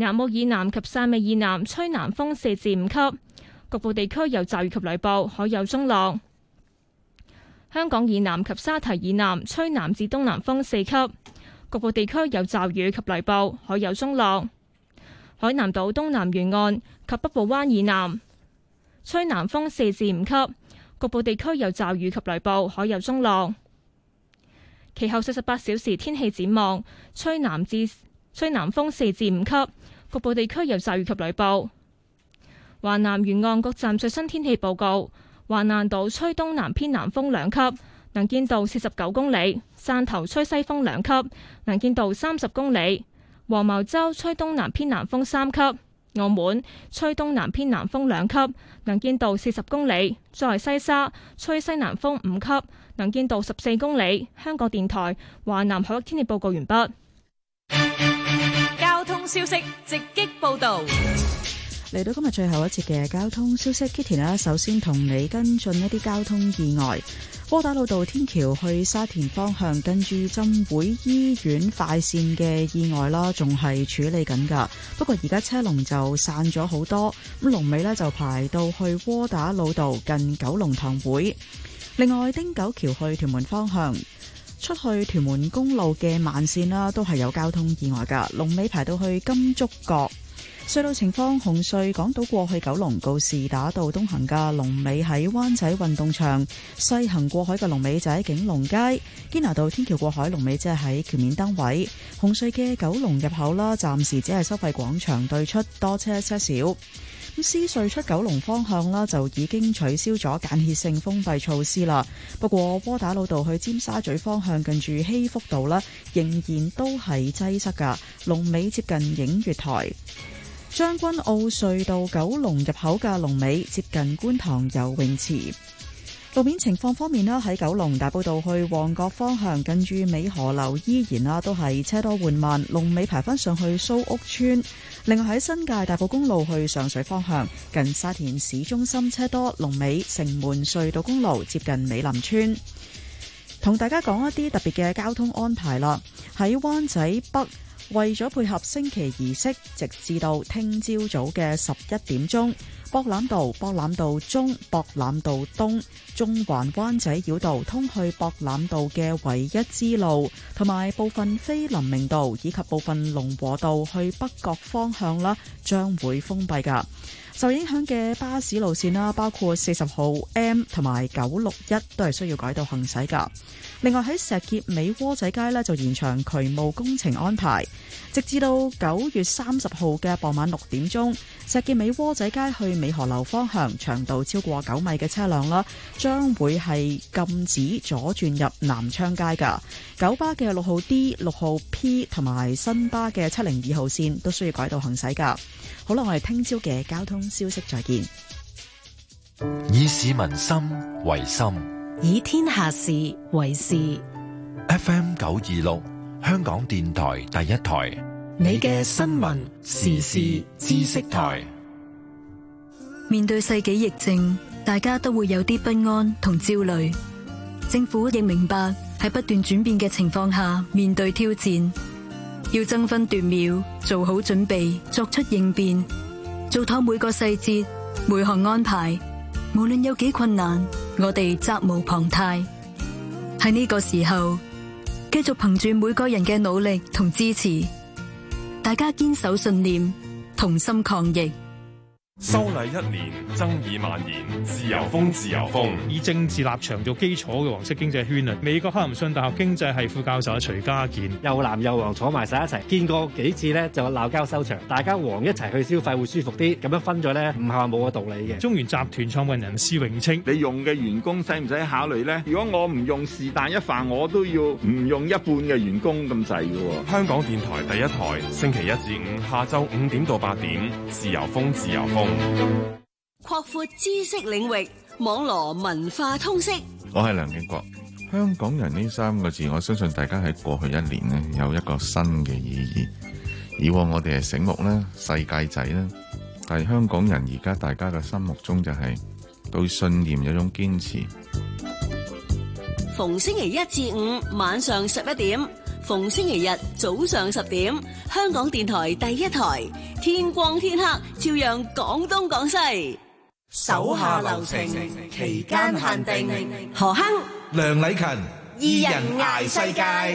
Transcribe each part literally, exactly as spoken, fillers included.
南澳以南及汕尾以南吹南風四至五級，局部地區有驟雨及雷暴，海有中浪。香港以南及沙堤以南吹南至東南風四級，局部地區有驟雨及雷暴，海有中浪。海南島東南沿岸及北部灣以南吹南風四至五級，局部地區有驟雨及雷暴，海有中浪。其後四十八小時天氣展望，吹南至吹南風四至五級，局部地區有驟雨及雷暴。華南沿岸各站最新天氣報告：華南島吹東南偏南風兩級，能見度四十九公里；汕頭吹西風兩級，能見度三十公里；黃茅洲吹東南偏南風三級；澳門吹東南偏南風兩級，能見度四十公里；再來西沙吹西南風五級，能見度十四公里。香港電台華南海域天氣報告完畢。 交通消息直擊報道。 嚟到今日最後一節嘅交通消息 ，Kitty 呢首先同你跟進一啲交通意外。窩打老道天橋去沙田方向，近住浸會醫院快線嘅意外啦，仲係處理緊㗎。不過而家車龍就散咗好多，咁龍尾呢就排到去窩打老道近九龍塘會。另外，汀九橋去屯門方向，出去屯門公路嘅慢線啦，都係有交通意外㗎。龍尾排到去金竹角。隧道情況：紅隧港島過去九龍告士打道東行嘅龍尾喺灣仔運動場，西行過海嘅龍尾就喺景隆街。堅拿道天橋過海龍尾即係喺橋面燈位。紅隧嘅九龍入口啦，暫時只係收費廣場對出，多車些少。咁獅隧出九龍方向啦，就已經取消咗間歇性封閉措施啦。不過窩打老道去尖沙咀方向近住禧福道啦，仍然都係擠塞噶，龍尾接近映月台。將軍澳隧道九龍入口嘅龍尾接近觀塘游泳池。路面情況方面啦，喺九龍大埔道去旺角方向近住美荷樓依然啦都係車多緩慢，龍尾排返上去蘇屋村。另外喺新界大埔公路去上水方向近沙田市中心車多，龍尾城門隧道公路接近美林村。同大家講一啲特別嘅交通安排啦，喺灣仔北，為咗配合升旗儀式，直至到聽朝早嘅十一點鐘，博覽道、博覽道中、博覽道東、中環灣仔繞道通去博覽道嘅唯一支路，同埋部分菲林明道以及部分龍和道去北角方向啦，將會封閉㗎。受影響嘅巴士路線啦，包括四十號 M 同埋九六一都係需要改道行駛㗎。另外喺石硤尾窩仔街呢，就延長渠務工程安排，直至到九月三十號嘅傍晚六點鐘，石硤尾窩仔街去美荷樓方向長度超過九米嘅車輛啦，將會係禁止左轉入南昌街㗎。九巴嘅六號 D、六號 P 同埋新巴嘅七零二號線都需要改道行駛㗎。好啦，我哋聽朝嘅交通消息再見。 以市民心為心， 以天下事為事。 F M 九二六，香港電台第一台， 你嘅新聞時事知識台。面對世紀疫症，大家都會有啲不安同焦慮。政府亦明白喺不斷轉變嘅情況下面對挑戰，要爭分奪秒做好準備，作出應變，做妥每個細節每項安排。無論有幾困難，我哋責無旁貸。喺呢個時候，繼續憑住每個人嘅努力同支持，大家堅守信念，同心抗疫。 修例一年，爭議蔓延，自由風自由風， 以政治立場做基礎嘅黃色經濟圈啊！美國克林遜大學經濟系副教授徐家健， 又藍又黃坐埋晒一齊，見過幾次咧就鬧交收場，大家黃一齊去消費會舒服啲，咁樣分咗咧唔係話冇個道理嘅。 中原集團創辦人施永青， 你用嘅員工使唔使考慮咧？如果我唔用是但一飯，我都要唔用一半嘅員工咁滯嘅。 香港電台第一台，星期一至五下晝五點到八點，自由風自由風。 擴闊知識領域，網羅文化通識。 我係梁敬國。香港人呢三個字，我相信大家喺過去一年呢有一個新嘅意義。以往我哋係醒目啦、世界仔啦，但係香港人而家大家嘅心目中就係對信念有種堅持。 逢星期一至五晚上十一點， 逢星期日早上十點，香港電台第一台，天光天黑，照樣講東講西。手下留情，期間限定。何鏗、 梁禮勤，二人捱世界。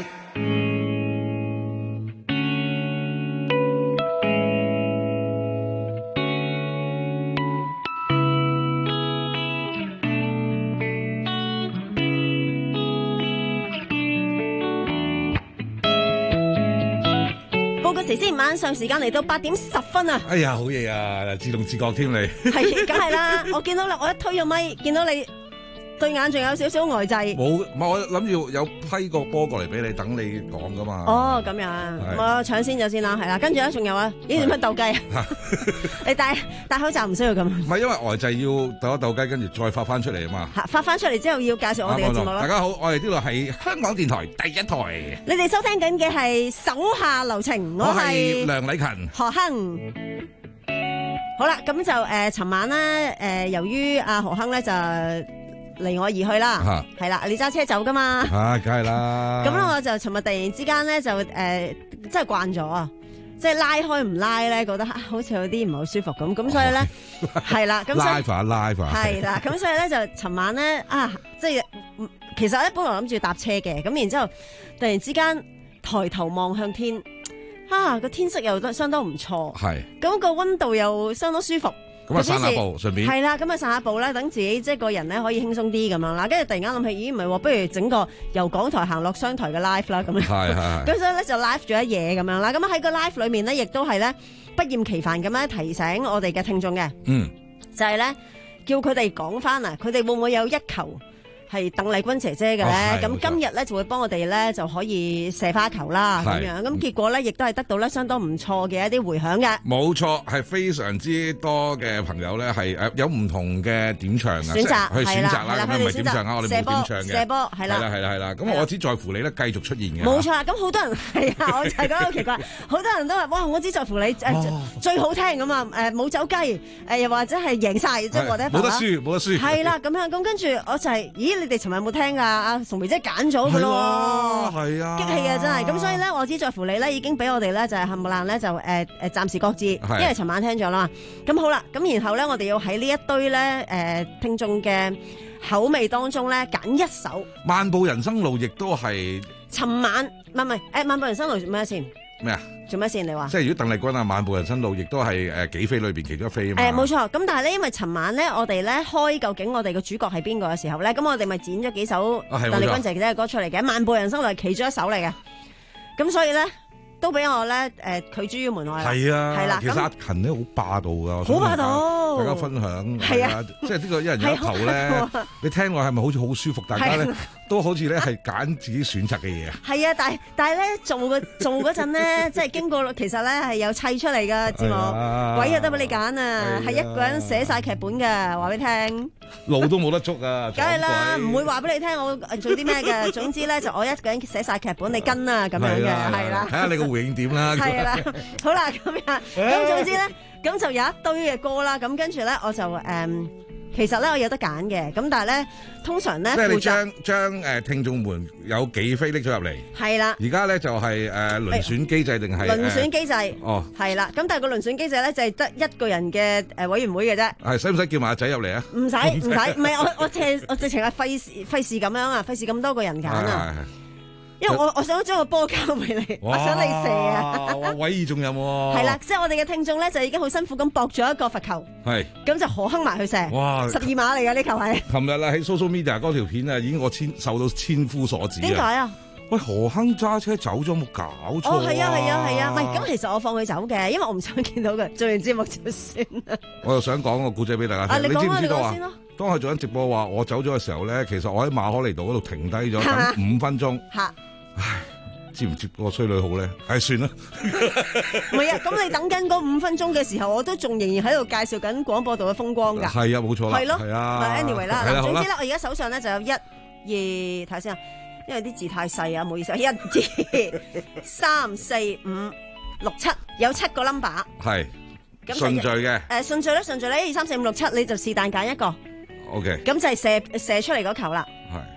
時先晚上時間嚟到八點十分啊！ 哎呀，好嘢啊！自動自覺添你係，梗係啦！我見到啦，我一推咗咪，見到你對眼仲有少少呆滯。 冇，唔係我諗住有批個波過嚟俾你，等你講噶嘛。 哦，咁樣，我搶先咗先啦，係啦。跟住咧，仲有啊，咦？點樣鬥雞啊？你戴戴口罩唔需要咁。 唔係因為呆滯要鬥一鬥雞，跟住再發翻出嚟啊嘛。 發翻出嚟之後要介紹我哋嘅節目啦。 大家好，我哋呢度係香港電台第一台。 你哋收聽緊嘅係手下留情，我係梁禮勤、 何鏗。好啦，咁就誒，尋晚咧，誒，由於阿何鏗咧就離我而去啦，係啦，你揸車走噶嘛？ 啊，梗係啦。 咁咧，我就尋日突然之間咧就誒，真係慣咗啊，即係拉開唔拉咧，覺得好似有啲唔係好舒服咁，咁所以咧係啦，咁拉翻拉翻係啦，咁所以咧就尋晚咧啊，即係其實咧本來諗住搭車嘅，咁然之後突然之間抬頭望向天，啊個天色又都相當唔錯，係，咁個溫度又相當舒服。 咁啊散下步順便係啦，咁啊散下步啦，等自己即係個人咧可以輕鬆啲咁樣啦。跟住突然間諗起，咦唔係喎，不如整個由港台行落商台嘅 live 啦咁樣。係係。咁所以咧就 live 咗一嘢咁樣啦。咁喺個 live 裏面咧，亦都係咧不厭其煩咁樣提醒我哋嘅聽眾嘅。嗯。就係咧叫佢哋講翻啊，佢哋會唔會有一球係鄧麗君姐姐嘅咧？咁、哦、今日咧就會幫我哋咧就可以射花球啦咁樣。咁結果咧亦都係得到咧相當唔錯嘅一啲回響嘅。冇錯，係非常之多嘅朋友咧係誒有唔同嘅點唱啊，選擇去選擇啦，咁樣唔係點唱啊，我哋冇點唱嘅。射波係啦，係啦係啦係啦。咁我只在乎你咧繼續出現嘅。冇錯啊！咁好多人係啊，我就係覺得好奇怪，好多人都話哇，我只在乎你誒、哦、最好聽咁啊誒冇走雞誒又或者係贏晒，即係或者冇得輸冇得輸。係啦咁樣咁跟住我就係、是、咦？你哋尋日有冇聽噶？阿崇梅姐揀咗噶咯，係啊，激氣啊真係。咁所以咧，我只在乎你咧，已經俾我哋咧就係冚唪唥咧就誒誒暫時擱置，因為尋晚聽咗啦嘛。咁好啦，咁然後咧我哋要喺呢一堆咧誒、呃、聽眾嘅口味當中咧揀一首《 漫步人生路》，亦都係尋晚唔係唔係誒《漫步人生路》做咩先？咩啊？做咩先？你話即係如果鄧麗君啊，《漫步人生路》亦都係誒幾飛裏邊其中一飛啊嘛。誒冇錯，咁但係咧，因為尋晚咧，我哋咧開究竟我哋嘅主角係邊個嘅時候咧，咁我哋咪剪咗幾首鄧麗君姐姐嘅歌出嚟嘅，《漫步人生路》係其中一首嚟嘅，咁所以咧。都俾我咧誒拒諸於門外啦。係啊，係啦。其實阿勤咧好霸道噶，好霸道。大家分享係啊，即係呢個一人有一頭咧。你聽落係咪好似好舒服？大家咧都好似咧係揀自己選擇嘅嘢啊。係啊，但係但係咧做嘅做嗰陣咧，即係經過其實咧係有砌出嚟嘅節目，鬼有得俾你揀啊！係一個人寫晒劇本嘅，話俾你聽。路都冇得捉啊！梗係啦，唔會話俾你聽我做啲咩嘅。總之咧就我一個人寫晒劇本，你跟啊咁樣嘅，係啦。睇下你個回應點啦。係啦，好啦，咁樣咁總之咧，咁就有一堆嘅歌啦。咁跟住咧，我就誒，其實咧我有得揀嘅。咁但係咧，通常咧，即係你將將誒聽眾們有幾飛拎咗入嚟。係啦。而家咧就係誒輪選機制定係輪選機制。哦。係啦。咁但係個輪選機制咧就係得一個人嘅誒委員會嘅啫。係使唔使叫埋阿仔入嚟啊？唔使唔使，唔係我我淨我直情係費事費事咁樣啊，費事咁多個人揀啊。因為我我想將個波交俾你，我想你射啊！委爾仲有喎，係啦，即係我哋嘅聽眾咧就已經好辛苦咁搏咗一個罰球，係咁就何鏗埋去射，哇！十二碼嚟㗎呢球係。琴日啦喺 social media 嗰條片啊，已經我千受到千夫所指啊！點解啊？喂，何鏗揸車走咗冇搞錯？哦，係啊，係啊，係啊，唔係咁，其實我放佢走嘅，因為我唔想見到佢做完節目就算啦。我又想講個故仔俾大家聽，你知唔知道啊？當佢做緊直播話我走咗嘅時候咧，其實我喺馬可尼道嗰度停低咗等五分鐘。嚇！唉，接唔接個衰女好咧？唉，算啦。唔係啊，咁你等緊嗰五分鐘嘅時候，我都仲仍然喺度介紹緊廣播道嘅風光㗎。係啊，冇錯啦。係咯，係啊。anyway 啦，總之咧，我而家手上咧就有一、二，睇下先啊，因為啲字太細啊，唔好意思。一、二、三、四、五、六、七，有七個 number。係。順序嘅。誒順序咧，順序咧，一二三四五六七，你就是但揀一個。OK。咁就係射射出嚟嗰球啦。係。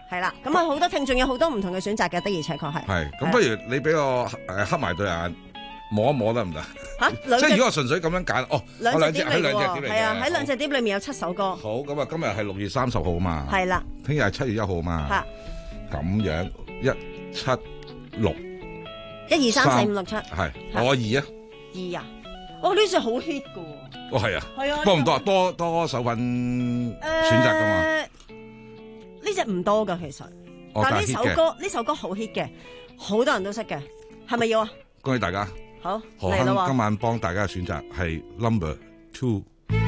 係啦，咁啊好多聽眾有好多唔同嘅選擇嘅，的而且確係。 係，咁不如你俾我誒黑埋對眼摸一摸得唔得？ 嚇， 即係如果我純粹咁樣揀，哦， 兩隻碟嚟喎， 係啊，喺兩隻碟裏面有七首歌。 好，咁啊，今日係六月三十號嘛。 係啦。 聽日係七月一號嘛。 嚇。咁樣一七六。 一二三四五六七。係。 我二啊。 二啊。哦，呢隻好 hit 噶喎。 哦，係啊。 係啊。 多唔多啊？多多手份選擇噶嘛。 呢隻唔多噶其實，但係呢首歌呢首歌好 hit 嘅，好多人都識嘅，係咪要啊？ 恭喜大家！ 好， 何鏗今晚幫大家嘅選擇係 number two。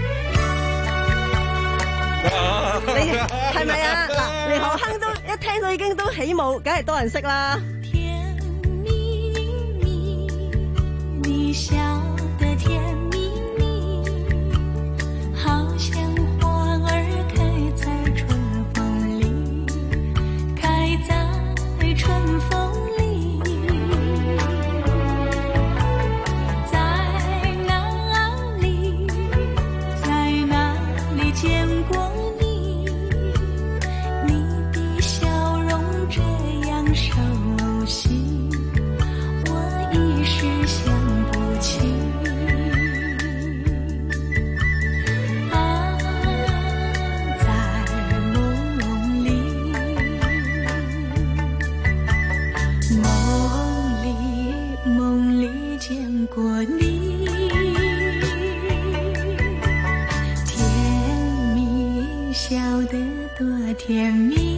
你係咪啊？嗱，連何鏗都一聽到已經都起舞，梗係多人識啦。 甜蜜蜜，你笑得甜蜜蜜，好像花兒開在春風裡，開在春風裡，在哪裡，在哪裡見過你？你的笑容這樣熟悉，我一時想不起。啊，在夢裡，夢裡，夢裡見過你，甜蜜，笑得多甜蜜。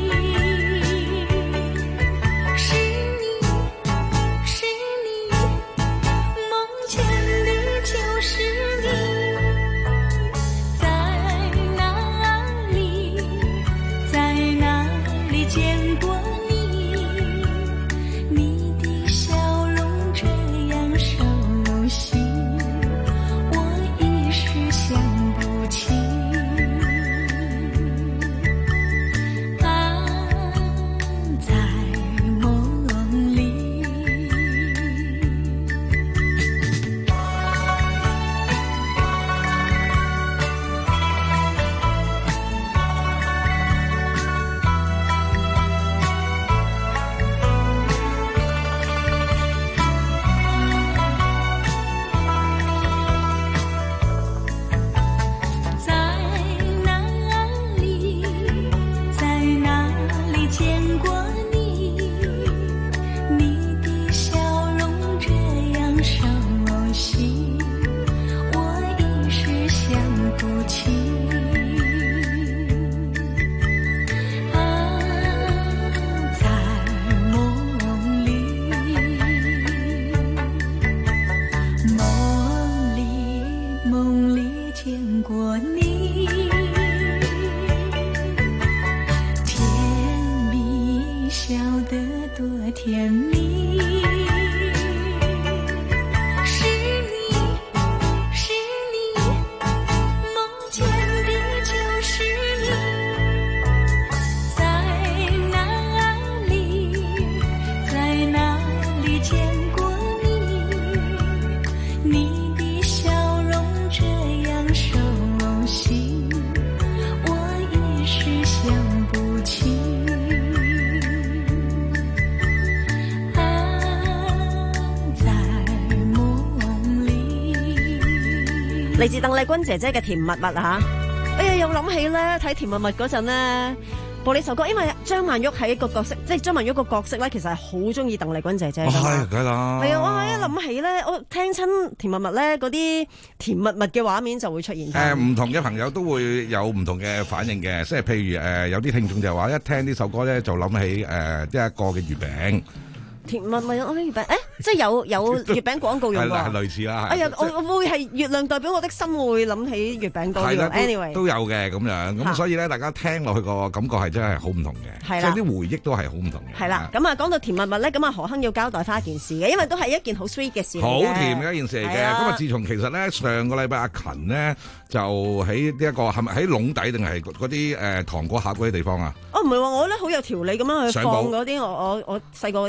嚟自鄧麗君姐姐嘅甜蜜蜜吓，哎呀又諗起咧睇甜蜜蜜嗰陣咧播呢首歌，因為張曼玉係一個角色，即係張曼玉個角色咧，其實係好中意鄧麗君姐姐㗎嘛。 係梗係啦。 係啊，我一諗起咧，我聽親甜蜜蜜咧嗰啲甜蜜蜜嘅畫面就會出現。 誒，唔同嘅朋友都會有唔同嘅反應嘅，即係譬如誒有啲聽眾就話一聽呢首歌咧就諗起誒一個嘅月餅。 甜蜜蜜我啲月餅，誒，即係有有月餅廣告用喎。 係類似啦。 哎呀，我我會係月亮代表我的心，我會諗起月餅多啲。Anyway 都有嘅咁樣，咁所以咧，大家聽落去個感覺係真係好唔同嘅，即係啲回憶都係好唔同嘅。 係啦，咁啊講到甜蜜蜜咧，咁啊何鏗要交代翻一件事嘅，因為都係一件好 sweet 嘅事嚟嘅。 好甜嘅一件事嚟嘅。咁啊，自從其實咧上個禮拜阿勤呢，就喺呢一個係咪喺籠底定係嗰啲誒糖果盒嗰啲地方啊？ 哦，唔係喎，我咧好有條理咁樣去放嗰啲我我我細個嗰啲相喎。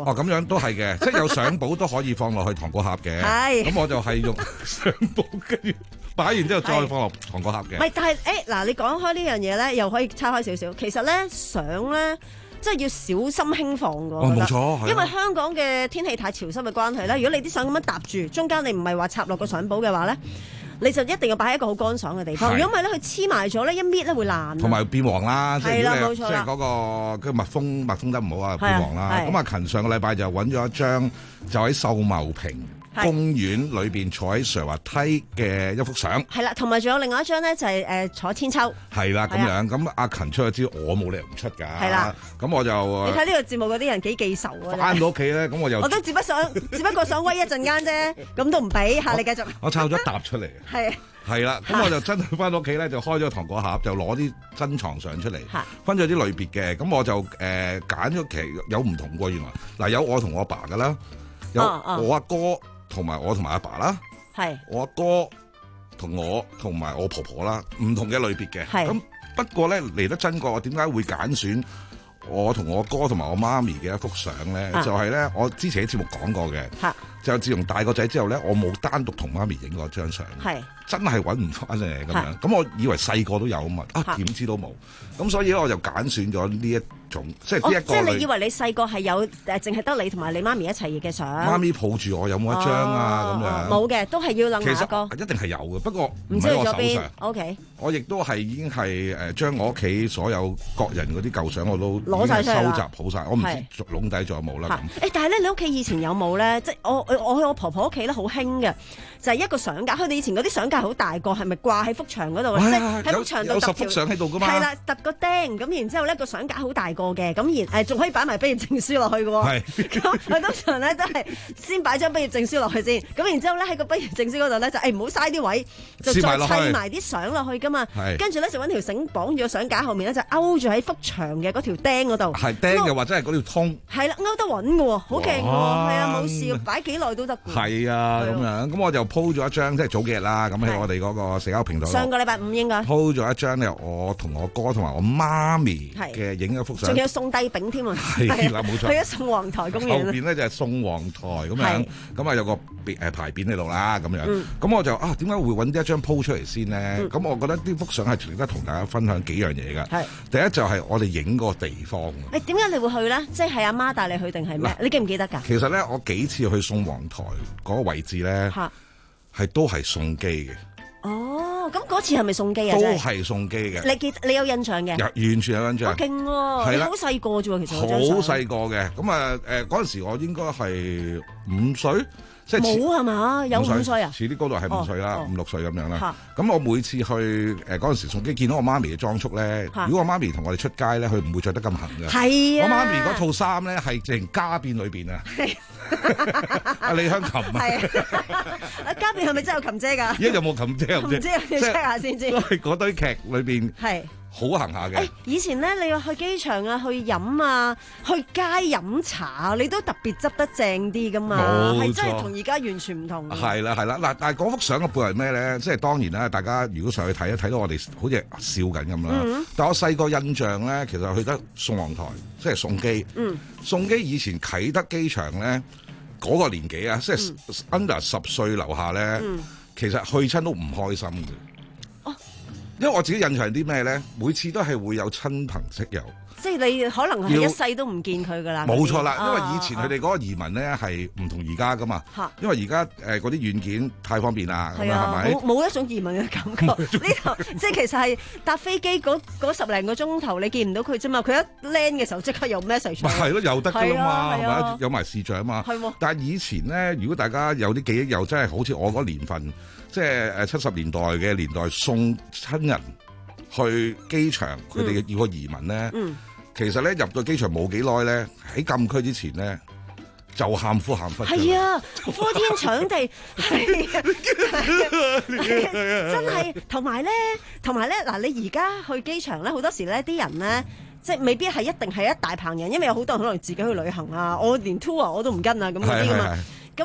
哦，咁樣都係嘅，即係有相簿都可以放落去糖果盒嘅。 係。 咁我就係用相簿跟住擺完之後再放落糖果盒嘅。 唔係，但係誒嗱，你講開呢樣嘢咧，又可以叉開少少。其實咧，相咧。即係要小心輕放㗎， 哦，冇錯， 因為香港嘅天氣太潮濕嘅關係咧，如果你啲相咁樣搭住，中間你唔係話插落個相簿嘅話咧，你就一定要擺喺一個好乾爽嘅地方。如果唔係咧，佢黐埋咗咧，一搣咧會爛。同埋變黃啦，即係係啦，冇錯即係嗰個嘅密封密封得唔好啊，變黃啦。咁啊，勤上個禮拜就揾咗一張就喺秀茂坪公園裏邊坐喺瀡滑梯嘅一幅相， 係啦，同埋仲有另外一張咧，就係誒坐千秋， 係啦咁樣。咁阿勤出咗招，我冇理由唔出㗎。 係啦， 咁我就你睇呢個節目嗰啲人幾記仇啊！ 翻到屋企咧，咁我又我都只不想，只不過想威一陣間啫，咁都唔俾嚇你繼續。 我抄咗一沓出嚟， 係係啦，咁我就真係翻到屋企咧，就開咗糖果盒，就攞啲珍藏相出嚟，分咗啲類別嘅。咁我就誒揀咗，其實有唔同喎。原來嗱，有我同我阿爸㗎啦，有我阿哥。同埋我同埋阿爸啦，係我阿哥同我同埋我婆婆啦，唔同嘅類別嘅。咁不過咧嚟得真過，我點解會揀選我同我哥同埋我媽咪嘅一幅相咧？啊、就係咧，我之前喺節目講過嘅，啊、就自從大個仔之後咧，我冇單獨同媽咪影過張相，係真係揾唔翻嚟咁樣。咁我以為細個都有啊嘛，啊點知都冇。咁所以咧，我就揀選咗呢一種，即係呢一個。即係你以為你細個係有誒，淨係得你同埋你媽咪一齊嘅相。媽咪抱住我有冇一張啊？咁樣冇嘅，都係要諗下個。一定係有嘅，不過唔喺我手上。O K。我亦都係已經係誒將我屋企所有各人嗰啲舊相我都攞晒收集好晒。我唔知籠底仲有冇啦。誒，但係咧，你屋企以前有冇咧？即係我我去我婆婆屋企咧，好興嘅，就係一個相架。佢哋以前嗰啲相架好大個，係咪掛喺幅牆嗰度？即係喺幅牆度有十幅相喺度噶嘛？係啦，揼個釘咁，然之後咧個相架好大個嘅，咁然誒仲可以擺埋畢業證書落去嘅喎。係。咁佢通常咧都係先擺張畢業證書落去先，咁然之後咧喺個畢業證書嗰度咧就誒唔好嘥啲位，就再砌埋啲相落去噶嘛。係。跟住咧就揾條繩綁住個相架後面咧，就勾住喺幅牆嘅嗰條釘嗰度。係釘又或者係嗰條通。係啦，勾得穩嘅喎，好勁喎，係啊，冇事，擺幾耐都得。係啊，咁樣咁我就 po 咗一張，即係早幾日啦，咁喺我哋嗰個社交平台。上個禮拜五應該 po 咗一張咧，我同我哥同埋我媽咪嘅影咗幅相。仲有送帝餅添啊！係啦，冇錯。去咗宋皇台公園。後邊咧就係宋皇台咁樣，咁啊有個誒牌匾喺度啦，咁樣。咁我就啊，點解會揾呢一張 po 出嚟先咧？咁我覺得呢幅相係值得同大家分享幾樣嘢㗎。係。第一就係我哋影個地方。誒點解你會去咧？即係阿媽帶你去定係咩？你記唔記得㗎？其實咧，我幾次去宋皇台嗰個位置咧，係都係送機嘅。哦，咁嗰次係咪送機啊？都係送機嘅。你記你有印象嘅？有，完全有印象。勁喎！係啦，好細個啫喎，其實好細個嘅。咁啊誒嗰陣時，我應該係五歲，即係冇係嘛？有五歲啊？似啲高度係五歲啦，五六歲咁樣啦。咁我每次去誒嗰陣時送機，見到我媽咪嘅裝束咧，如果我媽咪同我哋出街咧，佢唔會着得咁行嘅。係啊！我媽咪嗰套衫咧係淨家變裏邊啊！阿李香琴啊！阿家變係咪真係有琴姐㗎？而家有冇琴姐？琴姐要 check 下先知。係嗰堆劇裏邊係好行下嘅。誒，以前咧，你去機場啊，去飲啊，去街飲茶，你都特別執得正啲㗎嘛？冇錯，係真係同而家完全唔同。係啦，係啦，嗱，但係嗰幅相嘅背後係咩咧？即係當然啦，大家如果上去睇一睇到我哋好似笑緊咁啦。嗯、但我細個印象咧，其實去得宋皇台，即係送機。嗯。送機以前啟德機場咧。嗰個年紀啊，即係 under 十歲樓下咧，嗯、其實去親都唔開心嘅。哦，因為我自己印象啲咩咧，每次都係會有親朋戚友。即係你可能係一世都唔見佢噶啦。冇錯啦，因為以前佢哋嗰個移民咧係唔同而家噶嘛。啊、因為而家誒嗰啲軟件太方便啦，咁樣係咪？冇冇一種移民嘅感覺。呢個即係其實係搭飛機嗰十零個鐘頭，你見唔到佢啫嘛。佢一 land 嘅時候即刻有 message。咪係咯，有得㗎啦嘛，係咪、啊？有埋視像啊嘛。係喎。但係以前咧，如果大家有啲記憶，又真係好似我嗰年份，即係誒七十年代嘅年代送親人去機場，佢哋要個移民咧。嗯。其實咧入到機場冇幾耐咧，喺禁區之前咧就喊苦喊忽。係啊，呼天搶地，係啊，真係。同埋咧，同埋咧，嗱，你而家去機場咧，好多時咧啲人咧，即係未必係一定係一大棚人，因為有好多人可能自己去旅行啊，我連 tour 我都唔跟啊，咁嗰啲噶嘛。咁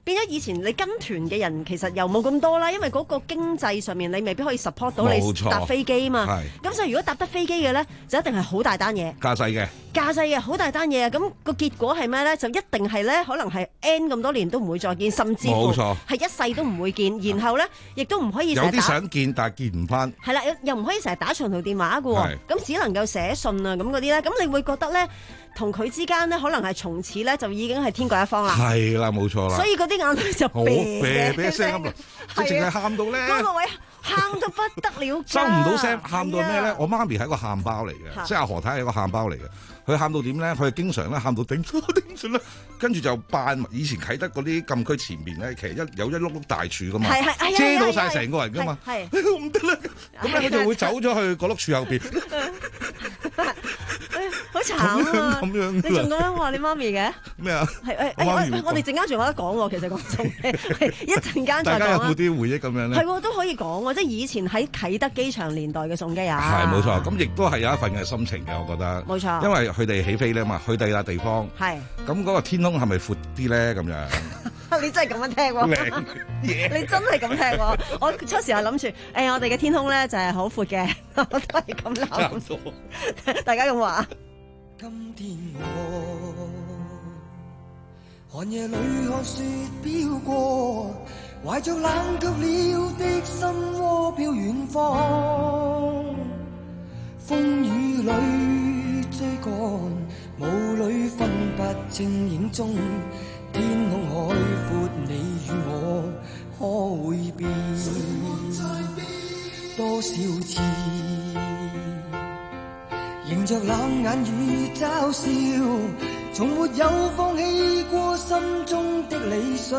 變咗以前你跟團嘅人其實又冇咁多啦，因為嗰個經濟上面你未必可以 support 到你搭飛機嘛。咁所以如果搭得飛機嘅咧，就一定係好大單嘢。 駕駛嘅。 駕駛嘅好大單嘢啊！咁個結果係咩咧？就一定係咧，可能係 N 咁多年都唔會再見，甚至乎係一世都唔會見。然後咧，亦都唔可以成日打。有啲想見，但係見唔翻。 係啦，又唔可以成日打長途電話嘅喎。咁只能夠寫信啊，咁嗰啲咧，咁你會覺得咧，同佢之間咧，可能係從此咧就已經係天各一方啦。 係啦，冇錯啦。 所以嗰啲眼淚就啤啤聲咁，直情係喊到咧。 嗰個位喊到不得了， 收唔到聲，喊到咩咧？我媽咪係一個喊包嚟嘅，即係阿何太係一個喊包嚟嘅。佢喊到點咧？佢係經常咧喊到頂頂唔順啦，跟住就扮以前啟德嗰啲禁區前面咧，其實一有一碌碌大樹噶嘛，遮到晒成個人噶嘛，唔得啦！咁咧佢就會走咗去嗰碌樹後邊， 好慘啊！ 咁樣， 你仲咁樣話你媽咪嘅咩啊？ 係誒誒，我哋陣間仲有得講喎，其實講送機，一陣間再講。 大家有冇啲回憶咁樣咧？ 係喎，都可以講喎，即係以前喺啟德機場年代嘅送機啊。 係冇錯，咁亦都係有一份嘅心情嘅，我覺得。冇錯，因為佢哋起飛咧嘛，去第二笪地方，係咁嗰個天空係咪闊啲咧？咁樣， 你真係咁樣聽喎，你真係咁聽喎。我初時係諗住，誒我哋嘅天空咧就係好闊嘅，我都係咁諗。大家咁話。 今天我寒夜裏看雪飄過，懷着冷卻了的心窩飄遠方，風雨裏追趕，霧裏分不清影蹤，天空海闊，你與我可會變多少次，迎着冷眼與嘲笑，從沒有放棄過心中的理想，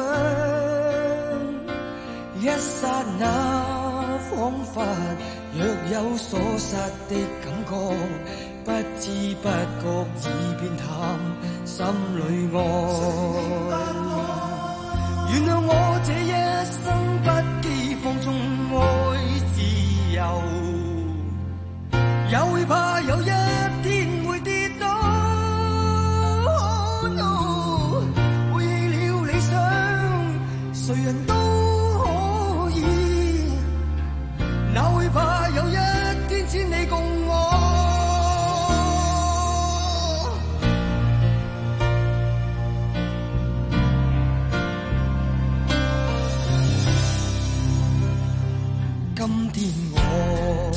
一剎那彷彿若有所失的感覺，不知不覺已變淡心裏愛，原諒我這一生不羈放縱愛自由，也會怕有一天會跌倒，哦 no， 背棄了理想，誰人都可以，哪會怕有一天只你共我。今天我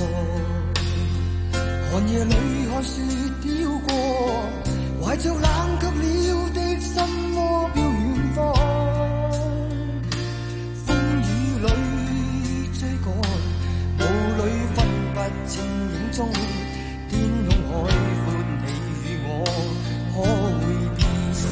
寒夜裏看雪飄過，懷着冷卻了的心窩飄遠方，風雨裏追趕，霧裏分不清影蹤，天空海闊，你與我可會變？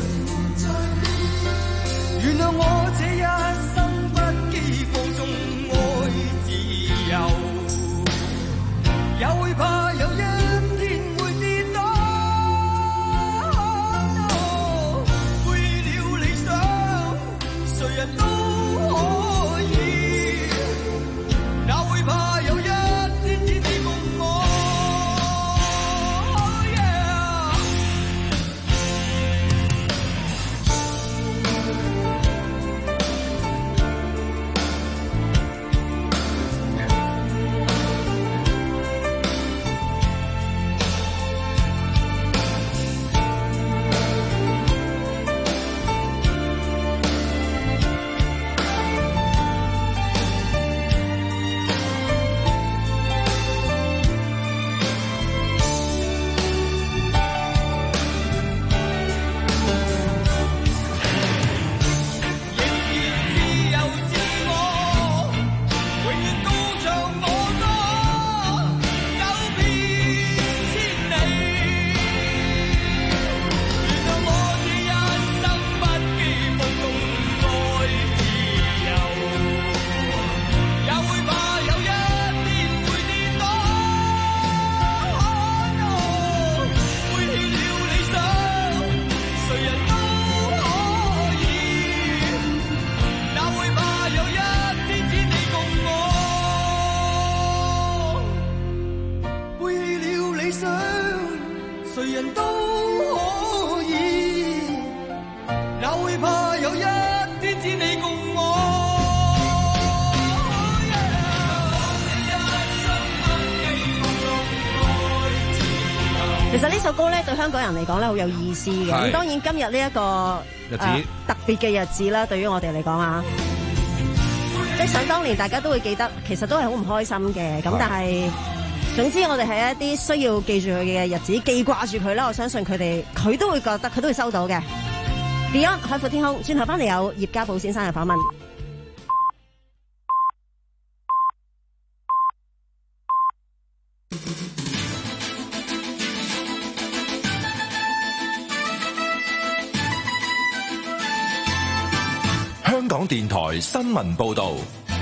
原諒我這一生不羈放縱愛自由，也會怕有一天會跌倒，背棄了理想，誰人都可以，哪會怕有一天只你共我。誰人都可以，哪會怕有一天只你其實呢首歌咧對香港人嚟講咧好有意思嘅。咁當然今日呢一個日子、 呃、特別嘅日子啦，對於我哋嚟講啊，即係想當年大家都會記得，其實都係好唔開心嘅。咁但係總之我哋係一啲需要記住佢嘅日子，記掛住佢啦。我相信佢哋佢都會覺得，佢都會收到嘅。Beyond 海闊天空，轉頭翻嚟有葉家寶先生嘅訪問。 香港電台新聞報道，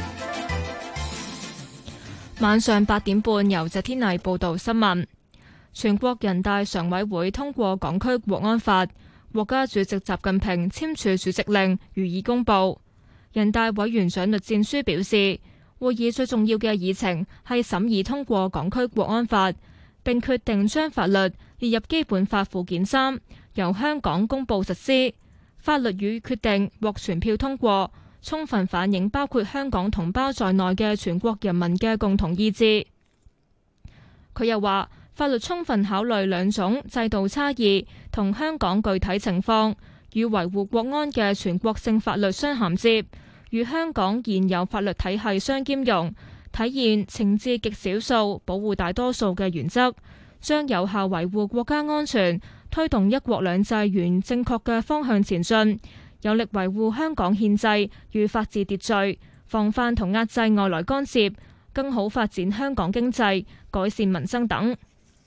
晚上八點半由謝天麗報道新聞。全國人大常委會通過港區國安法，國家主席習近平簽署主席令予以公布。人大委員長栗戰書表示，會議最重要嘅議程係審議通過港區國安法，並決定將法律列入基本法附件三，由香港公布實施。法律與決定獲全票通過，充分反映包括香港同胞在內嘅全國人民嘅共同意志。佢又話，法律充分考慮兩種制度差異同香港具體情況，與維護國安嘅全國性法律相銜接，與香港現有法律體系相兼容，體現懲治極少數、保護大多數嘅原則，將有效維護國家安全，推動一國兩制沿正確嘅方向前進，有力維護香港憲制與法治秩序，防範同壓制外來干涉，更好發展香港經濟，改善民生等。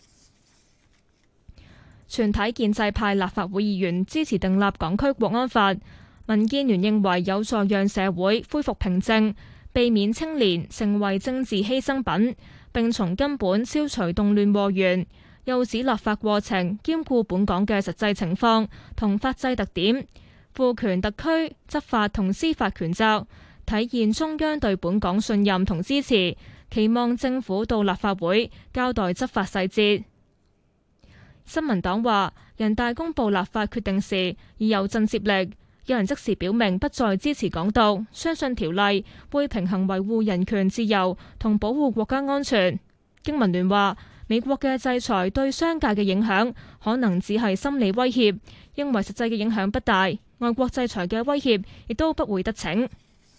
全體建制派立法會議員支持訂立港區國安法。民建聯認為有助讓社會恢復平靜，避免青年成為政治犧牲品，並從根本消除動亂禍源。又指立法過程兼顧本港嘅實際情況同法制特點，賦權特區執法同司法權責，體現中央對本港信任同支持，期望政府到立法會交代執法細節。新民黨話，人大公布立法決定時已有震懾力，有人即時表明不再支持港獨，相信條例會平衡維護人權自由同保護國家安全。經民聯話，美國嘅制裁對商界嘅影響可能只係心理威脅，認為實際嘅影響不大，外國制裁嘅威脅亦都不會得逞。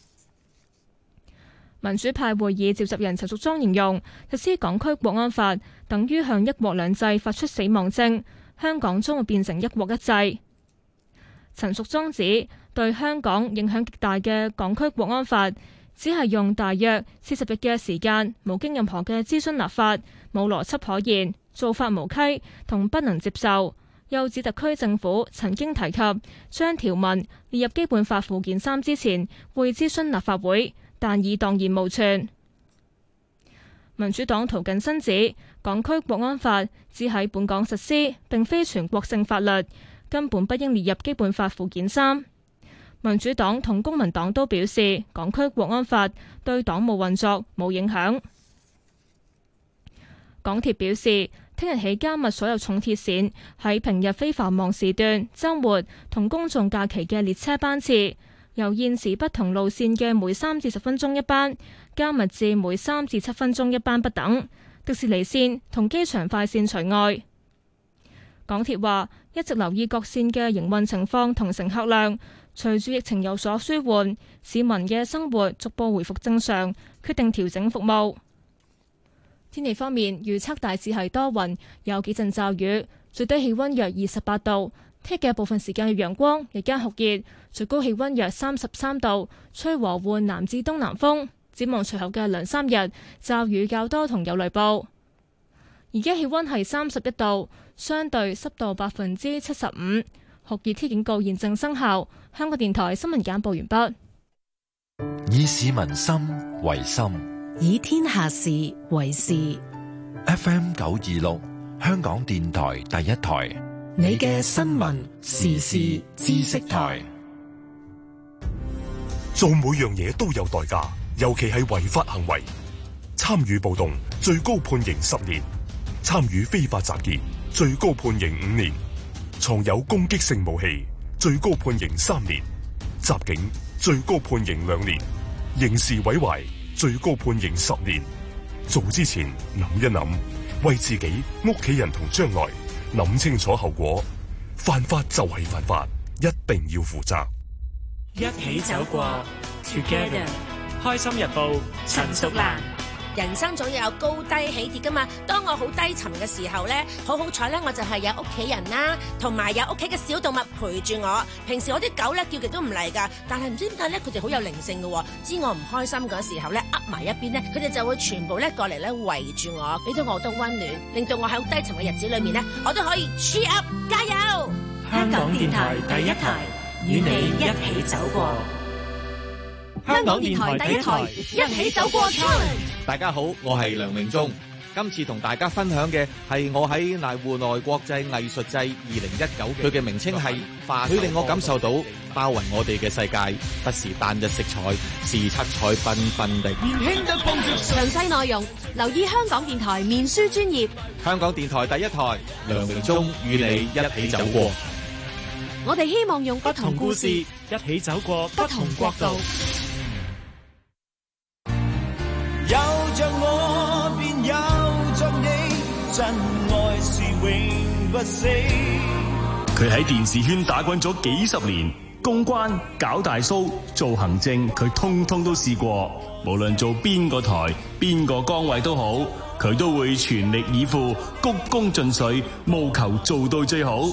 民主派會議召集人陳淑莊形容，實施港區國安法等於向一國兩制發出死亡證，香港將會變成一國一制。陳淑莊指，對香港影響極大嘅港區國安法，只係用大約四十日嘅時間，無經任何嘅諮詢立法，冇邏輯可言，做法無稽同不能接受。又指特區政府曾經提及將條文列入基本法附件三之前，會諮詢立法會，但已蕩然無存。民主黨涂謹申指，港區國安法只喺本港實施，並非全國性法律，根本不應列入基本法附件三。民主黨同公民黨都表示，港區國安法對黨務運作冇影響。港鐵表示，聽日起加密所有重鐵線喺平日非繁忙時段、週末同公眾假期嘅列車班次，由現時不同路線嘅每三至十分鐘一班，加密至每三至七分鐘一班不等。迪士尼線同機場快線除外。港鐵話，一直留意各線嘅營運情況同乘客量，隨住疫情有所舒緩，市民嘅生活逐步回復正常，決定調整服務。天氣方面，預測大致係多雲，有幾陣驟雨，最低氣溫約二十八度。聽日嘅部分時間有陽光，日間酷熱，最高氣溫約三十三度，吹和緩南至東南風。展望隨後嘅兩三日，驟雨較多同有雷暴。而家氣溫係三十一度，相對濕度百分之七十五，酷熱天氣警告現正生效。香港電台新聞簡報完畢。 以市民心為心， 以天下事為事。 F M 九二六，香港電台第一台， 你嘅新聞時事知識台。 做每樣嘢都有代價，尤其係違法行為。參與暴動最高判刑十年，參與非法集結最高判刑五年，藏有攻擊性武器最高判刑三年，襲警最高判刑兩年，刑事毀壞最高判刑十年。做之前諗一諗，為自己、屋企人同將來諗清楚後果，犯法就係犯法，一定要負責。 一起走過 Together， 開心日報陳淑蘭。 人生總要有高低起跌噶嘛，當我好低沉嘅時候咧，好好彩咧，我就係有屋企人啦，同埋有屋企嘅小動物陪住我。平時我啲狗咧叫極都唔嚟噶，但係唔知點解咧，佢哋好有靈性嘅，知我唔開心嗰時候咧，噏埋一邊咧，佢哋就會全部咧過嚟咧圍住我，俾到我好多溫暖，令到我喺好低沉嘅日子裏面咧，我都可以 cheer up， 加油！ 香港電台第一台，與你一起走過。 香港電台第一台，一起走過 challenge。 大家好，我係梁榮忠。今次同大家分享嘅係我喺瀨戶內國際藝術祭二零一九，佢嘅名稱係化，佢令我感受到包圍我哋嘅世界，不是單一色彩，是七彩繽紛的。 詳細內容留意香港電台面書專頁。 香港電台第一台，梁榮忠與你一起走過。 我哋希望用不同故事， 一起走過不同國度。 有着我便有着你，真愛是永不死。 佢喺電視圈打滾咗幾十年，公關、搞大 show、做行政，佢通通都試過。無論做邊個台、邊個崗位都好，佢都會全力以赴、鞠躬盡瘁，務求做到最好。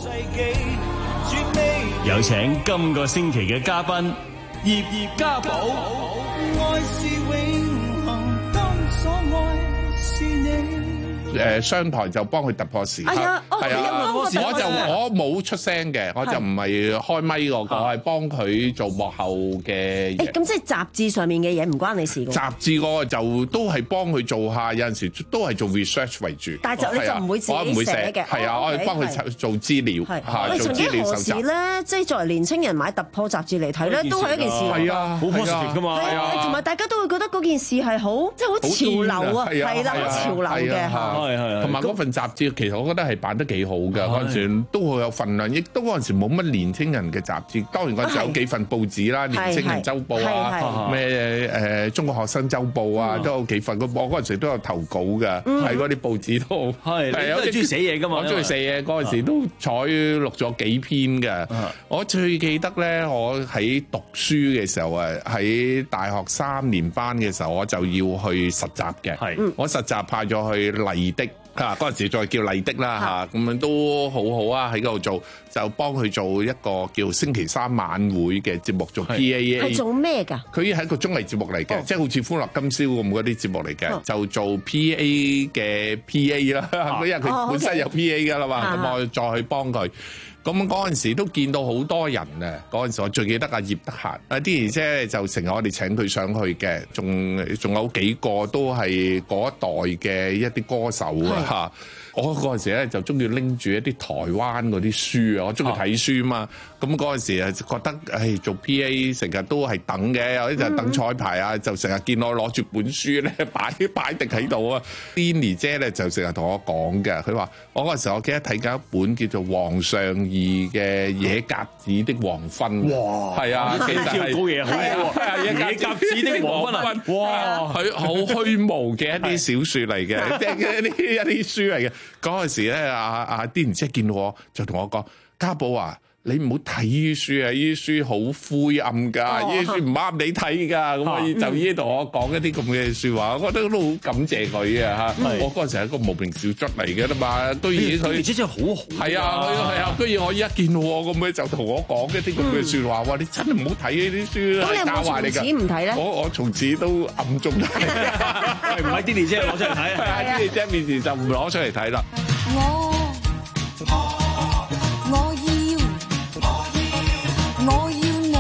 有請今個星期嘅嘉賓葉葉家寶。 愛是永恆，當所愛是你。 誒商台就幫佢突破時刻，係啊，我就我冇出聲嘅，我就唔係開咪嗰個，我係幫佢做幕後嘅嘢。 誒咁即係雜誌上面嘅嘢唔關你事㗎。 雜誌嗰個就都係幫佢做下，有陣時都係做 research 為主。 但係就你就唔會自己寫嘅， 係啊，我係幫佢做資料嚇，做資料搜集。 何時咧，即係作為年青人買突破雜誌嚟睇咧，都係一件事。 係啊， 好 positive 㗎嘛。 係啊，同埋大家都會覺得嗰件事係好即係好潮流啊，係啦，好潮流嘅嚇。 同埋嗰份雜誌，其實我覺得係辦得幾好嘅。嗰陣時都好有份量，亦都嗰陣時冇乜年青人嘅雜誌。當然嗰陣時有幾份報紙啦，年青人週報啊，咩誒中國學生週報啊，都有幾份。我嗰陣時都有投稿嘅，喺嗰啲報紙度。係， 你都係中意寫嘢㗎嘛？ 我中意寫嘢，嗰陣時都採錄咗幾篇嘅。我最記得咧，我喺讀書嘅時候啊，喺大學三年班嘅時候，我就要去實習嘅。係，我實習派咗去麗的。啊！嗰陣時再叫麗的啦嚇，咁樣都好好啊！喺嗰度做就幫佢做一個叫星期三晚會嘅節目，做 P A A。 係做咩㗎？ 佢係一個綜藝節目嚟嘅，即係好似歡樂今宵咁嗰啲節目嚟嘅，就做 P A 嘅 P A 啦。因為佢本身有 P A 㗎啦嘛，咁我再去幫佢。咁嗰陣時都見到好多人啊！嗰陣時我最記得阿葉德嫻，阿啲兒姐就成日我哋請佢上去嘅，仲仲有幾個都係嗰一代嘅一啲歌手啊嚇！我嗰陣時咧就中意拎住一啲台灣嗰啲書啊，我中意睇書嘛。咁嗰陣時啊覺得，唉，做 P A 成日都係等嘅，有啲就等彩排啊，就成日見我攞住本書咧擺擺定喺度啊。Lenny 姐咧就成日同我講嘅，佢話我嗰陣時我記得睇緊一本叫做黃尚義嘅《野鴿子的黃昏》。哇！係啊，其實係好嘢，好嘢。野鴿子的黃昏啊！哇！佢好虛無嘅一啲小説嚟嘅，即係一啲一啲書嚟嘅。嗰陣時咧，阿阿啲唔知見到我就同我講：家寶啊，你唔好睇呢啲書啊！呢啲書好灰暗㗎，呢啲書唔啱你睇㗎。咁我就依同我講一啲咁嘅説話，我覺得都好感謝佢啊！嚇，我嗰陣時係一個無名小卒嚟嘅啦嘛，居然佢姐姐好好， 係啊，係啊，居然我一見到我咁樣就同我講一啲咁嘅説話，話你真係唔好睇呢啲書啦，教壞你㗎。咁你有冇從此唔睇咧？我我從此都暗中睇， 唔係 Denny 姐攞出嚟睇啊 ！Denny 姐面前就唔攞出嚟睇啦。 我我要我要你，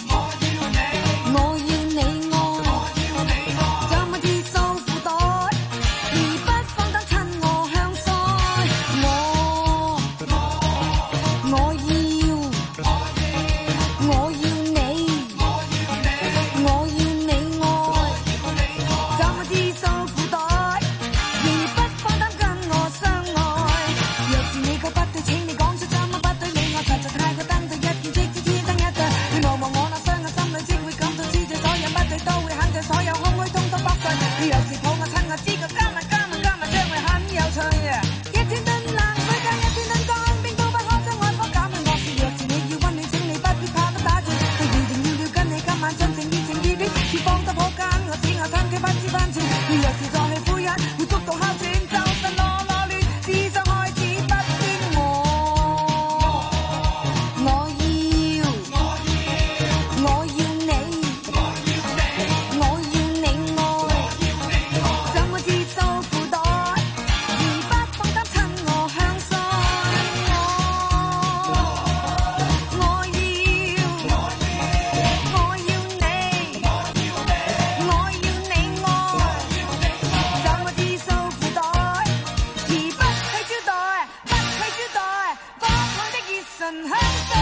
我要你愛，像蚊子掃褲袋，而不放膽親我向腮。我我要我要你，我要你愛，像蚊子掃褲袋，而不放膽跟我相愛。若是你覺不對，請你講出怎麼不對，你我實在太過登對，一見即知天生一對。你望望我那雙眼，心裏即會感到知罪，所有不對都會肯定，所有空虛通通剝碎。你若是抱我親我，知覺今日今日今日將會很有趣啊！一天燈冷水間，一天燈下山區翻知翻前，要有時再去灰一，會捉到哮喘，周身囉囉攣，思想開始不聽我。我要，我要你，我要你愛，像我自掃褲袋，而不放膽親我向上。我，我要，我要你，我要你愛，像我自掃褲袋，而不去招待，不去招待，放開的熱唇香水。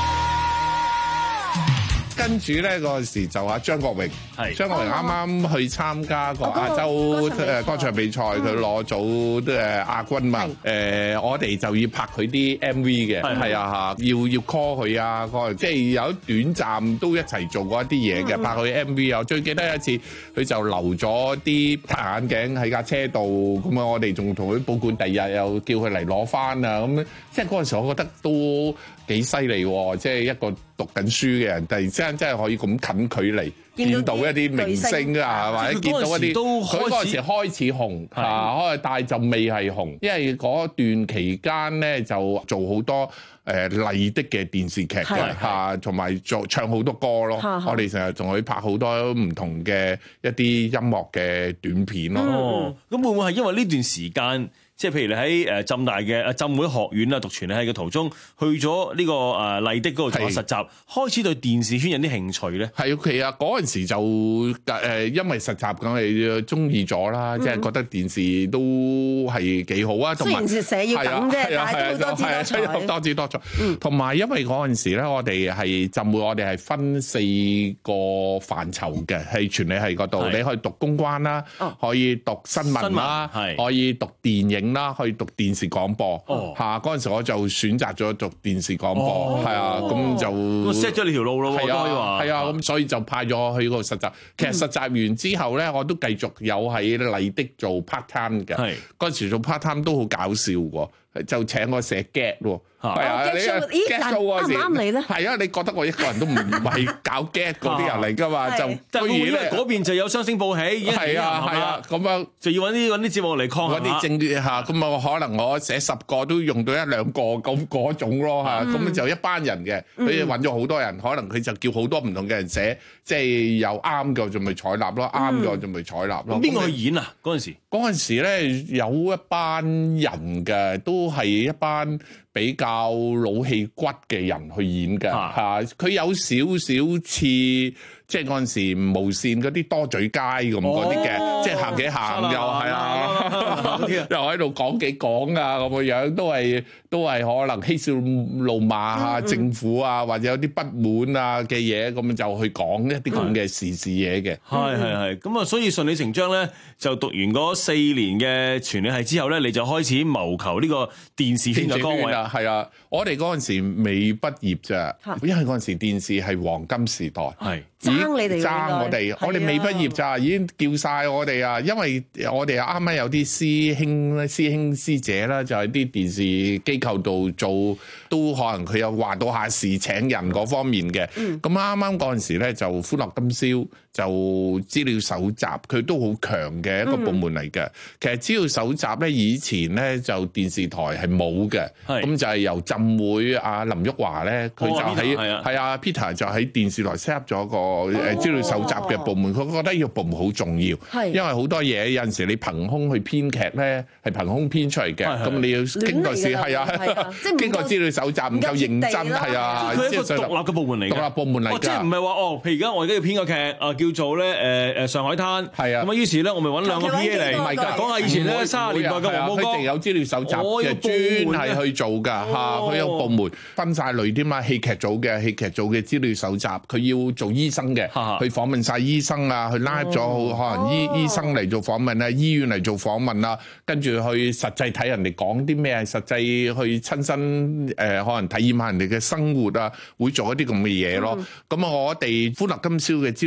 跟住咧嗰陣時就阿張國榮，係張國榮啱啱去參加個亞洲誒歌唱比賽，佢攞咗誒亞軍嘛。誒我哋就要拍佢啲 M V 嘅，係啊嚇，要要 call 佢啊，嗰即係有短暫都一齊做過一啲嘢嘅，拍佢 M V 啊。最記得有一次佢就留咗啲太陽眼鏡喺架車度，咁啊我哋仲同佢保管，第二日又叫佢嚟攞翻啊咁。即係嗰陣時我覺得都幾犀利喎，即係一個讀緊書嘅人，突然之間真係可以咁近距離見到一啲明星啊，或者見到一啲佢嗰陣時開始紅啊，開但係就未係紅，因為嗰段期間咧就做好多誒麗的嘅電視劇嘅嚇，同埋做唱好多歌咯。我哋成日仲可以拍好多唔同嘅一啲音樂嘅短片咯。 哦，咁會唔會係因為呢段時間？即係譬如你喺誒浸大嘅誒浸會學院啊讀傳理系嘅途中，去咗呢個誒麗的嗰度做實習，開始對電視圈有啲興趣咧。 係其實嗰陣時就誒因為實習梗係中意咗啦，即係覺得電視都係幾好啊。雖然寫要等啫，但係都好多姿多彩。 多姿多彩。同埋因為嗰陣時咧，我哋係浸會，我哋係分四個範疇嘅，係傳理系嗰度，你可以讀公關啦，可以讀新聞啦，可以讀電影啦，可以讀電視廣播嚇。嗰陣時我就選擇咗讀電視廣播，係啊，咁就 set 咗你條路咯。 係啊，係啊，咁所以就派咗我去嗰度實習。其實實習完之後咧，我都繼續有喺麗的做 part time 嘅。嗰陣時做 part time 都好搞笑喎，就請我寫 get 喎。係啊，你 get 到嗰時啱唔啱你咧？係啊，你覺得我一個人都唔係搞 get 嗰啲人嚟㗎嘛？就當然咧，嗰邊就有雙星報喜， 係啊係啊，咁樣就要揾啲揾啲節目嚟抗下。 揾啲正啲嚇，咁啊可能我寫十個都用到一兩個咁嗰種咯嚇，咁就一班人嘅，佢揾咗好多人，可能佢就叫好多唔同嘅人寫，即係有啱嘅就咪採納咯，啱嘅就咪採納咯。 邊個去演啊？嗰陣時嗰陣時咧有一班人嘅，都係一班比較老氣骨嘅人去演嘅嚇，佢有少少似即係嗰陣時無線嗰啲多嘴街咁嗰啲嘅，即係行幾行又係啊，又喺度講幾講啊咁嘅樣，都係都係可能嬉笑怒罵啊政府啊，或者有啲不滿啊嘅嘢，咁就去講一啲咁嘅時事嘢嘅。 係係係，咁啊，所以順理成章咧，就讀完嗰四年嘅傳理系之後咧，你就開始謀求呢個電視圈嘅崗位。 係啊，我哋嗰陣時未畢業咋，因為嗰陣時電視係黃金時代。係。爭你哋爭我哋，我哋未畢業咋，已經叫晒我哋啊！因為我哋啱啱有啲師兄咧、師兄師姐啦，就喺啲電視機構度做，都可能佢有話到下事請人嗰方面嘅。咁啱啱嗰陣時咧，就歡樂今宵就資料搜集，佢都好強嘅一個部門嚟嘅。嗯、其實資料搜集咧，以前咧就電視台係冇嘅，咁就係由浸會阿林旭華咧，佢就喺係啊 Peter 就喺電視台 set up 咗個。誒資料搜集嘅部門，佢覺得呢個部門好重要，因為好多嘢有陣時你憑空去編劇咧，係憑空編出嚟嘅，咁你要經過試係啊，經過資料搜集唔夠認真係啊， 佢係一個獨立嘅部門嚟嘅， 獨立部門嚟㗎， 即係唔係話哦，譬如而家我而家要編個劇啊，叫做咧誒誒上海灘，係啊，咁啊於是咧我咪揾兩個 P A 嚟，唔係㗎，講下以前咧三十年代嘅黃寶哥， 佢哋有資料搜集嘅專係去做㗎嚇，佢有部門分晒類添嘛，戲劇組嘅戲劇組嘅資料搜集，佢要做醫生嘅，去訪問晒醫生啊，去拉咗可能醫、哦、醫生嚟做訪問啊，醫院嚟做訪問啊，跟住去實際睇人哋講啲咩，實際去親身誒、呃、可能體驗下人哋嘅生活啊，會做一啲咁嘅嘢咯。咁啊、嗯，我哋歡樂今宵嘅資料搜集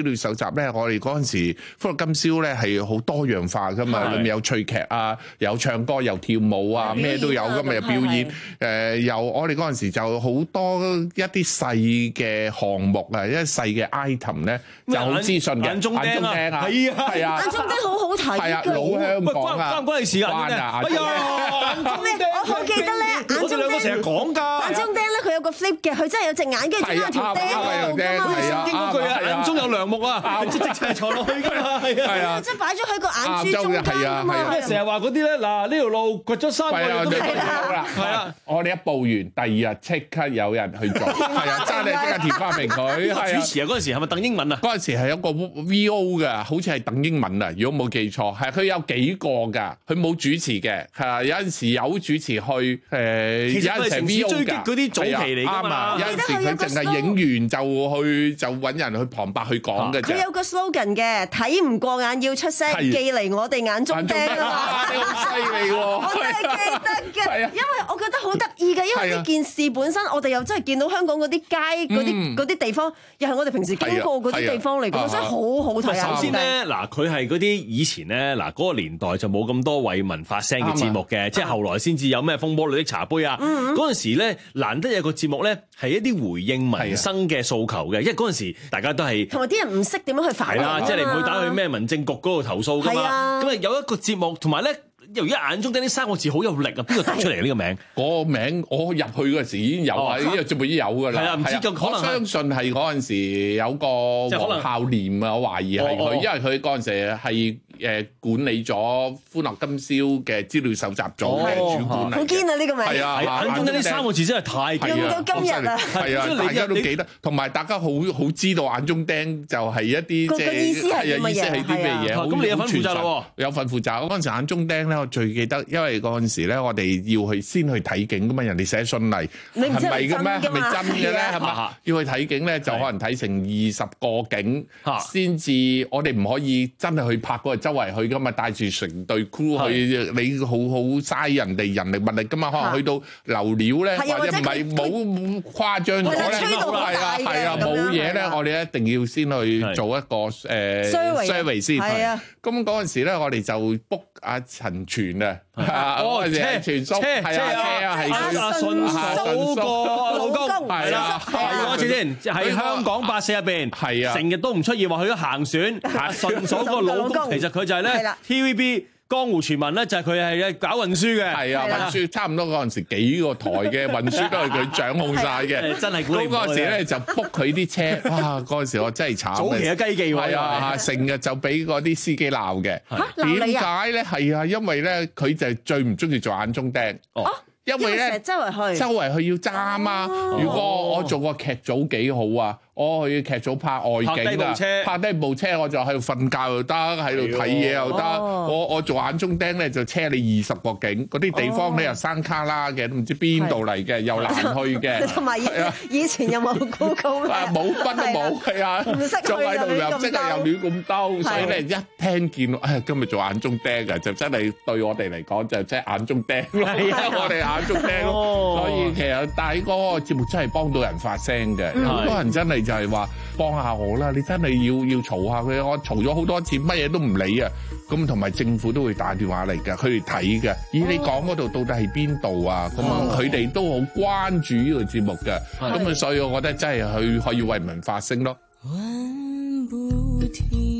咧，我哋嗰陣時《歡樂今宵》咧係好多樣化噶嘛，裏面有趣劇啊，有唱歌，有跳舞啊，咩都有噶嘛，有表演。誒，有我哋嗰陣時就好多一啲細嘅項目啊，一啲細嘅 item 咧就好資訊嘅。眼中釘啊，係啊，係啊， 眼中釘好好睇㗎。 老香港啊， 關唔關你事啊？ 關啊！ 哎呀，眼中釘， 我好記得咧，眼中釘。 我哋兩個成日講㗎。 眼中釘咧，佢有個 flip 嘅，佢真係有隻眼，跟住中間有條釘㗎嘛。 聖經嗰句啊，眼中有梁木啊，即係坐落去㗎嘛。係啊， 即係擺咗喺個眼珠中間㗎嘛。 咩成日話嗰啲咧？嗱，呢條路掘咗三個月都未到啦。係啊， 我哋一報完，第二日即刻有人去做。係啊，真係即刻填翻明佢。 主持啊，嗰陣時係咪鄧英文啊？ 嗰陣時係有個 V O 㗎，好似係鄧英文啊，如果冇記錯，係佢有幾個㗎，佢冇主持嘅，係啊，有陣時有主持去，誒，有陣時係 V O 㗎， 嗰啲早期嚟㗎嘛。 有陣時佢淨係影完就去就揾人去旁白去講嘅啫。 佢有個 slogan 嘅，睇唔過眼要出聲，寄嚟我哋眼中釘啊嘛。 你好犀利喎！ 我真係記得嘅，因為我覺得好得意嘅，因為呢件事本身我哋又真係見到香港嗰啲街嗰啲嗰啲地方，又係我哋平時經過嗰啲地方嚟嘅，所以好好睇啊！ 首先咧，嗱佢係嗰啲以前咧，嗱嗰個年代就冇咁多為民發聲嘅節目嘅，即係後來先至有咩風波裏的茶杯啊。嗰陣時咧，難得有個節目咧係一啲回應民生嘅訴求嘅，因為嗰陣時大家都係同埋啲人唔識點樣去反應啊， 即係你唔會打去咩民政局嗰度投訴㗎嘛。咁啊有一個節目，同埋咧。由於眼中釘呢三個字好有力啊，邊個讀出嚟呢個名？ 嗰個名我入去嗰時已經有啊，呢個節目已經有㗎啦。係啊，唔知咁可能。我相信係嗰陣時有個黃孝廉啊，我懷疑係佢，因為佢嗰陣時係誒管理咗《歡樂今宵》嘅資料搜集組嘅主管嚟。 好堅啊！呢個名。係啊， 眼中釘呢三個字真係太用到今日啊！ 係啊，大家都記得，同埋大家好好知道眼中釘就係一啲即係意思係啲咩嘢？ 咁你有份負責咯？ 有份負責。嗰陣時眼中釘咧。我最記得，因為嗰陣時咧，我哋要去先去睇景噶嘛，人哋寫信嚟，係咪嘅咩？係咪真嘅咧？係嘛？要去睇景咧，就可能睇成二十個景，先至我哋唔可以真係去拍嗰個周圍去噶嘛，帶住成隊 crew 去，你好好嘥人哋人力物力噶嘛，可能去到流料咧，或者唔係冇誇張咗咧，係啊係啊冇嘢咧，我哋一定要先去做一個誒 survey 先。咁嗰陣時咧，我哋就 book 阿陳全啊， 哦，車全叔，車車啊，係阿順嫂個老公，係啦，講一次先，喺香港八四入邊，係啊，成日都唔出現話去咗行船，阿順嫂個老公，其實佢就係咧 T V B。江湖傳聞咧就係佢係搞運輸嘅， 係啊，運輸差唔多嗰陣時幾個台嘅運輸都係佢掌控晒嘅， 真係估你唔到嘅。 嗰陣時咧就 book 佢啲車，哇！嗰陣時我真係慘。 早期嘅雞記喎， 係啊，成日就俾嗰啲司機鬧嘅。點解咧？係啊，因為咧佢就係最唔中意做眼中釘。哦。因為咧， 周圍去， 周圍去要揸啊嘛。如果我做個劇組幾好啊，我去劇組拍外景啊，拍低部車我就喺度瞓覺又得，喺度睇嘢又得。我我做眼中釘咧就車你二十個景，嗰啲地方咧又山卡拉嘅，都唔知邊度嚟嘅，又難去嘅。 同埋以前有冇 Google 啊？冇分都冇，係啊，仲喺度又即係又亂咁兜，所以咧一聽見唉今日做眼中釘嘅，就真係對我哋嚟講就即係眼中釘咯。我哋眼中釘咯，所以其實但係嗰個節目真係幫到人發聲嘅，好多人真係就係話幫下我啦，你真係要要嘈下佢，我嘈咗好多次，乜嘢都唔理啊，咁同埋政府都會打電話嚟㗎，佢哋睇嘅，咦你講嗰度到底係邊度啊？咁啊佢哋都好關注呢個節目嘅，咁啊所以我覺得真係佢可以為民發聲咯。 問不停，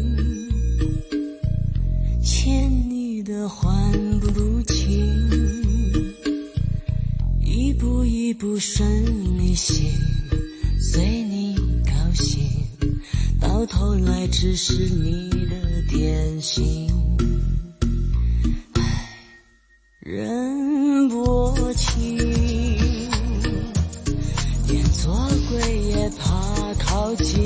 欠你的還不清，一步一步順你心，隨你高興，到頭來只是你的點心。唉，人薄情，連做鬼也怕靠近，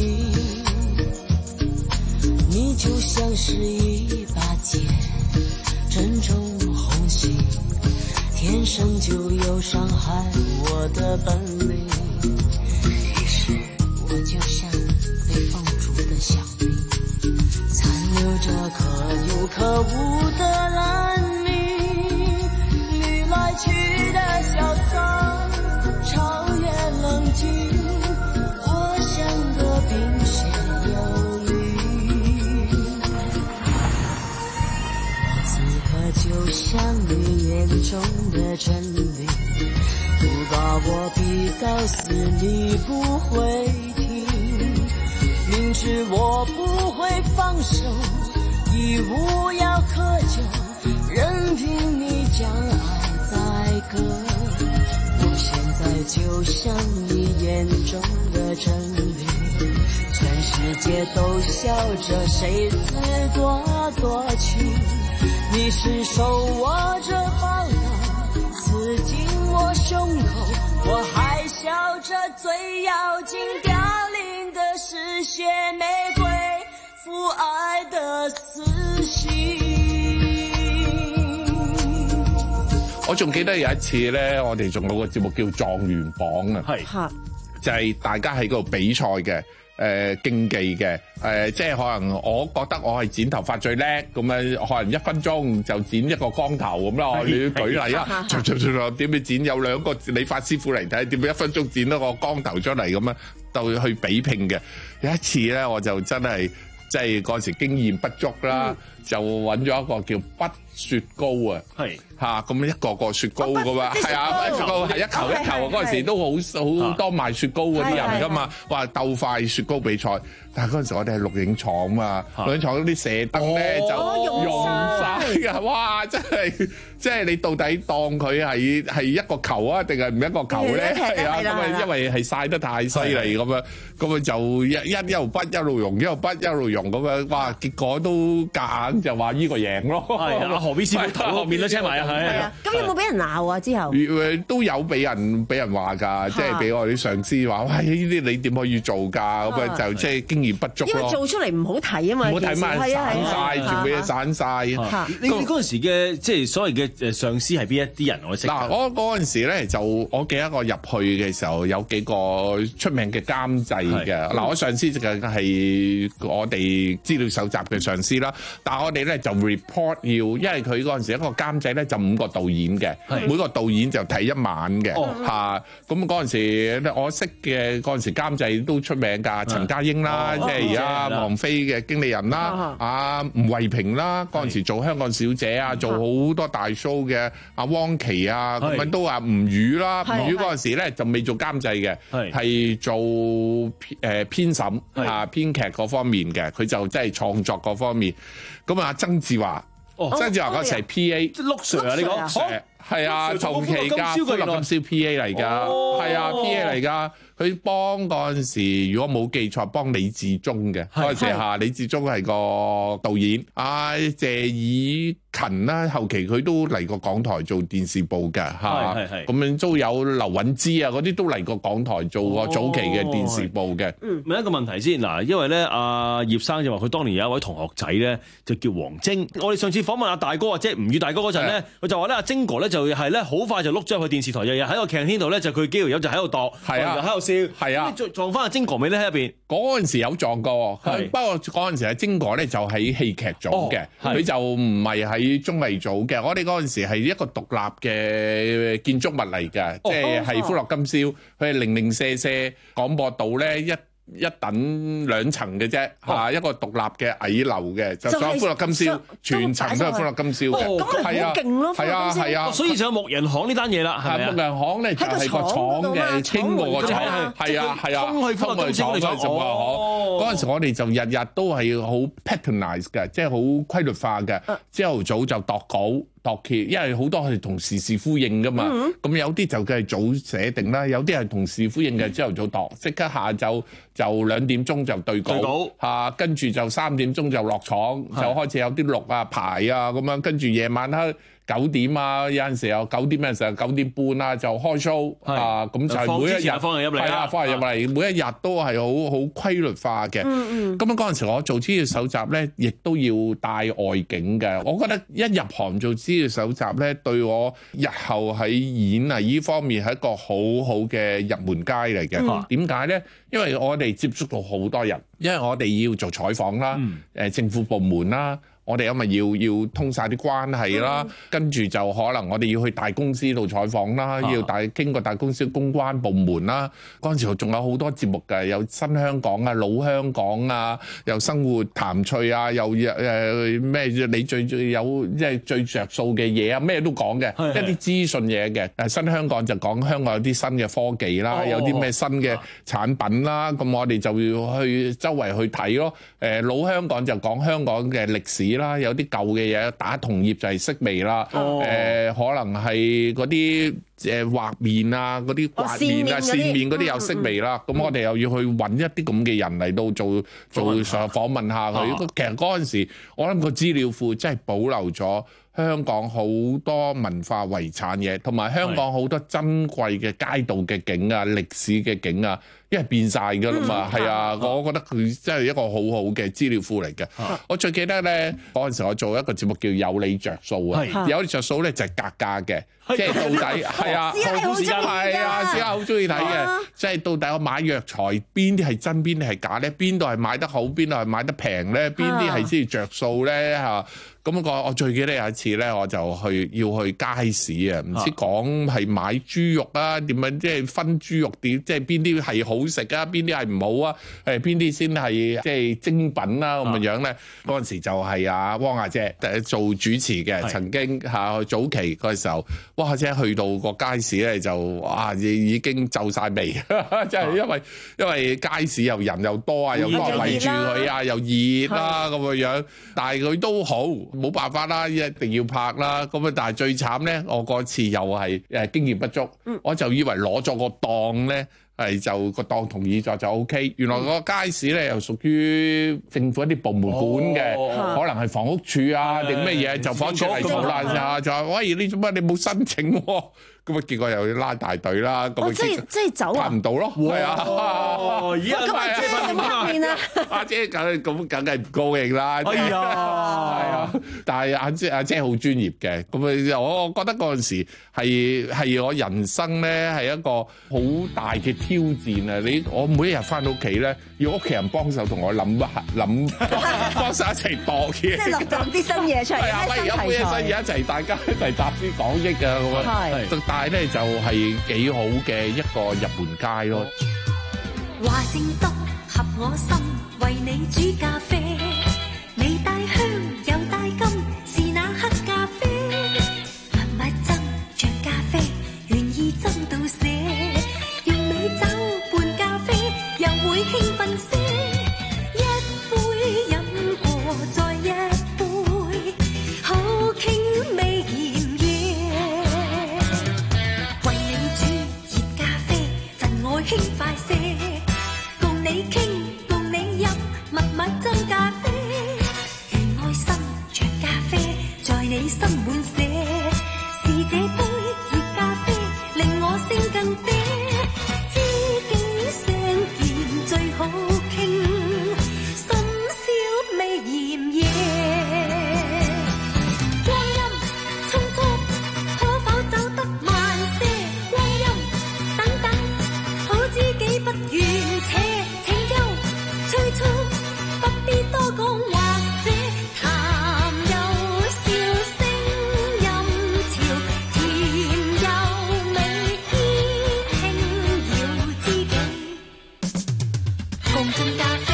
你就像是一把劍，正中紅心，天生就有傷害我的本領，於是我就像被放逐的小兵，殘留着可有可無的爛命，你來去的瀟灑，超越冷靜，我像個冰雪遊魚。 眼中的真理，不把我逼到死你不会停，明知我不会放手，义务要喝酒，任凭你将爱宰割。我现在就像你眼中的真理，全世界都笑着谁自作多情，你是手握着宝刀刺进我胸口，我还笑着最要紧凋零的是血玫瑰父爱的死刑。 我仲記得有一次咧，我哋仲有個節目叫狀元榜啊，係就係大家喺嗰度比賽嘅，誒、呃、競技嘅，誒、呃、即係可能我覺得我係剪頭髮最叻，咁樣可能一分鐘就剪一個光頭咁啦，我哋舉例啊，點樣剪有兩個理髮師傅嚟睇，點樣一分鐘剪到個光頭出嚟咁樣，就去比拼嘅。有一次咧，我就真係即係嗰時經驗不足啦，嗯、就揾咗一個叫筆雪糕啊，係嚇咁一個個雪糕噶嘛，係啊，雪糕係一球一球，嗰陣時都好好多賣雪糕嗰啲人噶嘛，話鬥快雪糕比賽，但係嗰陣時我哋係錄影廠啊嘛，錄影廠嗰啲射燈咧就溶晒㗎，哇！真係即係你到底當佢係係一個球啊，定係唔一個球咧？係啊，咁啊，因為係曬得太犀利咁樣，咁啊就一一一路筆一路溶，一路筆一路溶咁樣，哇！結果都夾硬就話呢個贏咯。係啊，何必師傅頭後面都車埋啊，係啊。咁有冇俾人鬧啊？之後都有俾人俾人話㗎，即係俾我啲上司話：喂，呢啲你點可以做㗎？咁啊就即係經驗不足咯。因為做出嚟唔好睇啊嘛，唔好睇嘛，散曬，全部嘢散曬。 你你嗰陣時嘅即係所謂嘅誒上司係邊一啲人我識？ 嗱，我嗰陣時咧就我記得我入去嘅時候有幾個出名嘅監製嘅。嗱，我上司就係我哋資料搜集嘅上司啦，但係我哋咧就 report 要，因為佢嗰陣時一個監製咧就五個導演嘅，每個導演就睇一晚嘅嚇。咁嗰陣時我識嘅嗰陣時監製都出名㗎，陳家英啦，即係而家王菲嘅經理人啦，阿吳慧萍啦，嗰陣時做香港小姐啊，做好多大 show 嘅，阿汪琪啊，咁樣都話吳宇啦，吳宇嗰陣時咧就未做監製嘅，係做誒編審啊編劇嗰方面嘅，佢就即係創作嗰方面。咁啊，曾志華。曾志華嗰時係 P A， 即係陸 Sir 啊！你講係啊，同期㗎，歡樂今宵 P A 嚟㗎，係啊 P A 嚟㗎。佢幫嗰陣時，如果冇記錯，幫李志忠嘅嗰陣時嚇，李志忠係個導演。阿謝以勤啦，後期佢都嚟過港台做電視部嘅嚇，咁樣都有劉允之啊，嗰啲都嚟過港台做過早期嘅電視部嘅。 嗯，問一個問題先嗱，因為咧阿葉生就話佢當年有一位同學仔咧，就叫黃晶。我哋上次訪問阿大哥啊，即係吳宇大哥嗰陣咧，佢就話咧阿晶哥咧就係咧好快就碌咗去電視台，日日喺個劇天度咧就佢幾條友就喺度度，係啊，喺度笑。係啊，撞撞翻阿晶哥未咧喺入邊？嗰陣時有撞過，不過嗰陣時阿晶哥咧就喺戲劇組嘅，佢、哦、就唔係喺綜藝組嘅。我哋嗰陣時係一個獨立嘅建築物嚟嘅，即係係歡樂今宵，佢係零零舍舍廣播道咧一。一等兩層嘅啫，嚇一個獨立嘅矮樓嘅，就所有歡樂今宵，全層都係歡樂今宵嘅，係啊，係啊，係啊，所以就有木人巷呢單嘢啦，係咪啊？木人巷咧就係個廠嘅，經過個廠，係啊係啊，通去歡樂今宵嚟講，哦，嗰陣時我哋就日日都係好 patternise 嘅，即係好規律化嘅，朝頭早就度稿。度劇，因為好多係同時事呼應噶嘛，咁、嗯、有啲就佢係早寫定啦，有啲係同時呼應嘅，朝頭早度，即刻下晝就兩點鐘就對稿，嚇、啊，跟住就三點鐘就落廠，就開始有啲錄啊排啊咁樣，跟住夜晚黑九點啊，有陣時候九點嘅時候九點半啊就開 show 啊，咁就係每一日放人入嚟，係啊，放人入嚟，每一日都係好好規律化嘅。咁樣嗰陣時我做資料搜集咧，亦都要帶外景嘅。我覺得一入行做資料搜集咧，對我日後喺演藝呢方面係一個好好嘅入門階嚟嘅。點解咧？因為我哋接觸到好多人，因為我哋要做採訪啦，誒、嗯、政府部門啦。 我哋因為要要通晒啲關係啦，嗯、跟住就可能我哋要去大公司度採訪啦，啊、要大經過大公司公關部門啦。嗰陣時仲有好多節目㗎，有新香港啊、老香港啊，又生活談趣啊，又誒咩、呃、你最最有即係最着數嘅嘢啊，咩都講嘅，一啲資訊嘢嘅。誒新香港就講香港有啲新嘅科技啦，哦、有啲咩新嘅產品啦，咁、啊、我哋就要去周圍去睇咯。誒老香港就講香港嘅歷史啦，有啲舊嘅嘢打銅業就係式微啦，誒、哦呃、可能係嗰啲誒畫面啊，嗰啲刮面啊、線面嗰啲又式微啦，咁、嗯嗯、我哋又要去揾一啲咁嘅人嚟到做做上訪問下佢。啊、其實嗰陣時，我諗個資料庫真係保留咗香港好多文化遺產嘢，同埋香港好多珍貴嘅街道嘅景啊、歷史嘅景啊。因為變晒㗎啦嘛，係、嗯、啊，我覺得佢真係一個好好嘅資料庫嚟嘅。啊、我最記得咧嗰陣時，我做一個節目叫有你着數啊，有你着數咧就係格價嘅，即係到底係啊，係啊，私下好中意睇嘅，即係到底我買藥材邊啲係真，邊啲係假咧？邊度係買得好，邊度係買得平咧？邊啲係先至着數咧？嚇！咁我我最記得有一次咧，我就去要去街市啊，唔知講係買豬肉啊，點樣即係分豬肉點，即係邊啲係好食啊，邊啲係唔好啊？誒邊啲先係即係精品啦咁嘅樣咧？嗰陣時就係阿汪阿姐做主持嘅，曾經嚇早期嗰時候，汪阿姐去到個街市咧就哇已已經皺晒眉，即係因為因為街市又人又多啊，又多人圍住佢啊，又熱啦咁嘅樣，但係佢都好。冇辦法啦，一定要拍啦。咁啊，但係最慘咧，我嗰次又係誒經驗不足，嗯、我就以為攞咗個檔咧，係就個檔同意咗就 O K。原來個街市咧又屬於政府一啲部門管嘅，哦、可能係房屋署啊定咩嘢就放出嚟做啦，就話喂你做乜你冇申請喎？咁啊，結果又要拉大隊啦。咁啊， 即係即係走啊？ 拍唔到咯，係啊！ 咁阿姐點拍啊？ 阿姐梗係咁，梗係唔高興啦。 哎呀， 係啊！但係阿姐阿姐好專業嘅。咁啊，我我覺得嗰陣時係係我人生咧係一個好大嘅挑戰啊！你我每一日翻到屋企咧，要屋企人幫手同我諗一諗，幫手一齊度嘢。即係落咗啲新嘢出嚟。係啊，喂，有冇嘢新嘢一齊，大家一齊集思廣益啊！咁啊，係。但係咧就係幾好嘅一個入門街咯。 話正多合我心，為你煮咖啡，未帶香又帶金，是那黑咖啡。蜜蜜斟着咖啡，願意斟到瀉，用美酒伴咖啡，又會興奮些。一杯飲過再一杯，好傾味甜。輕快些，共你傾，共你飲，密密斟咖啡，願愛心像咖啡，在你心滿瀉，是這杯熱咖啡令我聲更嗲，知己相見最好傾，深宵未嫌夜，光陰匆匆，可否走得慢些？光陰等等。知己不願且請休催促，不必多講或者談又笑聲音潮，甜又美偏輕要知己共進咖啡。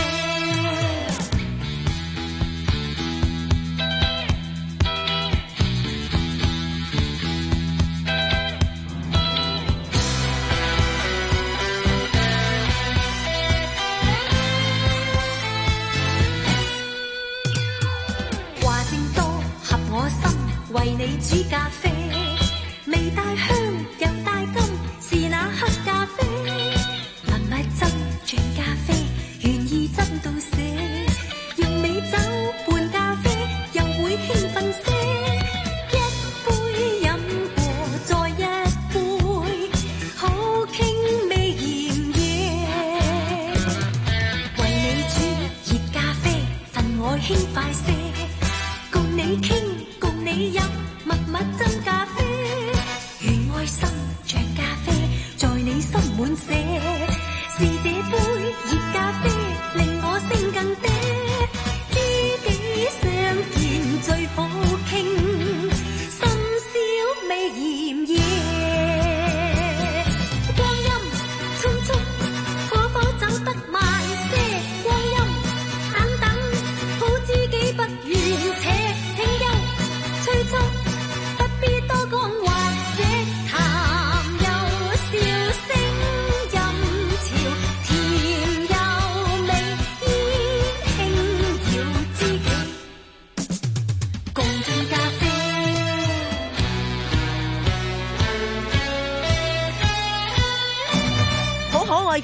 為你煮咖啡，未帶香又帶金，是那黑咖啡。蜜蜜斟着咖啡，願意斟到瀉，用美酒伴咖啡，又會興奮些。一杯飲過再一杯，好傾味嫌夜。為你煮熱咖啡，份愛輕快些，共你傾。你飲密密斟咖啡，願愛心像咖啡，在你心滿瀉，是這杯熱咖啡令我聲更嗲，知己相見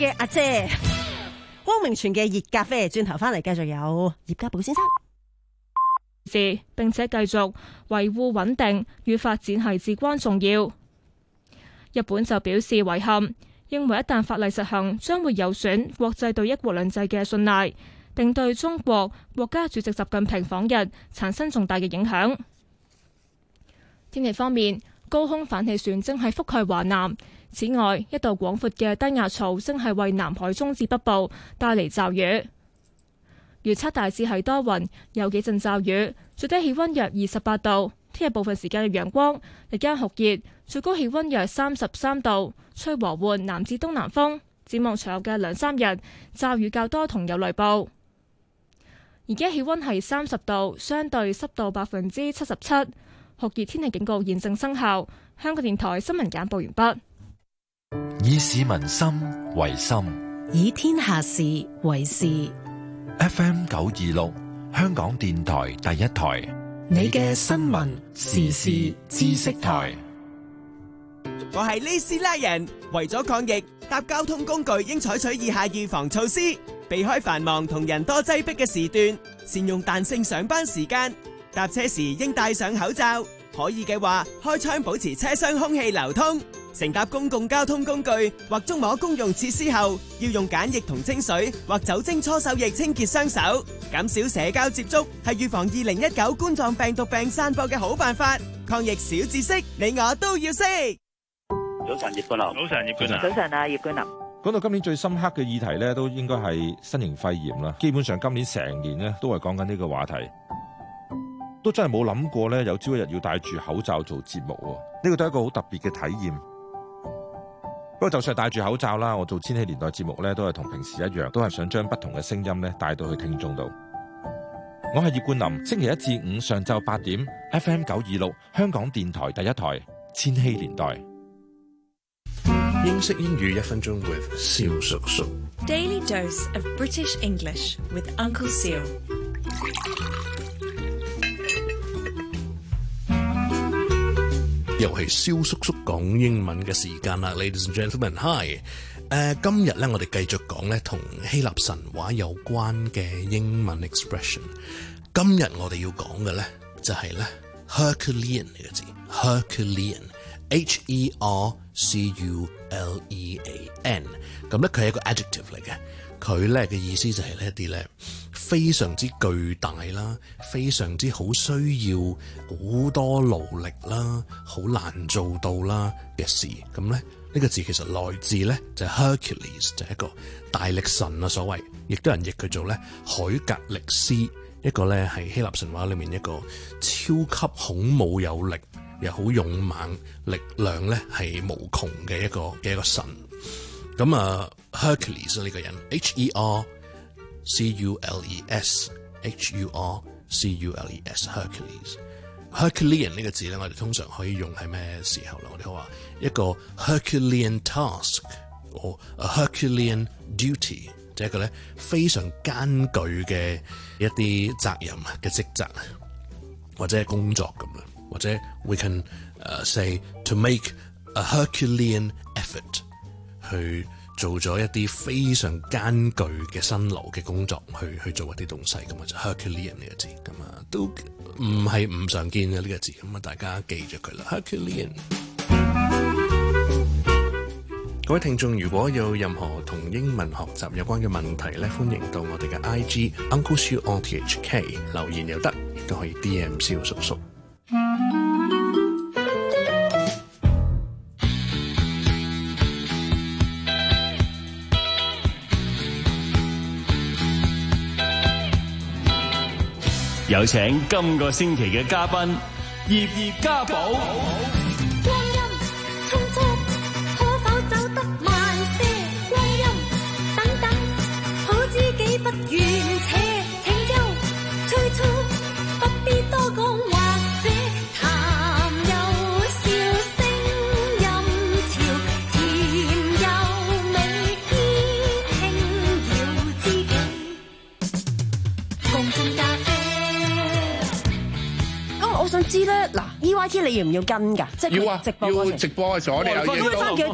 嘅阿姐，汪明荃嘅熱咖啡。轉頭翻嚟繼續有葉家寶先生。 並且繼續維護穩定與發展係至關重要。日本就表示遺憾，認為一旦法例實行，將會有損國際對一國兩制嘅信賴，並對中國國家主席習近平訪日產生重大嘅影響。天氣方面，高空反氣旋正係覆蓋華南，此外一道廣闊嘅低壓槽正係為南海中至北部帶嚟驟雨。預測大致係多雲，有幾陣驟雨，最低氣溫約二十八度。聽日部分時間有陽光，日間酷熱，最高氣溫約三十三度，吹和緩南至東南風。展望隨後嘅兩三日，驟雨較多同有雷暴。而家氣溫係三十度，相對濕度百分之七十七，酷熱天氣警告現正生效。香港電台新聞簡報完畢。以市民心為心， 以天下事為事。 F M 九二六，香港電台第一台， 你嘅新聞時事知識台。 我係呢斯拉人，為咗抗疫，搭交通工具應採取以下預防措施：避開繁忙同人多擠迫嘅時段，善用彈性上班時間，搭車時應戴上口罩，可以嘅話開窗保持車廂空氣流通。乘搭公共交通工具或觸摸公用設施後，要用梘液同清水或酒精搓手液清潔雙手。減少社交接觸係預防二零一九冠狀病毒病散播嘅好辦法。抗疫小知識，你我都要識。 早晨，葉冠霖。早晨，葉冠霖。 早晨啊，葉冠霖。 講到今年最深刻嘅議題咧，都應該係新型肺炎啦。基本上今年成年咧都係講緊呢個話題，都真係冇諗過咧有朝一日要戴住口罩做節目喎。呢個都係一個好特別嘅體驗。不過就算係戴住口罩啦，我做千禧年代節目咧，都係同平時一樣，都係想將不同嘅聲音咧帶到去聽眾度。我係葉冠霖，星期一至五上晝八點 ，F M 九二六香港電台第一台千禧年代。 英式英語一分鐘 with 蕭叔叔。 Daily dose of British English with Uncle Seal。 又係蕭叔叔講英文嘅時間啦 ，Ladies and gentlemen，Hi！ 誒、呃，今日咧我哋繼續講咧同希臘神話有關嘅英文 expression。今日我哋要講嘅咧就係咧 Herculean 呢個字 ，Herculean，H E R C U L E A N。咁咧佢係一個 adjective 嚟嘅，佢咧嘅意思就係呢一啲咧非常之巨大啦，非常之好需要好多勞力啦，好難做到啦嘅事。咁咧呢個字其實來自咧就係 Hercules， 就係一個大力神啊，所謂，亦都有人譯佢做咧海格力斯，一個咧係希臘神話裏面一個超級孔武有力又好勇猛，力量咧係無窮嘅一個嘅一個神。咁啊 Hercules 呢個人 H E R C U L E S H U R C U L E S Hercules Herculean 呢個字咧，我哋通常可以用喺咩時候咧？我哋話一個 Herculean task 或 a Herculean duty， 即係一個咧非常艱巨嘅一啲責任嘅職責，或者係工作咁啦，或者 we can、uh, say to make a Herculean effort， 去做咗一啲非常艱巨嘅辛勞嘅工作，去去做一啲東西咁啊，就 Herculean 呢個字咁啊，都唔係唔常見嘅呢個字，咁啊，大家記住佢啦 Herculean。各位聽眾，如果有任何同英文學習有關嘅問題咧，歡迎到我哋嘅 I G Uncle Siu R T H K 留言又得，亦都可以 D M 蕭叔叔。 有請今個星期嘅嘉賓葉葉家寶。 光陰匆匆，可否走得慢些？光陰等等，好知己不願且請休催促，不必多講，或者談有笑聲音潮，甜又美，依輕搖知己，共進咖啡。我想知咧，嗱 ，E Y T 你要唔要跟㗎？即係要啊， 直播要直播嘅時候，我哋又要開翻幾多點啊？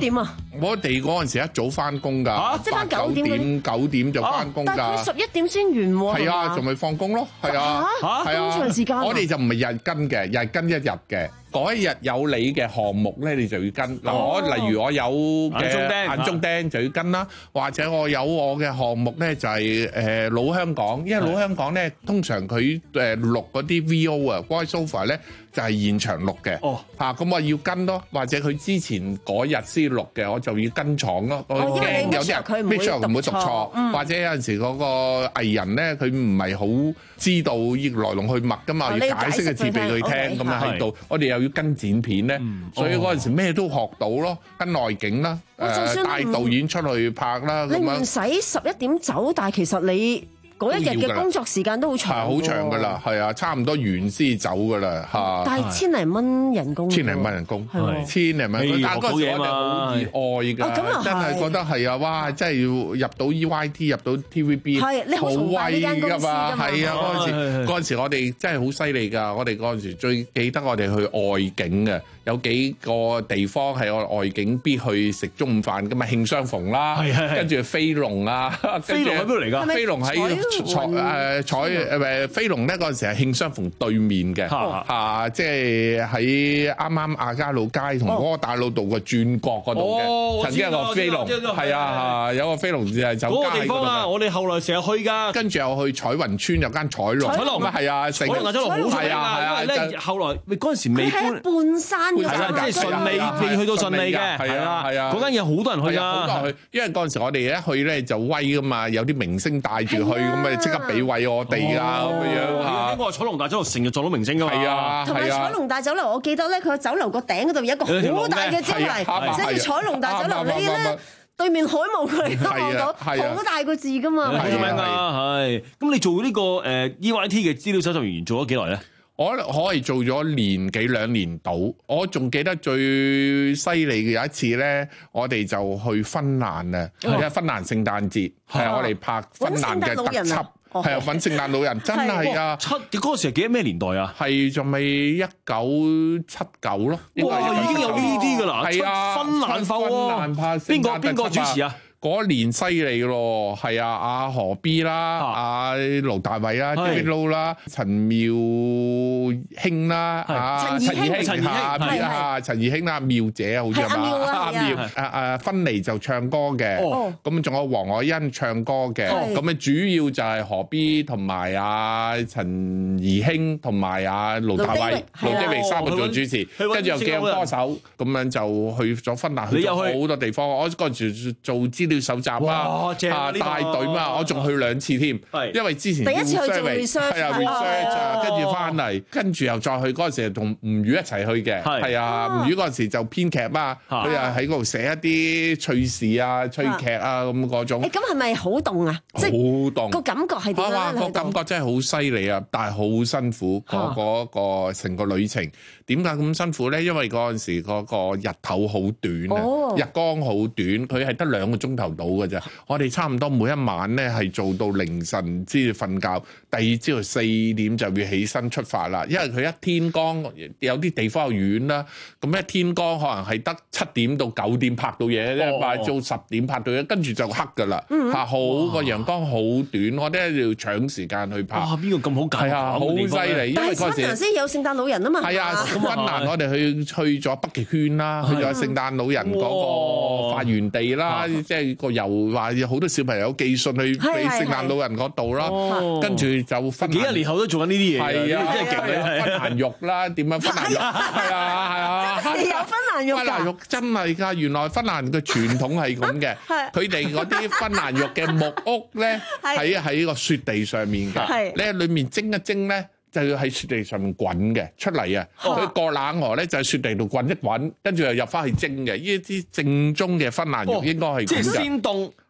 我哋嗰陣時一早翻工㗎， 即係翻九點九點就翻工㗎。 但係佢十一點先完喎。 係啊，仲未放工咯，係啊，係啊， 咁長時間。 我哋就唔係日跟嘅，日跟一日嘅。嗰一日有你嘅項目咧，你就要跟。嗱，我例如我有嘅眼中釘就要跟啦，或者我有我嘅項目咧就係誒老香港，因為老香港咧通常佢誒錄嗰啲 V O 啊 voice over 咧就係現場錄嘅。哦，嚇咁我要跟咯，或者佢之前嗰日先錄嘅，我就要跟廠咯。我驚有啲人 make sure 唔會讀錯，或者有陣時嗰個藝人咧佢唔係好知道來龍去脈噶嘛，要解釋個字俾佢聽咁樣喺度，我哋又要跟剪片咧，所以嗰陣時咩都學到咯，跟外景啦，誒帶導演出去拍啦咁樣。 你唔使十一點走，但係其實你嗰一日嘅工作時間都好長， 係好長噶啦，係啊，差唔多完先走噶啦嚇。 但係千零蚊人工， 千零蚊人工，千零蚊。但係嗰陣時我哋好熱愛㗎，真係覺得係啊！哇，真係要入到 E Y T， 入到 T V B， 好威㗎嘛！係啊，嗰陣時嗰陣時我哋真係好犀利㗎！我哋嗰陣時最記得我哋去外景嘅，有幾個地方係我外景必去食中午飯㗎嘛，慶相逢啦，跟住飛龍啊， 飛龍喺邊度嚟㗎？ 飛龍喺彩誒彩誒飛龍咧，嗰陣時係慶相逢對面嘅嚇，即係喺啱啱亞皆老街同嗰個大老道嘅轉角嗰度嘅，曾經有個飛龍，係啊，有個飛龍就係酒家嗰個地方啊！我哋後來成日去㗎， 跟住又去彩雲村有間彩龍，彩龍啊係啊，彩龍亞洲龍好係啊，因為咧後來嗰陣時未搬半山嘅， 係啦，即係順利未去到順利嘅，係啦，係啊，嗰間嘢好多人去㗎， 好多人去，因為嗰陣時我哋一去咧就威㗎嘛，有啲明星帶住去咁啊，即刻俾位我哋啊咁樣嚇。 我係彩龍大酒樓成日撞到明星㗎嘛， 係啊， 同埋彩龍大酒樓，我記得咧，佢個酒樓個頂嗰度有一個好大嘅招牌，寫住彩龍大酒樓。你咧對面海望過嚟都望到，好大個字㗎嘛。 好出名㗎，係。咁你做呢個誒 E Y T 嘅資料搜集員做咗幾耐咧？ 我可以做咗年幾兩年到，我仲記得最犀利嘅有一次咧，我哋就去芬蘭啊，因為芬蘭聖誕節係我哋拍芬蘭嘅特輯，係啊，揾聖誕老人真係啊！ 七嗰個時係幾多咩年代啊？ 係仲未一九七九咯， 哇！已經有呢啲㗎啦， 係啊， 芬蘭埠喎，邊個邊個主持啊？ 嗰年犀利咯，係啊，阿何 B 啦，阿盧大偉啦 David Low 啦，陳妙卿啦，啊陳怡卿啊，陳怡卿啦，妙姐好似係嘛？阿妙啊啊芬妮就唱歌嘅，咁仲有黃凱欣唱歌嘅，咁啊主要就係何 B 同埋阿陳怡卿同埋阿盧大偉、盧德榮三個做主持，跟住又幾有歌手，咁樣就去咗芬蘭，去咗好多地方。我嗰陣時做資料搜集啦，啊帶隊嘛，我仲去兩次添，因為之前第一次去做 research， 係啊 research 啊，跟住翻嚟，跟住又再去嗰陣時同吳宇一齊去嘅，係啊，吳宇嗰陣時就編劇嘛，佢又喺嗰度寫一啲趣事啊、趣劇啊咁嗰種。 誒咁係咪好凍啊？ 好凍， 個感覺係點啊？ 個感覺真係好犀利啊！但係好辛苦，嗰嗰個成個旅程。點解咁辛苦咧？因為嗰陣時嗰個日頭好短啊，日光好短，佢係得兩個鐘頭到嘅啫。我哋差唔多每一晚咧係做到凌晨先瞓覺，第二朝四點就要起身出發啦。因為佢一天光，有啲地方又遠啦，咁一天光可能係得七點到九點拍到嘢啫，或者做十點拍到嘢，跟住就黑㗎啦。嚇，好個陽光好短，我哋要搶時間去拍。 哇！邊個咁好揀？ 係啊，好犀利。 但係芬蘭先有聖誕老人啊嘛。 係啊。芬蘭我哋去去咗北極圈啦，去咗聖誕老人嗰個發源地啦，即係個遊話有好多小朋友寄信去俾聖誕老人嗰度啦，跟住就芬蘭幾廿年後都做緊呢啲嘢， 係啊，真係勁啊！芬蘭肉啦，點樣芬蘭肉？係啊係啊， 有芬蘭肉㗎。 芬蘭肉真係㗎，原來芬蘭嘅傳統係咁嘅，佢哋嗰啲芬蘭肉嘅木屋咧，喺喺個雪地上面㗎，你喺裡面蒸一蒸咧。就要喺雪地上面滾嘅出嚟啊！佢過冷河咧就喺雪地度滾一滾，跟住又入翻去蒸嘅。呢啲正宗嘅芬蘭肉應該係咁嘅。 即係先凍，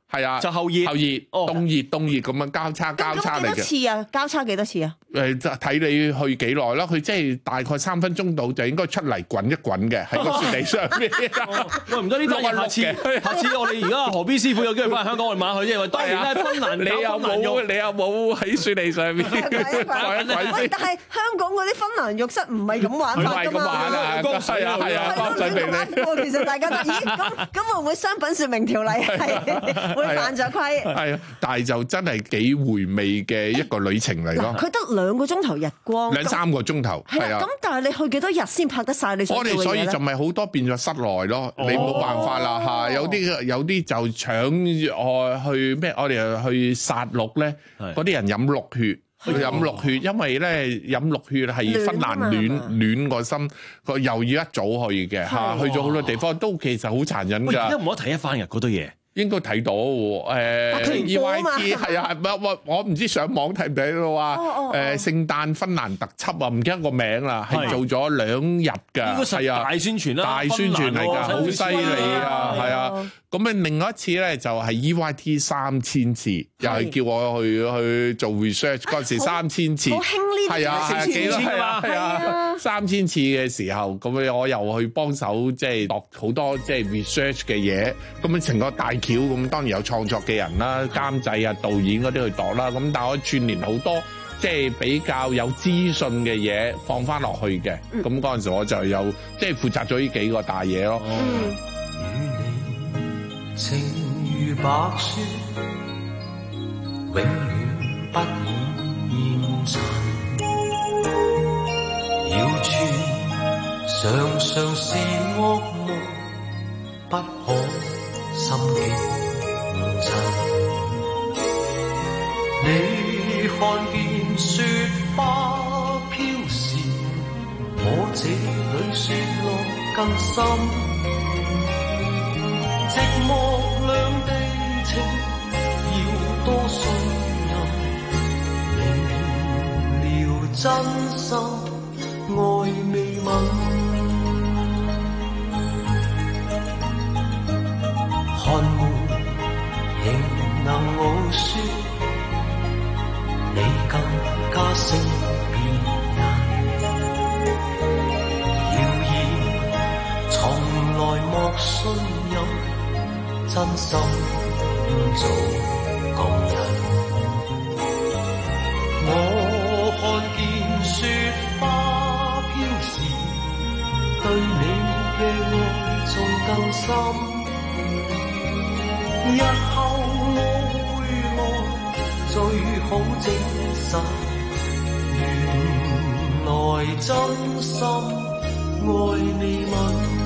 係啊， 就後熱後熱，凍熱凍熱咁樣交叉交叉嚟嘅。 咁幾多次啊？交叉幾多次啊？ 誒，就睇你去幾耐咯。佢即係大概三分鐘度就應該出嚟滾一滾嘅喺個雪地上邊。 喂，唔得呢單嘢，下次下次我哋而家何必師傅有機會翻嚟香港，我哋問下佢啫。當然咧，芬蘭你有冇你有冇喺雪地上邊滾一滾先？ 但係香港嗰啲芬蘭浴室唔係咁玩法㗎嘛。 係啊係啊，幫水俾你。 其實大家咦咁咁會唔會商品説明條例係會犯咗規？ 係啊，但係就真係幾回味嘅一個旅程嚟咯。 佢得兩個鐘頭日光， 兩三個鐘頭係啊。 咁但係你去幾多日先拍得晒你想做嘅嘢咧？ 我哋所以就咪好多變咗室內咯，你冇辦法啦嚇。有啲有啲就搶我去咩？我哋去殺鹿咧，嗰啲人飲鹿血。飲鹿血，因為咧飲鹿血係芬蘭暖暖個心，佢又要一早去嘅嚇，去咗好多地方都其實好殘忍㗎。 而家冇得睇一番嘅嗰堆嘢。 應該睇到誒 E Y T 係啊，係我我唔知上網睇唔睇到啊？誒聖誕芬蘭特輯啊，唔記得個名啦，係做咗兩日㗎，係啊， 大宣傳啦， 大宣傳嚟㗎，好犀利啊，係啊。咁啊，另外一次咧就係 E Y T 三千次，又係叫我去去做 research 嗰陣時三千次， 好興呢啲係啊，係啊，幾多係啊，係啊，三千次嘅時候，咁樣我又去幫手即係度好多即係 research 嘅嘢，咁樣成個大橋咁，當然有創作嘅人啦、監製啊、導演嗰啲去度啦，咁但係我串聯好多即係比較有資訊嘅嘢放翻落去嘅，咁嗰陣時我就有即係負責咗呢幾個大嘢咯。 情如白雪，永遠不染塵。謠傳常常是惡夢，不可心驚震。你看見雪花飄時，我這裏雪落更深。寂寞兩地情，要多信任，明了真心，愛未泯。寒門仍能傲雪，你更加勝別人。謠言從來莫信任。真心做共人，我看見雪花飄時，對你嘅愛仲更深。日後我回來，最好證實，原來真心愛未泯。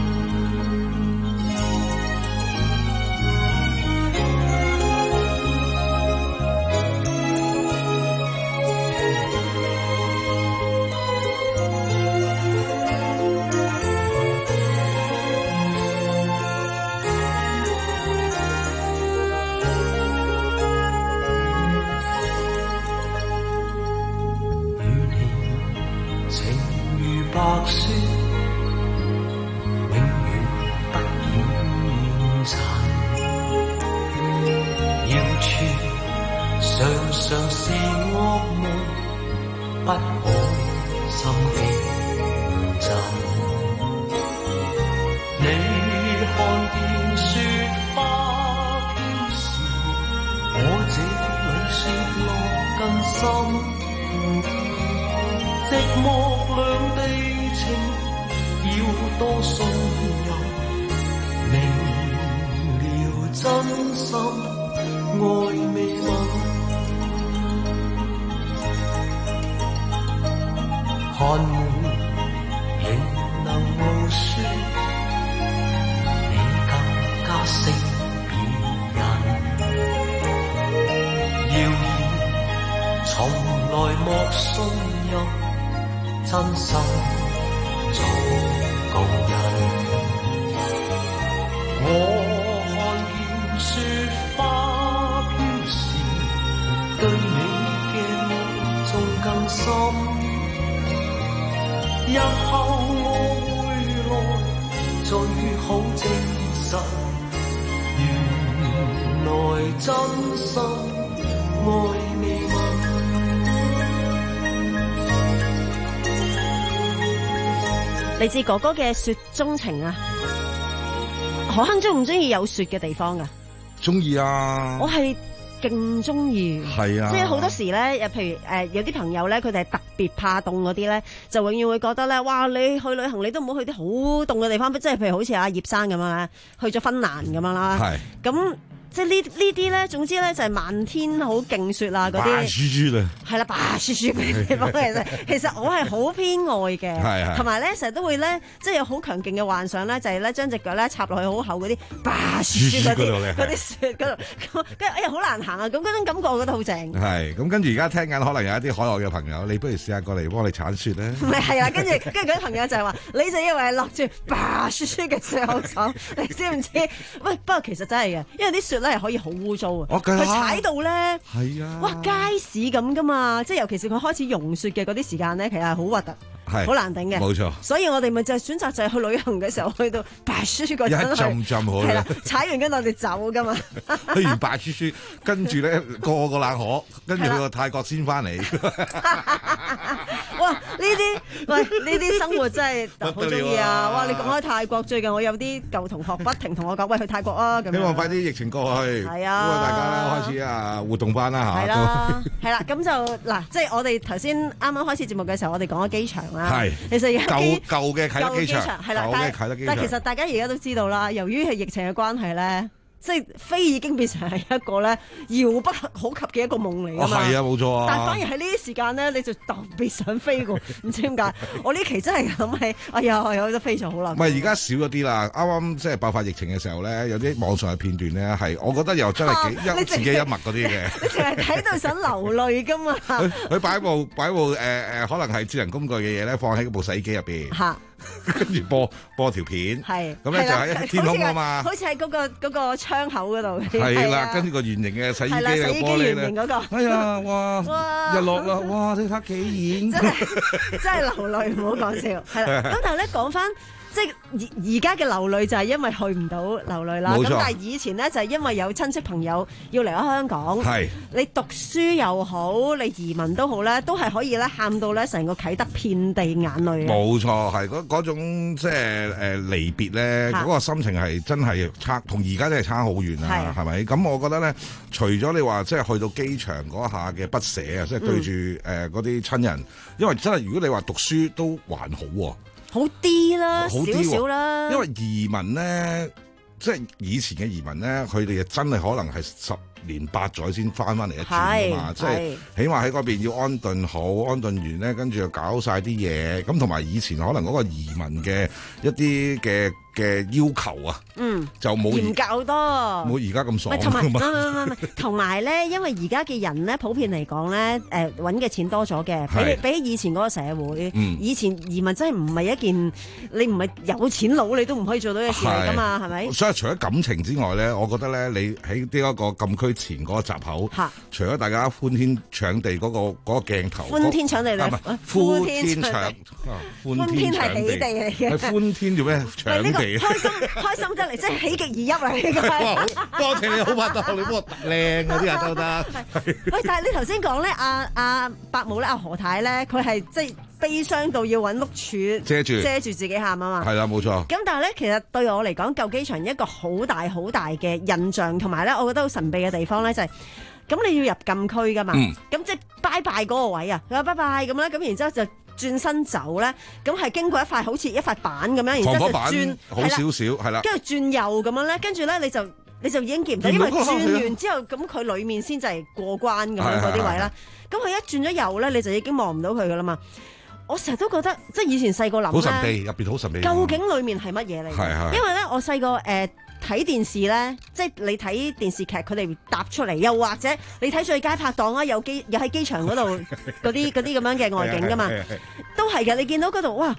白雪永遠不染塵，謠傳常常是惡夢，不可心驚震。你看見雪花飄時，我這裏雪落更深。寂寞兩地情，要多信任，明了真心，愛未泯。寒門仍能傲雪，你更加勝別人。謠言從來莫信任。真心做共人，我看見雪花飄時，對你嘅愛仲更深。日後我回來，最好證實，原來真心愛未泯。 嚟自哥哥嘅雪中情啊，何鏗中唔中意有雪嘅地方噶？ 中意啊！ 我係勁中意， 係啊！ 即係好多時咧，譬如誒、呃、有啲朋友咧，佢哋係特別怕凍嗰啲咧，就永遠會覺得咧，哇！你去旅行你都唔好去啲好凍嘅地方，即係譬如好似阿葉生咁樣，去咗芬蘭咁樣啦，係咁。即係呢呢啲咧，總之咧就係漫天好勁雪啊嗰啲， 白雪雪啊， 係啦，白雪雪嗰啲地方其實其實我係好偏愛嘅，係同埋咧成日都會咧，即係有好強勁嘅幻想咧，就係咧將隻腳咧插落去好厚嗰啲白雪雪嗰啲嗰啲雪嗰度，跟住哎呀好難行啊！咁嗰種感覺我覺得好正。 係咁跟住而家聽緊，可能有一啲海外嘅朋友，你不如試下過嚟幫你鏟雪咧。 唔係係啊，跟住跟住嗰啲朋友就係話，你就以為係落住白雪雪嘅雪好爽，你知唔知？喂，不過其實真係嘅，因為啲雪咧係可以好污糟啊！佢踩到咧，係啊，哇街市咁噶嘛！即係尤其是佢開始融雪嘅嗰啲時間咧，其實係好核突，係好難頂嘅。冇錯，所以我哋咪就係選擇就係去旅行嘅時候去到白雪雪嗰陣，一浸浸好啦。踩完跟住我哋走噶嘛。 去完白雪雪，跟住咧過個冷河，跟住去個泰國先翻嚟。 哇！呢啲喂呢啲生活真係好中意啊！哇！你講開泰國，最近我有啲舊同學不停同我講，喂去泰國啊！咁希望快啲疫情過去， 係啊！ 咁啊，大家開始啊活動翻啦嚇。 係啦，係啦，咁就嗱，即係我哋頭先啱啱開始節目嘅時候，我哋講咗機場啦。係，其實而家舊舊嘅啟德機場係啦，舊嘅啟德機場。 但係其實大家而家都知道啦，由於係疫情嘅關係咧。即係飛已經變成係一個咧遙不可及嘅一個夢嚟㗎嘛，係啊冇錯啊！但係反而喺呢啲時間咧，你就特別想飛㗎，唔知點解？我呢期真係諗起，哎呀，有得飛咗好耐。唔係而家少咗啲啦，啱啱即係爆發疫情嘅時候咧，有啲網上嘅片段咧係，我覺得又真係幾一自己一默嗰啲嘅。 你淨係睇到想流淚㗎嘛？ 佢佢擺部擺部誒誒，可能係智能工具嘅嘢咧，放喺部洗衣機入邊。嚇！跟住播播條片，係咁咧就喺天空啊嘛， 好似喺嗰個嗰個窗口嗰度， 係啦，跟住個圓形嘅洗衣機嘅玻璃咧，哎呀，哇，日落啦，哇，你睇幾遠， 真係真係流淚，唔好講笑，係啦。咁但係咧講翻。即係而而家嘅流淚就係因為去唔到流淚啦，咁但係以前咧就係因為有親戚朋友要嚟咗香港，係你讀書又好，你移民都好咧，都係可以咧喊到咧成個啟德遍地眼淚。冇錯，係嗰嗰種即係誒離別咧，嗰個心情係真係差，同而家真係差好遠啊，係咪？咁我覺得咧，除咗你話即係去到機場嗰下嘅不捨啊，即係對住誒嗰啲親人，因為真係如果你話讀書都還好喎。 好啲啦，少少啦。 因為移民咧，即係以前嘅移民咧，佢哋真係可能係十年八載先翻翻嚟一轉㗎嘛。即係起碼喺嗰邊要安頓好，安頓完咧，跟住又搞晒啲嘢。咁同埋以前可能嗰個移民嘅一啲嘅嘅要求啊，嗯，就冇嚴格好多， 冇而家咁爽。 同埋唔唔唔唔，同埋咧，因為而家嘅人咧，普遍嚟講咧，誒揾嘅錢多咗嘅，比比起以前嗰個社會，嗯、以前移民真係唔係一件你唔係有錢佬你都唔可以做到嘅事嚟㗎嘛，係咪？ 所以除咗感情之外咧，我覺得咧，你喺呢一個禁區前嗰個閘口，除咗大家歡天搶地嗰個嗰個鏡頭， 歡天搶地嚟， 歡天搶，歡天係起地嚟嘅， 係歡天做咩搶地？ 開心開心得嚟，即係喜極而泣啊！呢個多謝你好拍檔，你幫我靚嗰啲啊得唔得？ 喂，但係你頭先講咧，阿阿伯母咧，阿何太咧，佢係即係悲傷到要揾碌柱遮住遮住自己喊啊嘛。係啦，冇錯。咁但係咧，其實對我嚟講，舊機場一個好大好大嘅印象，同埋咧，我覺得好神秘嘅地方咧，就係咁你要入禁區噶嘛。咁即係拜拜嗰個位啊，佢話拜拜咁啦，咁然之後就轉身走咧，咁係經過一塊好似一塊板咁樣，然之後就轉好少少係啦， 跟住轉右咁樣咧，跟住咧你就你就已經見唔到，因為轉完之後咁佢裡面先就係過關咁樣嗰啲位啦。咁佢一轉咗右咧，你就已經望唔到佢噶啦嘛。我成日都覺得，即係以前細個諗咧， 好神秘，入邊好神秘。 究竟裡面係乜嘢嚟？ 係係。 因為咧，我細個誒睇電視咧，即係你睇電視劇，佢哋搭出嚟，又或者你睇最佳拍檔啊，有機又喺機場嗰度嗰啲嗰啲咁樣嘅外景噶嘛，都係嘅。你見到嗰度哇，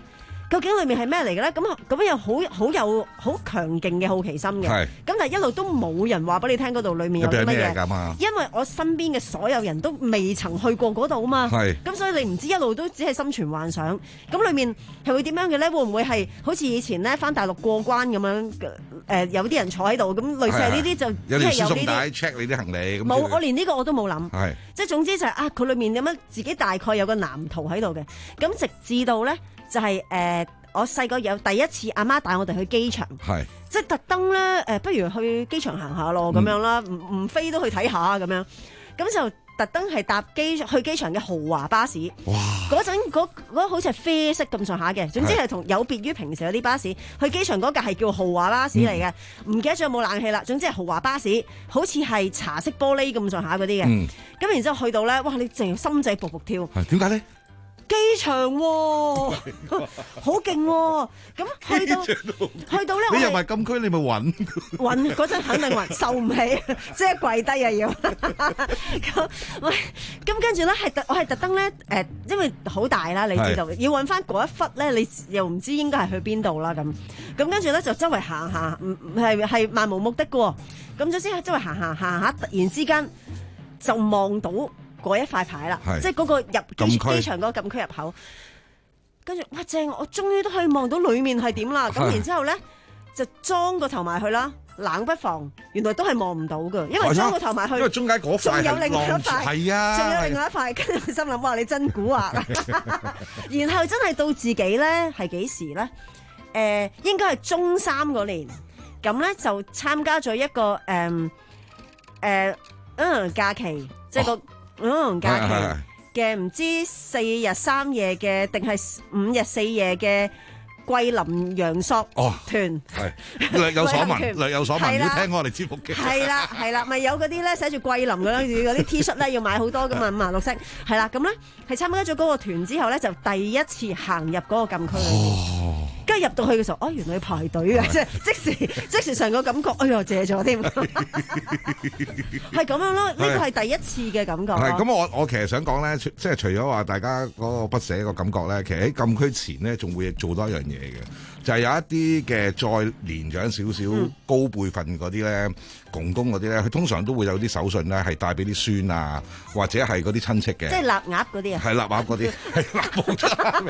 究竟裏面係咩嚟嘅咧？咁咁又好好有好強勁嘅好奇心嘅。咁但係一路都冇人話俾你聽嗰度裏面有啲乜嘢。因為我身邊嘅所有人都未曾去過嗰度啊嘛。咁所以你唔知，一路都只係心存幻想。咁裏面係會點樣嘅咧？會唔會係好似以前咧返大陸過關咁樣？誒、呃、有啲人坐喺度，咁類似係呢啲就有條輸送帶 check 你啲行李。 冇，我連呢個我都冇諗。即係總之就係、是、啊，佢裏面有乜自己大概有個藍圖喺度嘅。咁直至到咧。就係、是、誒、呃，我細個有第一次阿媽帶我哋去機場，即係特登咧誒，不如去機場行下咯咁樣啦，唔唔飛都去睇下咁樣，咁就特登係搭機去機場嘅豪華巴士。哇！嗰陣嗰嗰好似係啡色咁上下嘅，總之係同有別於平時嗰啲巴士。去機場嗰架係叫豪華巴士嚟嘅，唔、嗯、記得咗有冇冷氣啦。總之係豪華巴士，好似係茶色玻璃咁上下嗰啲嘅。咁、嗯、然之後去到咧，哇！你淨係心仔噗噗跳。 點解咧？ 機場喎、哦，好勁喎！咁去到去到咧， 你入埋禁區，你咪暈暈嗰陣肯定暈，受唔起，即係跪低啊要。咁喂，咁跟住咧係特，我係特登咧誒，因為好大啦，你知道，要揾翻嗰一忽咧，你又唔知應該係去邊度啦咁。咁跟住咧就周圍行下，唔係係漫無目的嘅喎。咁總之係周圍行行行下，突然之間就望到嗰一塊牌啦，即係嗰個入機機場嗰個禁區入口，跟住哇正，我終於都可以望到裏面係點啦。咁然之後咧就裝個頭埋去啦，冷不防原來都係望唔到㗎，因為裝個頭埋去， 因為中間嗰塊仲有另外一塊，係啊， 仲有另外一塊，跟住心諗哇你真蠱惑，然後真係到自己咧係幾時咧？誒、呃，應該係中三嗰年，咁咧就參加咗一個誒誒、呃呃、嗯假期，即係個。哦嗯，假期嘅唔知四日三夜嘅，定係五日四夜嘅桂林陽朔團， 係略有所聞，略有所聞，要聽我哋節目嘅。 係啦，係啦，咪有嗰啲咧寫住桂林嘅啦，嗰啲 T 恤咧要買好多噶嘛，五顏六色。係啦，咁咧係參加咗嗰個團之後咧，就第一次行入嗰個禁區裏面。跟住入到去嘅時候，哦，原來要排隊嘅，即係即時即時上個感覺，哎呀，謝咗添，係咁樣咯。呢個係第一次嘅感覺。 係咁，我我其實想講咧，即係除咗話大家嗰個不捨個感覺咧，其實喺禁區前咧，仲會做多一樣嘢嘅，就係、是、有一啲嘅再年長少少、嗯、高輩份嗰啲咧，公公嗰啲咧，佢通常都會有啲手信咧，係帶俾啲孫啊，或者係嗰啲親戚嘅。 即係臘鴨嗰啲啊？ 係臘鴨嗰啲，係臘冇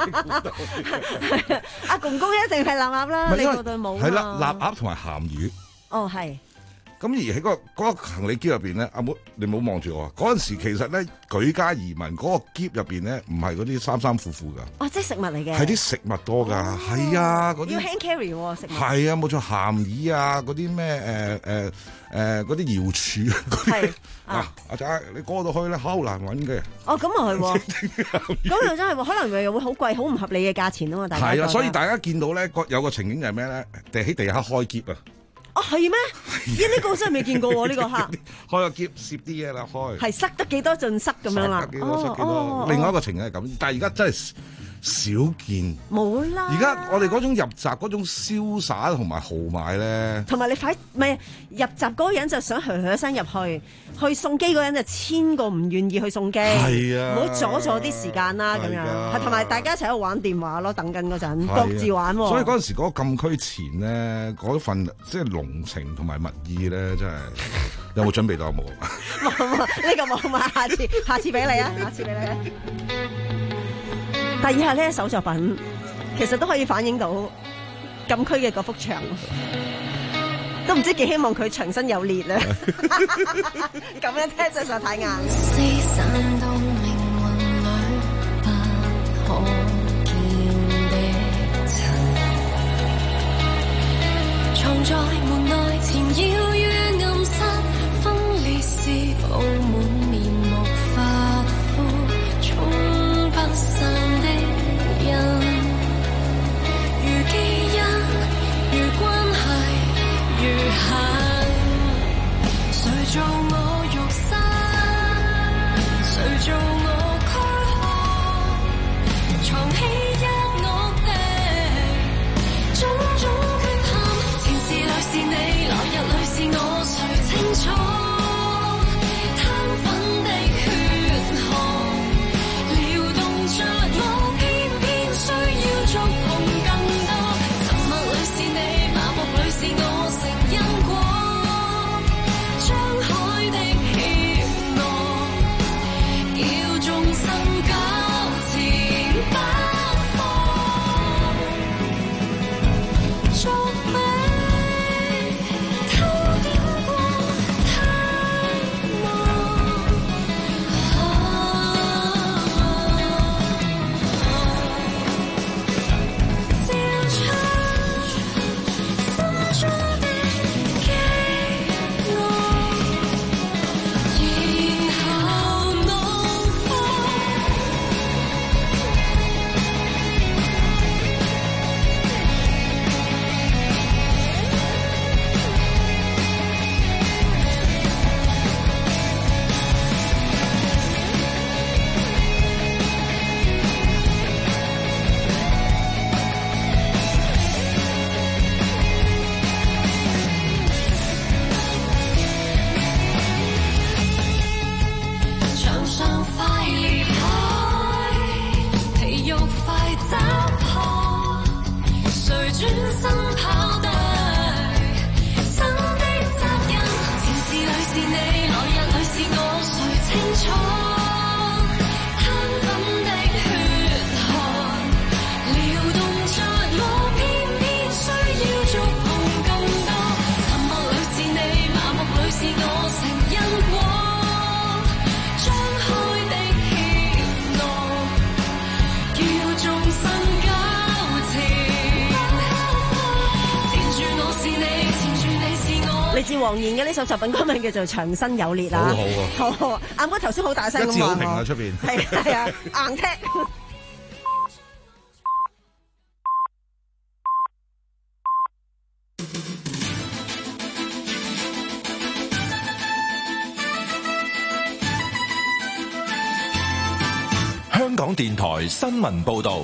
錯。 阿公公一定係臘鴨啦，你嗰對冇。 係啦，臘鴨同埋鹹魚。 哦，係。 咁而喺、嗰個嗰、嗰個行李篋入邊咧，阿妹你唔好望住我。嗰陣時其實咧，舉家移民嗰個篋入邊咧，唔係嗰啲衫衫褲褲㗎。 哦，即係食物嚟嘅。係啲食物多㗎，係、哦、啊，嗰啲。 要 hand carry 喎，食物。 係啊，冇錯，鹹魚啊，嗰啲咩誒誒誒嗰啲瑤柱嗰啲。啊，阿仔，你過到去咧，好難揾嘅。 哦，咁啊係喎，咁又真係喎，可能又會好貴、好唔合理嘅價錢啊嘛，大家。 係啊，所以大家見到咧，有個情景就係咩咧？地喺地下開篋啊！ 哦，係咩？咦，呢個真係未見過喎，呢個客。 開個篋攝啲嘢啦，開。係塞得幾多盡塞咁樣啦。 塞幾多塞幾多。另外一個情景係咁，但係而家真係少見。 冇啦。 而家我哋嗰種入閘嗰種瀟灑同埋豪邁咧。 同埋你快唔係入閘嗰個人就想噓噓聲入去，去送機嗰人就千個唔願意去送機。係啊。唔好阻咗啲時間啦，咁樣。同埋大家一齊喺度玩電話咯，等緊嗰陣各自玩喎。 所以嗰陣時嗰個禁區前咧，嗰份即係濃情同埋蜜意咧，真係有冇準備到有冇？ 冇冇，呢個冇嘛，下次下次俾你啊，下次俾你啊。但以下呢一首作品，其實都可以反映到禁區嘅嗰幅牆，都唔知幾希望佢牆身有裂啊！咁樣聽真係太硬。四散到命運裏不可見的塵，藏在門內纏繞於暗室，分裂是布滿面目發膚，衝不散。如基因，如關係，如恨，誰做我肉身？誰做自黃妍嘅呢首作品歌名叫做《長身有裂》啊。 好好啊！啱哥頭先好大聲咁話， 一致好評啊出邊。 係係啊，硬踢。 香港電台新聞報道。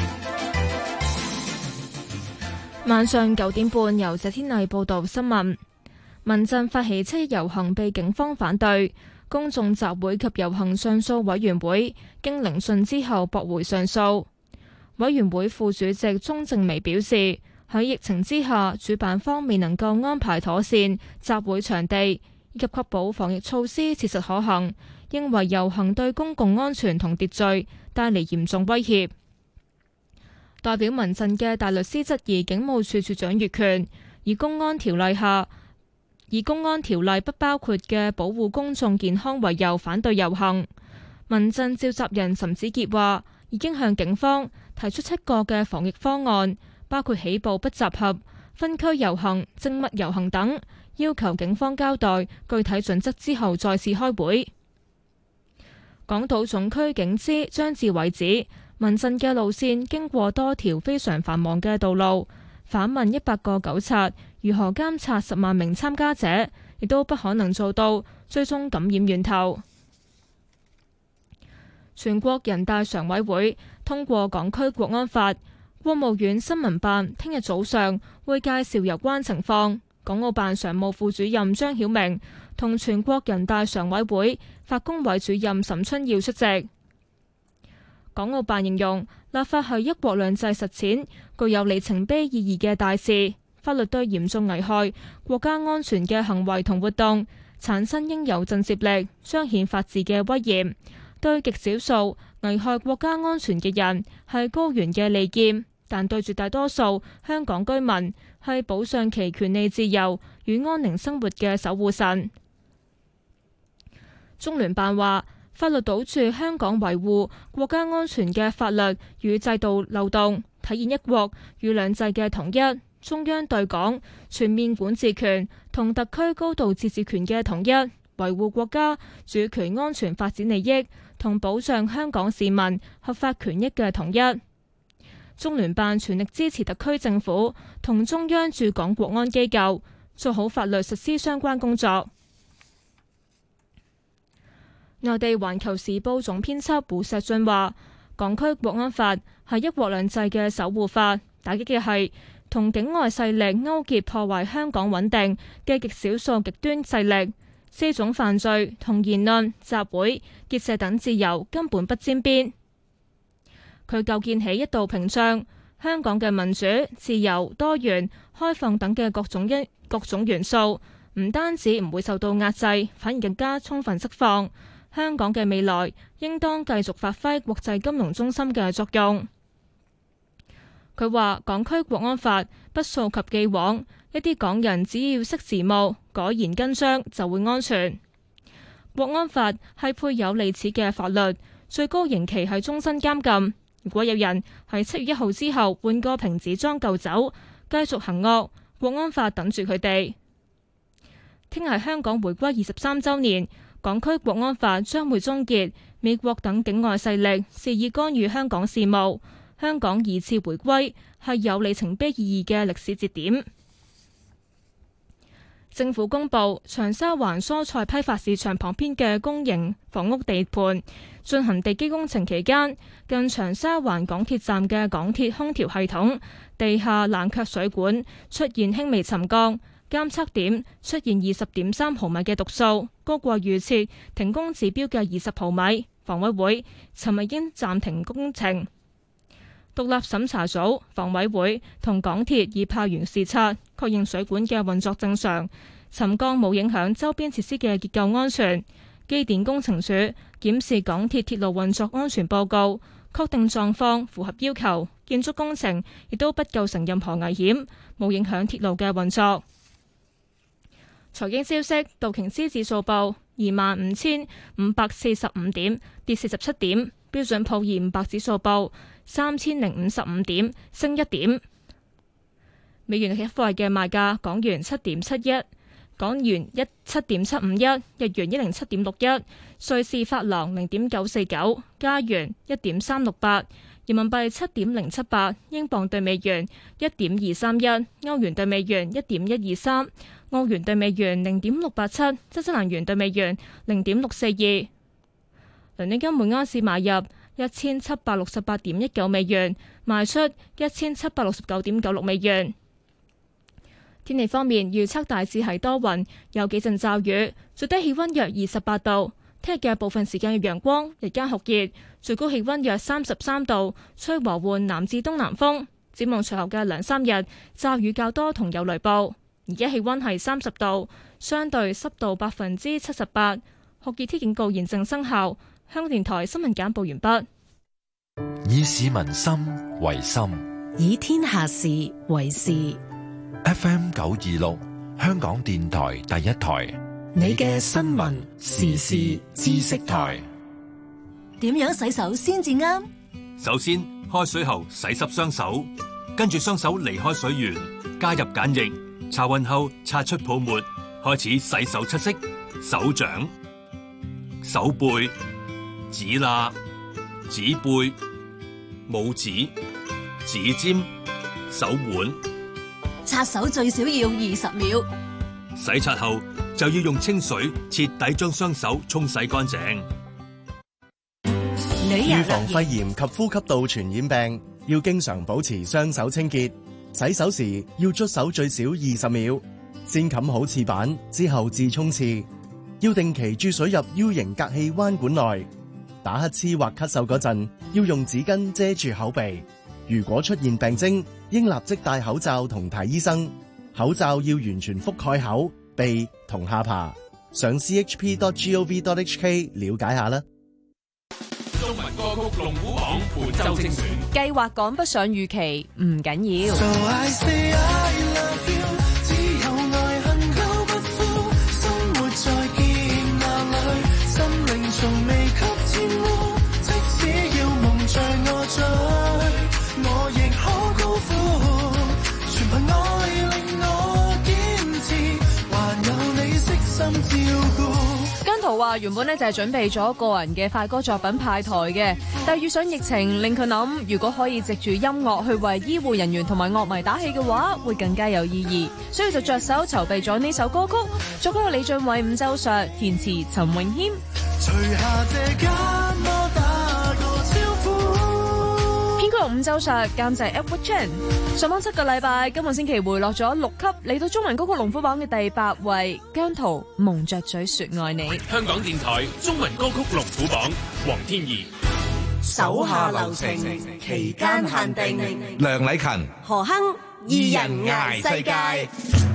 晚上九點半，由謝天麗報道新聞。民陣發起七一遊行被警方反對，公眾集會及遊行上訴委員會經聆訊之後駁回上訴。委員會副主席鍾正薇表示，喺疫情之下，主辦方未能夠安排妥善集會場地，以及確保防疫措施切實可行，認為遊行對公共安全同秩序帶嚟嚴重威脅。代表民陣嘅大律師質疑警務處處長越權，以公安條例下以公安條例不包括嘅保護公眾健康為由反對遊行。民陣召集人岑子傑話，已經向警方提出七個嘅防疫方案，包括起步不集合、分區遊行、靜默遊行等，要求警方交代具體準則之後再次開會。港島總區警司張志偉指，民陣嘅路線經過多條非常繁忙嘅道路，反問一百個糾察如何監察十萬名參加者，亦都不可能做到追蹤感染源頭。全國人大常委會通過港區國安法，國務院新聞辦聽日早上會介紹有關情況。港澳辦常務副主任張曉明同全國人大常委會法工委主任沈春耀出席。港澳辦形容立法係一國兩制實踐具有里程碑意義嘅大事，法律對嚴重危害國家安全嘅行為同活動產生應有震懾力，彰顯法治嘅威嚴。對極少數危害國家安全嘅人係高懸嘅利劍，但對絕大多數香港居民係保障其權利自由與安寧生活嘅守護神。中聯辦話，法律堵住香港維護國家安全嘅法律與制度漏洞，體現一國與兩制嘅統一。中央對港全面管治權同特區高度自治權嘅統一，維護國家主權安全發展利益同保障香港市民合法權益嘅統一。中聯辦全力支持特區政府同中央駐港國安機構做好法律實施相關工作。內地《環球時報》總編輯胡錫進話，港區國安法係一國兩制嘅守護法，打擊嘅係同境外勢力勾結破壞香港穩定嘅極少數極端勢力，四種犯罪同言論、集會、結社等自由根本不沾邊。佢構建起一道屏障，香港嘅民主、自由、多元、開放等嘅各種一各種元素，唔單止唔會受到壓制，反而更加充分釋放。香港嘅未來應當繼續發揮國際金融中心嘅作用。佢話：港區國安法不溯及既往，一啲港人只要識時務、改弦更張就會安全。國安法係配有利齒嘅法律，最高刑期係終身監禁。如果有人喺七月一號之後換個瓶子裝舊酒，繼續行惡，國安法等住佢哋。聽日香港回歸二十三週年。港區國安法將會終結美國等境外勢力肆意干預香港事務，香港二次回歸係有里程碑意義嘅歷史節點。政府公布長沙灣蔬菜批發市場旁邊嘅公營房屋地盤進行地基工程期間，近長沙灣港鐵站嘅港鐵空調系統地下冷卻水管出現輕微沉降。監測點出現二十點三毫米嘅讀數，高過預設停工指標嘅二十毫米。房委會尋日已經暫停工程。獨立審查組、房委會同港鐵已派員視察，確認水管嘅運作正常，沉降冇影響周邊設施嘅結構安全。機電工程署檢視港鐵鐵路運作安全報告，確定狀況符合要求，建築工程亦都不構成任何危險，冇影響鐵路嘅運作。財經消息，道瓊斯指數報二萬五千五百四十五點，跌四十七點；標準普爾五百指數報三千零五十五點，升一點。美元對其貨幣嘅賣價：港元七點七一， 港元一七點七五一，日元一零七點六一，瑞士法郎零點九四九，加元一點三六八，人民幣七點零七八，英鎊對美元一點二三一，歐元對美元一點一二三，澳元對美元零點六八七，新西蘭元對美元零點六四二。倫敦金每盎司買入一千七百六十八點一九美元，賣出一千七百六十九點九六美元。天氣方面，預測大致係多雲，有幾陣驟雨，最低氣溫約二十八度。聽日嘅部分時間有陽光，日間酷熱，最高氣溫約三十三度，吹和緩南至東南風。展望隨後嘅兩三日，驟雨較多同有雷暴。而家氣溫係三十度，相對濕度百分之七十八，酷熱天氣警告現正生效。香港電台新聞簡報完畢。 以市民心為心， 以天下事為事。 F M 九二六，香港電台第一台， 你嘅新聞時事知識台。 點樣洗手先至啱？ 首先，開水後洗濕雙手，跟住雙手離開水源，加入鹼液，擦勻後擦出泡沫，開始洗手七式：手掌、手背、指罅、指背、拇指、指尖、手腕。 擦手最少要二十秒。 洗擦後就要用清水徹底將雙手沖洗乾淨。 預防肺炎及呼吸道傳染病，要經常保持雙手清潔。洗手時要捽手最少二十秒，先冚好廁板之後至沖廁。要定期注水入 U 型隔氣彎管內。打乞嗤或咳嗽嗰陣，要用紙巾遮住口鼻。如果出現病徵，應立即戴口罩同睇醫生。口罩要完全覆蓋口、鼻同下巴。上 c h p dot gov dot h k 了解下啦。 中文歌曲龍虎榜本周精選， 計劃趕不上預期唔緊要。 So I say I love you， 只有愛恨溝不枯，生活在劫難裏，心靈從未給沾污，即使要蒙在我嘴，我亦可高呼，全憑愛令我堅持，還有你悉心照顧。 姜濤話原本咧就係準備咗個人嘅快歌作品派台嘅，但係遇上疫情，令佢諗如果可以藉住音樂去為醫護人員同埋樂迷打氣嘅話，會更加有意義，所以就着手籌備咗呢首歌曲。作曲李俊偉、伍周碩，填詞陳詠謙。除下這間我打個招呼，編曲伍周碩，監製 Edward Chan。上榜七個禮拜，今個星期回落咗六級，嚟到中文歌曲龍虎榜嘅第八位，姜濤蒙着嘴說愛你。 香港電台中文歌曲龍虎榜，黃天怡。 手下留情，期間限定。 梁禮勤、 何鏗，二人捱世界。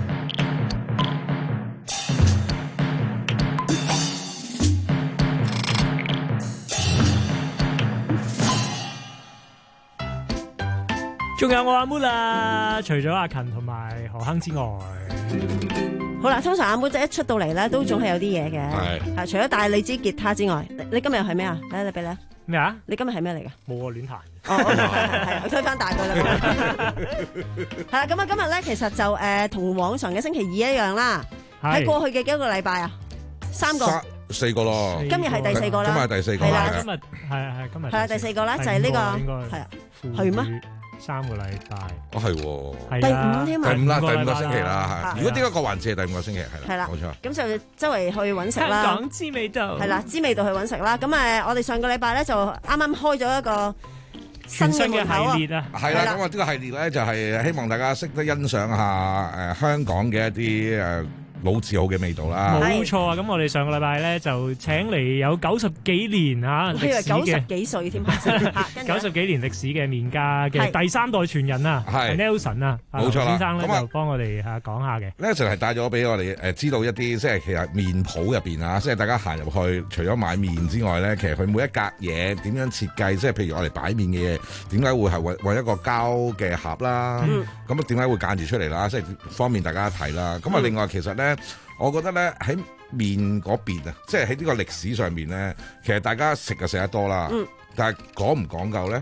仲有我阿妹啦，除咗阿勤同埋何鏗之外， 好啦，通常阿妹仔一出到嚟咧，都總係有啲嘢嘅。係，係除咗帶你支吉他之外，你你今日係咩啊？嚟嚟俾你。 咩啊？ 你今日係咩嚟噶？ 冇啊，亂彈。 哦，係啊，我推翻大佢啦。係啦，咁啊，今日咧其實就誒同往常嘅星期二一樣啦。喺過去嘅幾個禮拜啊，三個、 四個咯。 今日係第四個啦。 今日係第四個。 係啦，今日係係今日。 係啊，第四個啦，就係呢個係啊，係咩？ 三個禮拜， 哦係喎， 第五添啊， 第五啦，第五個星期啦，如果點解個環節係第五個星期係啦，冇錯。 咁就周圍去揾食啦， 香港知味道係啦，知味道去揾食啦。咁誒，我哋上個禮拜咧就啱啱開咗一個新嘅門口啊， 係啦，咁啊呢個系列咧就係希望大家識得欣賞下誒香港嘅一啲誒老字號嘅味道啦， 冇錯啊！咁我哋上個禮拜咧就請嚟有九十幾年嚇歷史嘅， 九十幾歲添， 九十幾年歷史嘅麵家嘅第三代傳人啊，係 Nelson 啊， 冇錯啦， 先生咧就幫我哋嚇講下嘅。 Nelson 係帶咗俾我哋誒知道一啲即係其實麵鋪入邊啊，即係大家行入去，除咗買麵之外咧，其實佢每一格嘢點樣設計，即係譬如我哋擺麵嘅嘢，點解會係揾揾一個膠嘅盒啦？咁啊點解會間住出嚟啦？即係方便大家睇啦。咁啊另外其實咧。我覺得咧喺麵嗰邊啊，即係喺呢個歷史上面咧，其實大家食就食得多啦，嗯、但係講唔講究咧？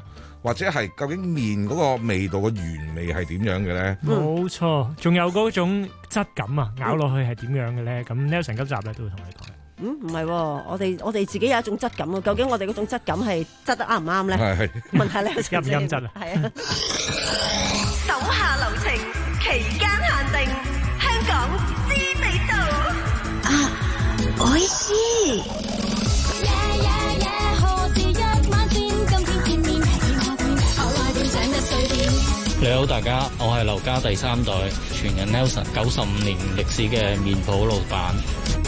或者係究竟麵嗰個味道嘅原味係點樣嘅咧？ 冇錯，仲有嗰種質感啊，咬落去係點樣嘅咧？咁 Nelson 今集咧都會同你講。 嗯，唔係喎，我哋我哋自己有一種質感喎，究竟我哋嗰種質感係質得啱唔啱咧？ 係問下你陰唔陰質啊？ 係啊。 手下留情，期間限定，香港知味道啊！我知。 你好，大家，我係劉家第三代傳人 Nelson， 九十五年歷史嘅麵鋪老闆。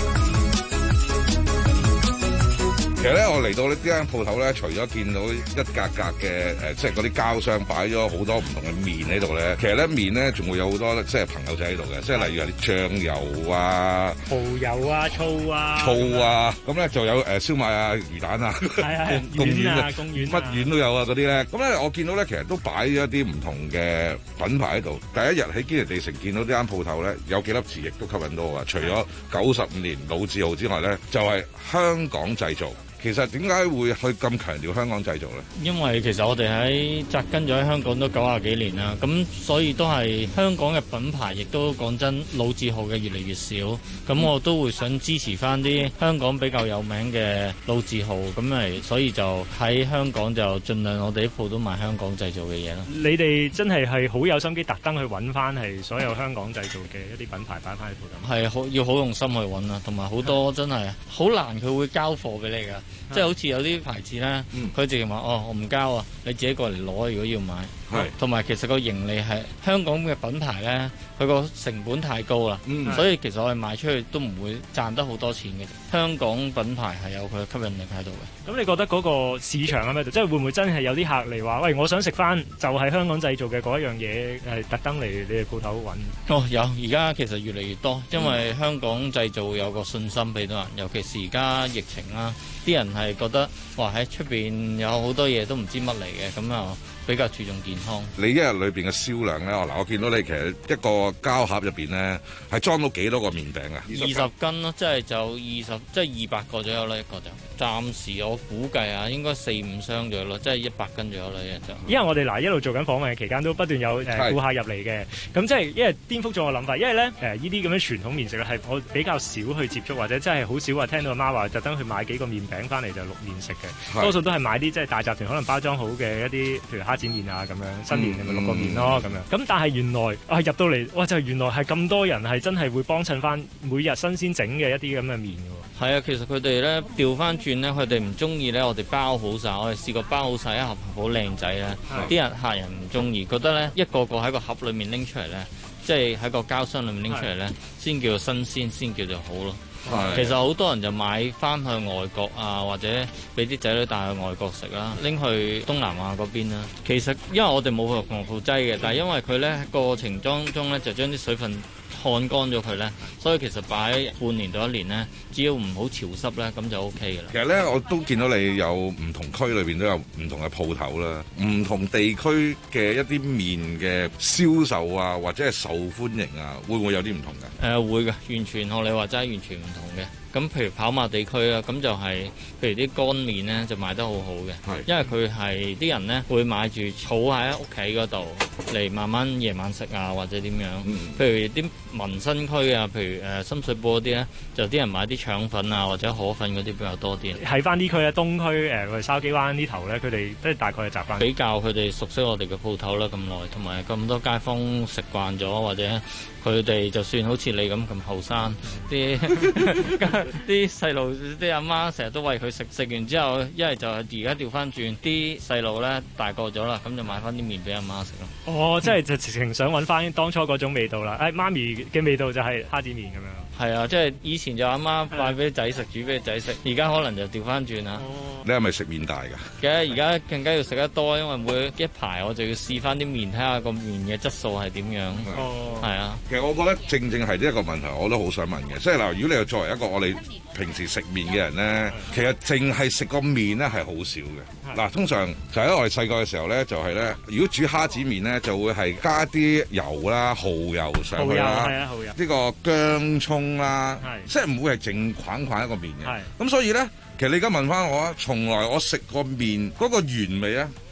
其實咧，我嚟到呢間鋪頭咧，除咗見到一格格嘅誒，即係嗰啲膠箱擺咗好多唔同嘅麵喺度咧，其實咧麵咧仲會有好多即係朋友仔喺度嘅，即係例如係啲醬油啊、蠔油啊、醋啊、醋啊，咁咧就有誒燒賣啊、魚蛋啊、 係係貢丸啊、貢丸乜丸都有啊嗰啲咧。咁咧我見到咧，其實都擺咗一啲唔同嘅品牌喺度。第一日喺堅尼地城見到呢間鋪頭咧，有幾粒字亦都吸引到我啊！除咗九十五年老字號之外咧，就係香港製造。其實點解會去咁強調香港製造咧？ 因為其實我哋喺紮根咗喺香港都九十幾年啦，咁所以都係香港嘅品牌，亦都講真老字號嘅越嚟越少。咁我都會想支持翻啲香港比較有名嘅老字號，咁咪所以就喺香港就盡量我哋啲鋪都賣香港製造嘅嘢啦。 你哋真係係好有心機，特登去揾翻係所有香港製造嘅一啲品牌擺翻喺鋪頭。 係好要好用心去揾啊，同埋好多真係好難佢會交貨俾你㗎。即係好似有啲牌子咧，佢直情話：哦，我唔交啊，你自己過嚟攞。如果要買，係同埋其實個盈利係香港嘅品牌咧，佢個成本太高啦，嗯、所以其實我哋賣出去都唔會賺得好多錢嘅。香港品牌係有佢嘅吸引力喺度嘅。 咁你覺得嗰個市場喺邊度？即係會唔會真係有啲客嚟話：喂，我想食翻就係香港製造嘅嗰一樣嘢，係特登嚟你哋鋪頭揾？ 哦，有，而家其實越嚟越多，因為香港製造有個信心俾到人，尤其是而家疫情啦，啲人係覺得哇喺出邊有好多嘢都唔知乜嚟嘅，咁啊比較注重健康。 你一日裏邊嘅銷量咧，嗱我見到你其實一個膠盒入邊咧係裝到幾多個麵餅啊？ 二十斤咯，即係就二十，即係二百個左右啦，一個就。暫時我估計啊，應該四五箱左右咯，即係一百斤左右啦，一日就。 因為我哋嗱一路做緊訪問嘅期間，都不斷有誒顧客入嚟嘅，咁即係因為顛覆咗我諗法，因為咧誒呢啲咁樣傳統麵食係我比較少去接觸，或者真係好少話聽到阿媽話特登去買幾個麵餅翻嚟就淥麵食嘅，多數都係買啲即係大集團可能包裝好嘅一啲，譬如蝦子麵啊咁樣，新年咪淥個麵咯咁樣。咁但係原來啊入到嚟，哇就係原來係咁多人係真係會幫襯翻每日新鮮整嘅一啲咁嘅麵嘅喎。 係啊，其實佢哋咧調翻轉咧，佢哋唔中意咧，我哋包好晒，我哋試過包好晒一盒好靚仔咧，啲人客人唔中意，覺得咧一個個喺個盒裏面拎出嚟咧，即係喺個膠箱裏面拎出嚟咧，先叫做新鮮，先叫做好咯。其實好多人就買翻去外國啊，或者俾啲仔女帶去外國食啦，拎去東南亞嗰邊啦。其實因為我哋冇防腐劑嘅，但係因為佢咧過程當中咧就將啲水分烘乾咗佢咧，所以其實擺半年到一年咧，只要唔好潮濕咧，咁就 O K 嘅啦。 其實咧，我都見到你有唔同區裏邊都有唔同嘅鋪頭啦，唔同地區嘅一啲麵嘅銷售啊，或者係受歡迎啊，會唔會有啲唔同㗎？ 誒、呃、會嘅，完全學你話齋，完全唔同嘅。咁譬如跑馬地區啊，咁就係、是、譬如啲乾麵咧就賣得好好嘅，因為佢係啲人咧會買住儲喺屋企嗰度嚟慢慢夜晚食啊，或者點樣。嗯、譬如啲民生區啊，譬如誒、呃、深水埗嗰啲咧，就啲人買啲腸粉啊或者河粉嗰啲比較多啲。 喺翻呢區啊，東區誒或者筲箕灣呢頭咧，佢哋都係大概係習慣。 比較佢哋熟悉我哋嘅鋪頭啦咁耐，同埋咁多街坊食慣咗，或者佢哋就算好似你咁咁後生啲。啲細路啲阿媽成日都餵佢食，食完之後一係就而家調翻轉，啲細路咧大個咗啦，咁就買翻啲麵俾阿媽食咯。 哦，即係就直情想揾翻當初嗰種味道啦！誒、哎，媽咪嘅味道就係蝦子麵咁樣。 係啊，即係以前就阿媽買俾仔食，煮俾仔食，而家可能就調翻轉啦。 哦、你係咪食麵大㗎？ 嘅，而家更加要食得多，因為每一排我就要試翻啲麵，睇下個麵嘅質素係點樣。哦，係啊。 其實我覺得正正係呢一個問題，我都好想問嘅，即係嗱，如果你係作為一個我哋平時食麵嘅人咧，其實淨係食個麵咧係好少嘅。嗱，通常就喺我哋細個嘅時候咧，就係咧，如果煮蝦子麵咧，就會係加啲油啦、蠔油上去啦，呢個薑葱啦，即係唔會係淨框框一個麵嘅。咁所以咧，其實你而家問翻我啊，從來我食個麵嗰個原味咧，我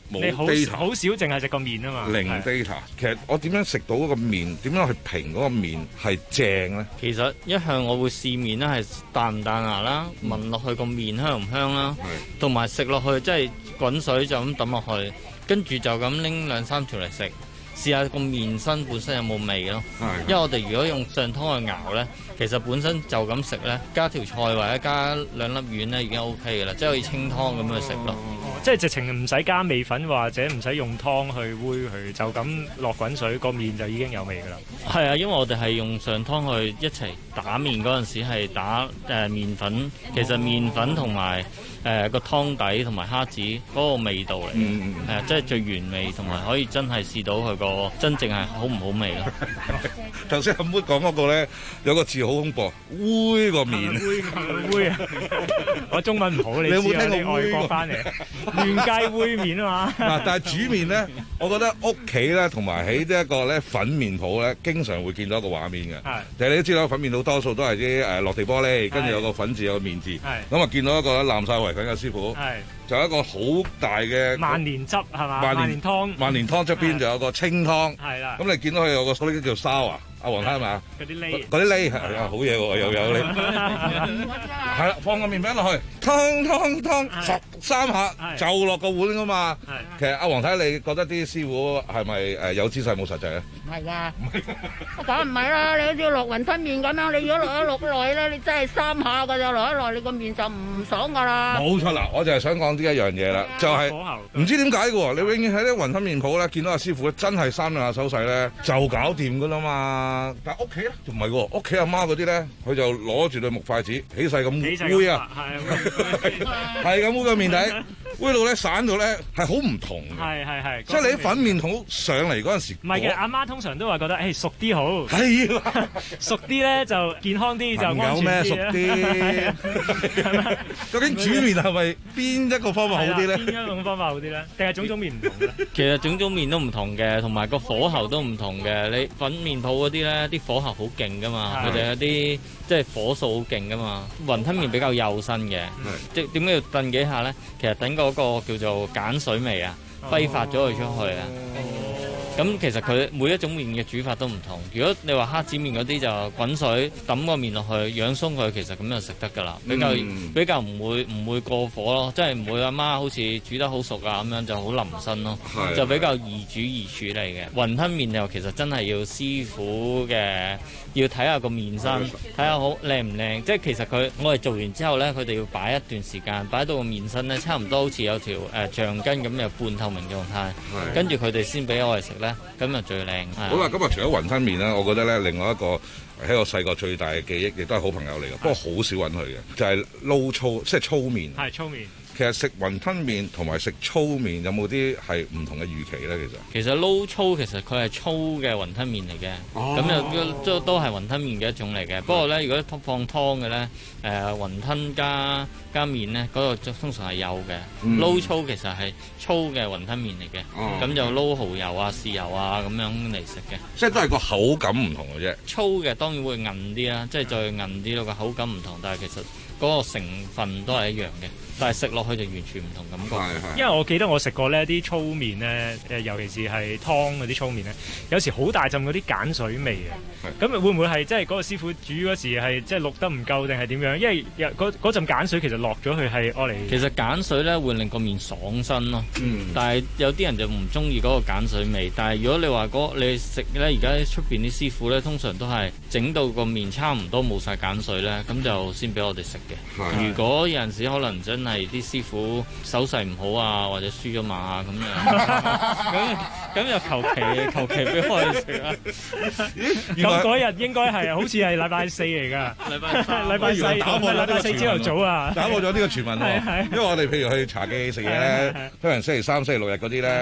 你好好少淨係食個麵啊嘛。 零 data，其實我點樣食到嗰個麵？點樣去評嗰個麵係正咧？ 其實一向我會試麵咧，係彈唔彈牙啦，聞落去個麵香唔香啦，同埋食落去即係滾水就咁抌落去，跟住就咁拎兩三條嚟食。試下個麵身本身有冇味咯，因為我哋如果用上湯去熬咧，其實本身就咁食咧，加條菜或者加兩粒丸咧已經 O K 嘅啦，即係可以清湯咁去食咯。 即係直情唔使加味粉或者唔使用湯去煨佢，就咁落滾水個麵就已經有味噶啦。 係啊，因為我哋係用上湯去一齊打麵嗰陣時係打誒、呃、麵粉，其實麵粉同埋誒個湯底同埋蝦子嗰個味道嚟，誒、嗯呃、即係最原味，同埋可以真係試到佢個真正係好唔好味咯。 頭先阿妹講嗰個咧，有個字好恐怖，煨個麵。 煨啊！我中文唔好，你知啊？你有冇聽過外國翻嚟？亂街煨麵啊嘛。嗱， 但係煮麵咧，我覺得屋企咧同埋喺呢一個咧粉麵鋪咧，經常會見到一個畫面嘅。係。其實你都知道粉麵鋪多數都係啲誒落地玻璃，跟住有個粉字有個麵字。係。咁啊，見到一個攬晒圍粉嘅師傅。係。就有一個好大嘅萬年汁係嘛？ 萬年湯。萬年湯側邊就有個清湯。 係啦。 咁你見到佢有個嗰啲叫沙啊？阿黃太係嘛？ 嗰啲喱， 嗰啲喱係啊，好嘢喎，又有你。係啦，放個麵餅落去，湯湯湯十三下就落個碗噶嘛。其實阿黃太，你覺得啲師傅係咪誒有姿勢冇實際啊？ 唔係㗎，梗唔係啦！你好似落雲吞麵咁樣，你如果落一落耐咧，你真係三下㗎咋，落一落你個麵就唔爽㗎啦。 冇錯啦，我就係想講呢一樣嘢啦，就係唔知點解嘅喎，你永遠喺啲雲吞麵鋪咧見到阿師傅咧，真係三兩下手勢咧就搞掂㗎啦嘛。但屋企咧就唔係喎，屋企阿媽嗰啲咧，佢就攞住對木筷子起勢咁煨啊，係咁煨個麵底，煨到咧散到咧係好唔同嘅， 係係係， 即係你啲粉麵好上嚟嗰陣時， 唔係嘅，阿媽通常都話覺得誒熟啲好， 係啦， 熟啲咧就健康啲就安全啲。 熟啲，究竟煮麵係咪邊一個方法好啲咧？ 邊一種方法好啲咧？定係種種麵唔同咧？ 其實種種麵都唔同嘅，同埋個火候都唔同嘅。你粉麵鋪嗰啲咧，啲火候好勁噶嘛，佢哋有啲即係火數好勁噶嘛。雲吞麵比較幼身嘅，即係點解要燉幾下咧？其實等嗰個叫做鹼水味啊，揮發咗佢出去啊。咁其實佢每一種麵嘅煮法都唔同。如果你話蝦子麵嗰啲就滾水揼個麵落去，養鬆佢，其實咁就食得㗎啦。比較、嗯、比較唔會唔會過火咯，即係唔會阿媽好似煮得好熟啊咁樣就好腍身咯，就比較易煮易處理嘅。雲吞麵又其實真係要師傅嘅，要睇下個麵身，睇下好靚唔靚。即係其實佢我哋做完之後咧，佢哋要擺一段時間，擺到個麵身咧差唔多好似有條誒、呃、橡筋咁有半透明狀態，跟住佢哋先俾我哋食咧。咁就最靚。 好啦，咁啊除咗雲吞麵咧，我覺得咧另外一個喺我細個最大嘅記憶，亦都係好朋友嚟嘅，不過好少揾佢嘅，就係、是、撈粗，即係粗麵。 係粗麵。 其實食雲吞麵同埋食粗麵有冇啲係唔同嘅預期咧？其實其實撈粗其實佢係粗嘅雲吞麵嚟嘅，咁又都都係雲吞麵嘅一種嚟嘅。不過咧，如果放湯嘅咧，誒、呃、雲吞加加麵咧，嗰、那個通常係有嘅。嗯、撈粗其實係粗嘅雲吞麵嚟嘅，咁、哦、就撈蠔油啊、豉油啊咁樣嚟食嘅。 即係都係個口感唔同嘅啫。 粗嘅當然會韌啲啦，即係再韌啲咯，個口感唔同，但係其實嗰個成分都係一樣嘅。但係食落去就完全唔同感覺。 因為我記得我食過呢啲粗麵咧，誒尤其是係湯嗰啲粗麵咧，有時好大陣嗰啲鹼水味嘅。咁會唔會係即係嗰個師傅煮嗰時係即係淥得唔夠定係點樣？因為嗰嗰陣鹼水其實落咗去係愛嚟。 其實鹼水咧會令個麵爽身咯。嗯。但係有啲人就唔中意嗰個鹼水味。但係如果你話嗰你食咧，而家出邊啲師傅咧，通常都係整到個麵差唔多冇晒鹼水咧，咁就先俾我哋食嘅。如果有陣時可能真係啲師傅手勢唔好啊，或者輸咗馬啊咁樣，咁咁就求其求其俾我哋食啦。 咁嗰日應該係好似係禮拜四嚟㗎，禮拜禮拜四打破咗呢個四朝頭早啊， 打破咗呢個傳聞喎。因為我哋譬如去茶記食嘢咧，可能星期三、星期六日嗰啲咧。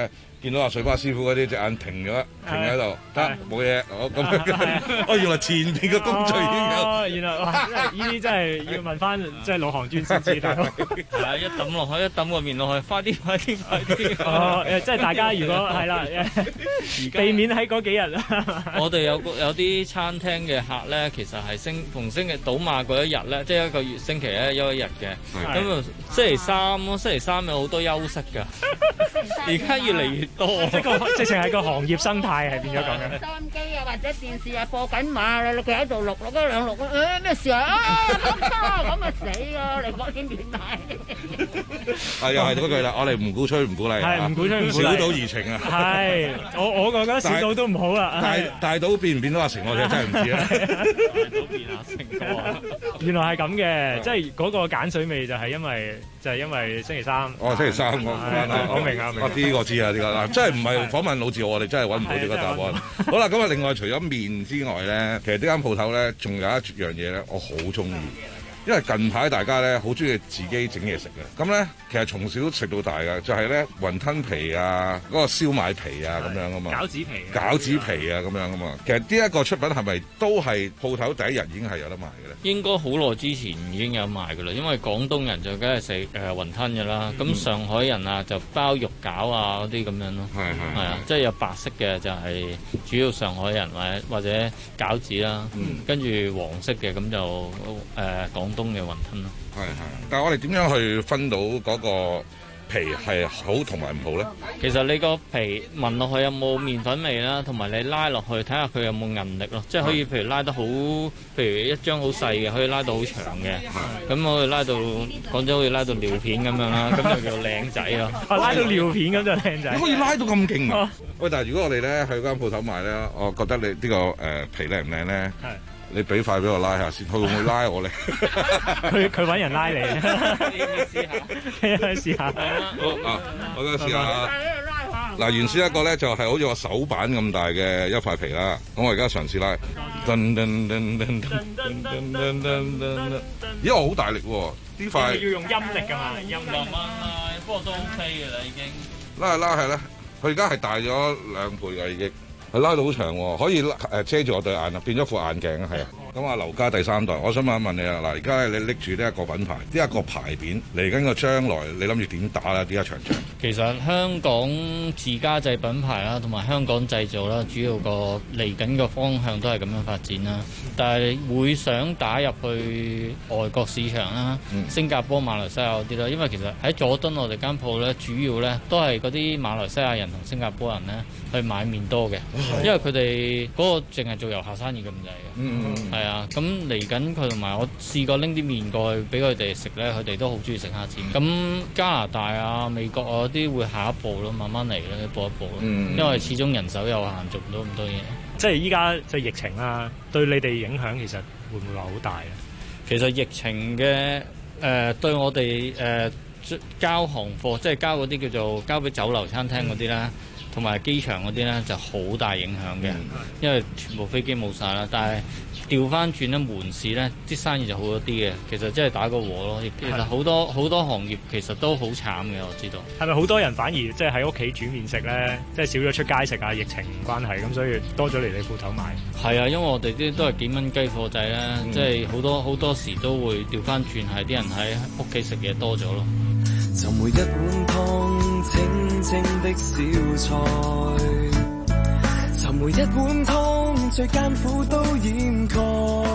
見到阿水巴師傅嗰啲隻眼停咗，停喺度，得冇嘢，我咁哦，原來前邊嘅工序已經有， 哦，原來哇！呢啲真係要問翻即係老行專先知道。 係啊，一抌落去，一抌個面落去，快啲，快啲，快啲！ 哦，誒，即係大家如果係啦，避免喺嗰幾日。 我哋有個有啲餐廳嘅客咧，其實係星逢星期倒馬嗰一日咧，即係一個月星期咧休一日嘅。咁啊，星期三咯，星期三有好多休息㗎。而家越嚟越多， 即係個直情係個行業生態係變咗咁樣。 收音機啊，或者電視啊播緊馬，你佢喺度錄錄一兩錄，誒咩事啊？啊冇錯，咁啊死咯！你講啲變態。 係又係嗰句啦，我哋唔鼓吹唔鼓勵， 係唔鼓吹唔鼓勵， 小賭怡情啊。 係，我我覺得小賭都唔好啦。 大大賭變唔變到阿成，我哋真係唔知啦。 大賭變阿成哥， 原來係咁嘅，即係嗰個鹼水味就係因為就係因為星期三。 哦，星期三我我明啊，明。 呢個知啊，呢個嗱，真係唔係訪問老字號，我哋真係揾唔到呢個答案。好啦，咁啊，另外除咗麵之外咧，其實呢間鋪頭咧，仲有一樣嘢咧，我好中意。因為近排大家咧好中意自己整嘢食嘅，咁咧其實從小食到大嘅就係咧雲吞皮啊，嗰個燒賣皮啊咁樣噶嘛， 餃子皮， 餃子皮啊咁樣噶嘛。其實呢一個出品係咪都係鋪頭第一日已經係有得賣嘅咧？ 應該好耐之前已經有賣㗎啦，因為廣東人就梗係食誒雲吞㗎啦，咁、嗯、上海人啊就包肉餃啊嗰啲咁樣咯，係係係啊，即係有白色嘅就係主要上海人或者或者餃子啦，嗯、跟住黃色嘅咁就誒廣東嘅雲吞咯， 係係。但係我哋點樣去分到嗰個皮係好同埋唔好咧？ 其實你個皮聞落去有冇麵粉味啦，同埋你拉落去睇下佢有冇韌力咯，即係可以譬如拉得好，譬如一張好細嘅可以拉到好長嘅，咁可以拉到講咗可以拉到尿片咁樣啦，咁就叫靚仔咯。 啊，拉到尿片咁就靚仔。 可以拉到咁勁啊！喂，但係如果我哋咧去間鋪頭買咧，我覺得你呢、呢個誒、呃、皮靚唔靚咧？係。你俾塊俾我拉下先，佢會唔會拉我咧？ 佢佢揾人拉你，試下，試下。 好啊，我而家試下。嗱，原先一個咧就係好似個手板咁大嘅一塊皮啦，咁我而家嘗試拉。噔噔噔噔噔噔噔噔噔，咦，我好大力喎！呢塊要用陰力㗎嘛，陰力啊，不過都 OK 嘅啦，已經。 拉係拉係啦，佢而家係大咗兩倍㗎已經。佢拉到好長喎，可以誒遮住我對眼啊，變咗副眼鏡啊，係啊。咁啊，劉家第三代，我想問一問你啊，嗱，而家你拎住呢一個品牌，呢一個牌匾嚟緊個將來，你諗住點打啦？呢一場仗？ 其實香港自家製品牌啦，同埋香港製造啦，主要個嚟緊個方向都係咁樣發展啦。但係會想打入去外國市場啦，嗯、新加坡、馬來西亞嗰啲啦，因為其實喺佐敦我哋間鋪咧，主要咧都係嗰啲馬來西亞人同新加坡人咧去買麵多嘅，因為佢哋嗰個淨係做遊客生意咁滯嘅。嗯，係啊，咁嚟緊佢同埋我試過拎啲麵過去俾佢哋食咧，佢哋都好中意食蝦煎。咁加拿大啊、美國啊嗰啲會下一步咯，慢慢嚟咯，一步一步咯。嗯，因為始終人手有限，做唔到咁多嘢。 即係依家即係疫情啦，對你哋影響其實會唔會話好大啊？ 其實疫情嘅誒、呃、對我哋誒、呃、交行貨，即係交嗰啲叫做交俾酒樓餐廳嗰啲啦。嗯同埋機場嗰啲咧就好大影響嘅，嗯、因為全部飛機冇晒啦。但係調翻轉咧門市咧，啲生意就好咗啲嘅。其實真係打個和咯。其實好多好多行業其實都好慘嘅，我知道。係咪好多人反而即係喺屋企煮麵食咧，即係少咗出街食啊？疫情關係咁，所以多咗嚟你鋪頭買。係啊，因為我哋啲都係幾蚊雞貨仔咧，嗯、即係好多好多時都會調翻轉，係啲人喺屋企食嘢多咗咯。 尋回一碗湯，清清的小菜。尋回一碗湯，最艱苦都掩蓋。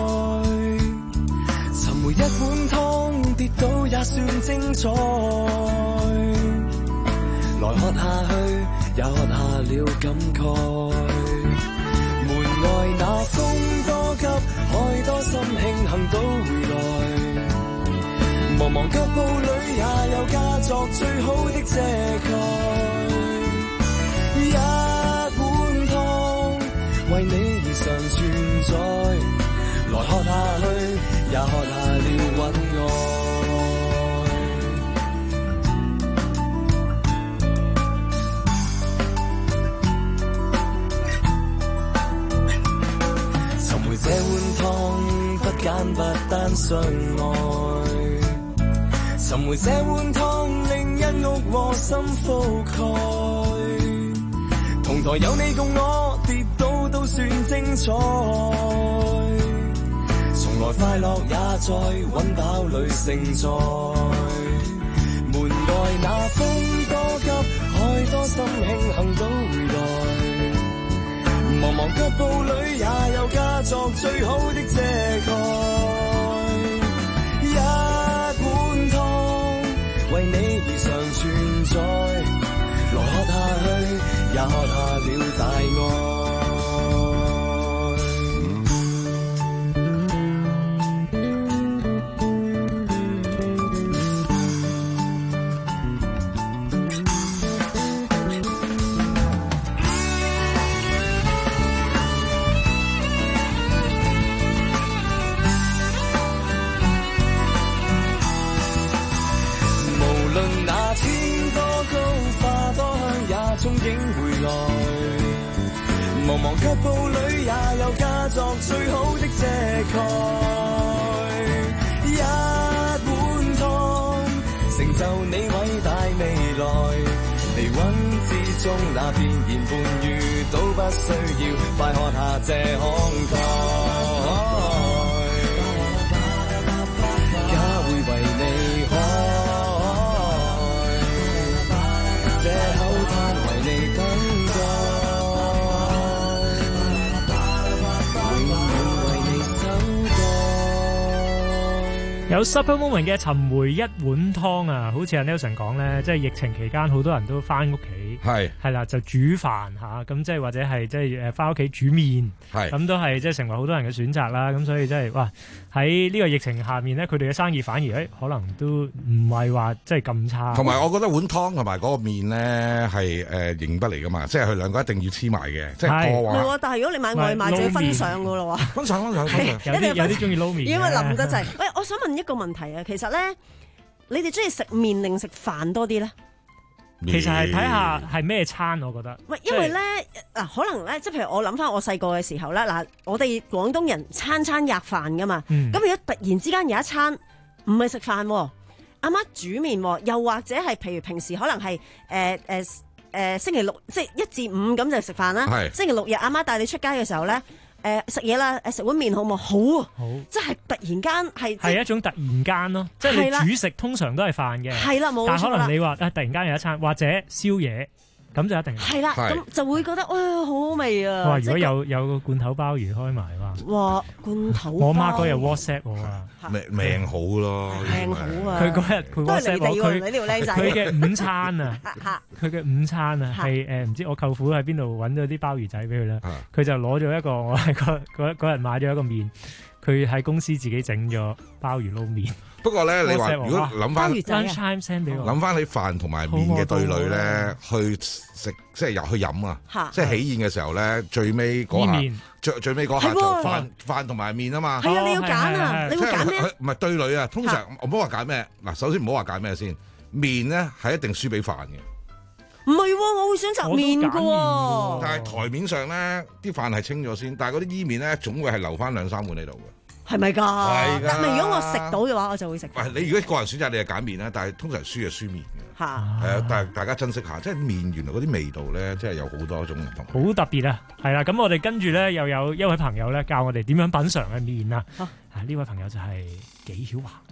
尋回一碗湯，跌倒也算精彩。來喝下去，也喝下了感慨。門外那風多急，海多深，慶幸都回來。茫茫腳步裏也有家作最好的遮蓋，一碗湯為你而常存在，來喝下去也喝下了溫愛。尋回這碗湯，不簡不單相愛。尋回這碗湯，令一屋窩心覆蓋。 同台有你共我，跌倒都算精彩。從來快樂也在溫飽裏勝在。門外那風多急，海多深，慶幸都回來。茫茫腳步裏也有家作最好的遮蓋。一碗湯為你而常存在，來喝下去，也喝下了大愛。憧憬回來，茫茫腳步裏也有家作最好的遮蓋。一碗湯成就你偉大未來，離溫之中那片言半語都不需要，快喝下這慷慨，也會為你開。這口湯為你等待，永遠為你守待。 有 Super Moment 嘅尋回一碗湯啊，好似阿 Nelson 講咧，即係疫情期間好多人都翻屋企，係係啦，就煮飯嚇，咁即係或者係即係誒翻屋企煮麵，係咁都係即係成為好多人嘅選擇啦。咁所以即係哇喺呢個疫情下面咧，佢哋嘅生意反而誒可能都唔係話即係咁差。 同埋我覺得碗湯同埋嗰個麵咧係誒形不嚟噶嘛，即係佢兩個一定要黐埋嘅，即係過話。 冇啊！但係如果你買外賣就要分上噶咯喎， 分上分上分上， 有啲有啲中意撈麵， 因為淋得滯。喂，我想問一個問題啊，其實咧，你哋中意食麵定食飯多啲咧？ 其實係睇下係咩餐，我覺得。 喂，因為咧嗱，可能咧，即係譬如我諗翻我細個嘅時候咧，嗱，我哋廣東人餐餐吔飯噶嘛，咁、嗯、如果突然之間有一餐唔係食飯，阿媽煮麵，又或者係譬如平時可能係誒誒誒星期六即係一至五咁就食飯啦，星期六日阿媽帶你出街嘅時候咧。誒食嘢啦，誒食碗麵好唔好？好啊，好，即係突然間係係一種突然間咯，即係你煮食通常都係飯嘅，係啦，冇錯啦。但係可能你話啊，突然間有一餐或者宵夜。咁就一定係啦，咁就會覺得哇好好味啊！ 哇，如果有有個罐頭鮑魚開埋哇！ 哇，罐頭鮑魚我媽嗰日 WhatsApp 我啊， 命命好咯， 命好啊！ 佢嗰日佢 WhatsApp 我佢你條靚仔佢嘅午餐啊，佢嘅午餐啊係誒唔知我舅父喺邊度揾咗啲鮑魚仔俾佢啦，佢就攞咗一個我係嗰嗰嗰日買咗一個麵，佢喺公司自己整咗鮑魚撈麵。 不過咧，你話如果諗翻諗翻起飯同埋麵嘅對壘咧，去食即係入去飲啊，即係喜宴嘅時候咧，最尾嗰下最最尾嗰下就飯飯同埋麵啊嘛。 係啊，你要揀啊，你會揀咩？ 唔係對壘啊，通常唔好話揀咩嗱，首先唔好話揀咩先，麵咧係一定輸俾飯嘅。 唔係喎，我會選擇麵嘅喎。 但係台面上咧，啲飯係清咗先，但係嗰啲伊麵咧總會係留翻兩三碗喺度嘅。 係咪㗎？ 係㗎。 但係如果我食到嘅話，我就會食。 喂，你如果個人選擇，你係揀麵啦，但係通常輸就輸麵嘅。嚇。係啊，但係大家珍惜下，即係麵原來嗰啲味道咧，即係有好多種唔同。 好特別啊！係啦，咁我哋跟住咧又有一位朋友咧教我哋點樣品嚐嘅麵啊！啊，呢位朋友就係紀曉華。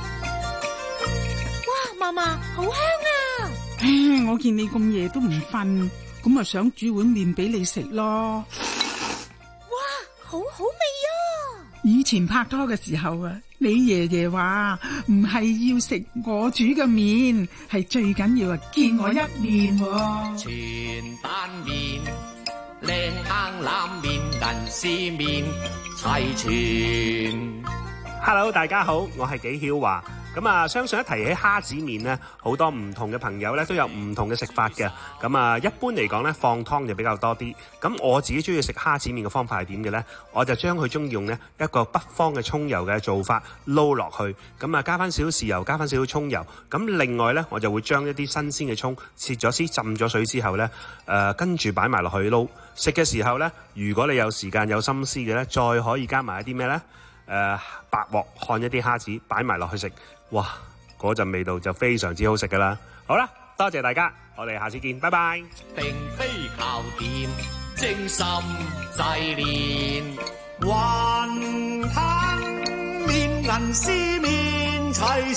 哇，嫲嫲好香啊！唉，我見你咁夜都唔瞓，咁啊想煮碗麵俾你食咯。哇， 好好味啊！ 以前拍拖嘅時候啊，你爺爺話唔係要食我煮嘅麵，係最緊要啊見我一面。 全蛋麵、靚坑腩麵、銀絲麵齊全。 Hello， 大家好，我係紀曉華。咁啊，相信一提起蝦子麵呢，好多唔同嘅朋友咧都有唔同嘅食法嘅。咁啊，一般嚟講咧，放湯就比較多啲。咁我自己中意食蝦子麵嘅方法係點嘅咧？我就將佢中意用呢一個北方嘅葱油嘅做法撈落去。咁啊，加翻少少豉油，加翻少少葱油。咁另外咧，我就會將一啲新鮮嘅葱切咗絲，浸咗水之後咧，誒、呃、跟住擺埋落去撈。食嘅時候咧，如果你有時間有心思嘅咧，再可以加埋一啲咩咧？誒、呃、白鑊看一啲蝦子擺埋落去食。哇！嗰陣味道就非常之好食噶啦。好啦， 多謝大家，我哋下次見，拜拜。 並非靠電，精心製煉，雲吞麵銀絲麵齊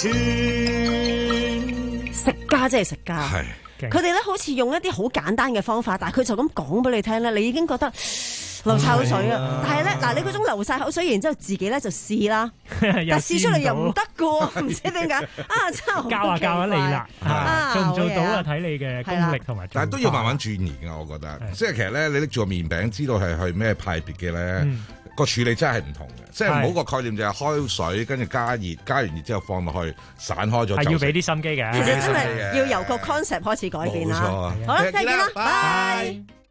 全。 食家即係食家，佢哋咧好似用一啲好簡單嘅方法，但係佢就咁講俾你聽咧，你已經覺得流晒口水啊！但係咧，嗱，你嗰種流晒口水，然之後自己咧就試啦，但係試出嚟又唔得噶，唔知點解啊！真係教下教下你啦，做唔做到啊？睇你嘅功力同埋。 但係都要慢慢鑽研㗎，我覺得。即係其實咧，你拎住個麵餅，知道係去咩派別嘅咧，個處理真係唔同嘅。即係唔好個概念就係開水，跟住加熱，加完熱之後放落去，散開咗。 係要俾啲心機嘅。 其實真係要由個 concept 開始改變啦。好啦，再見啦，拜。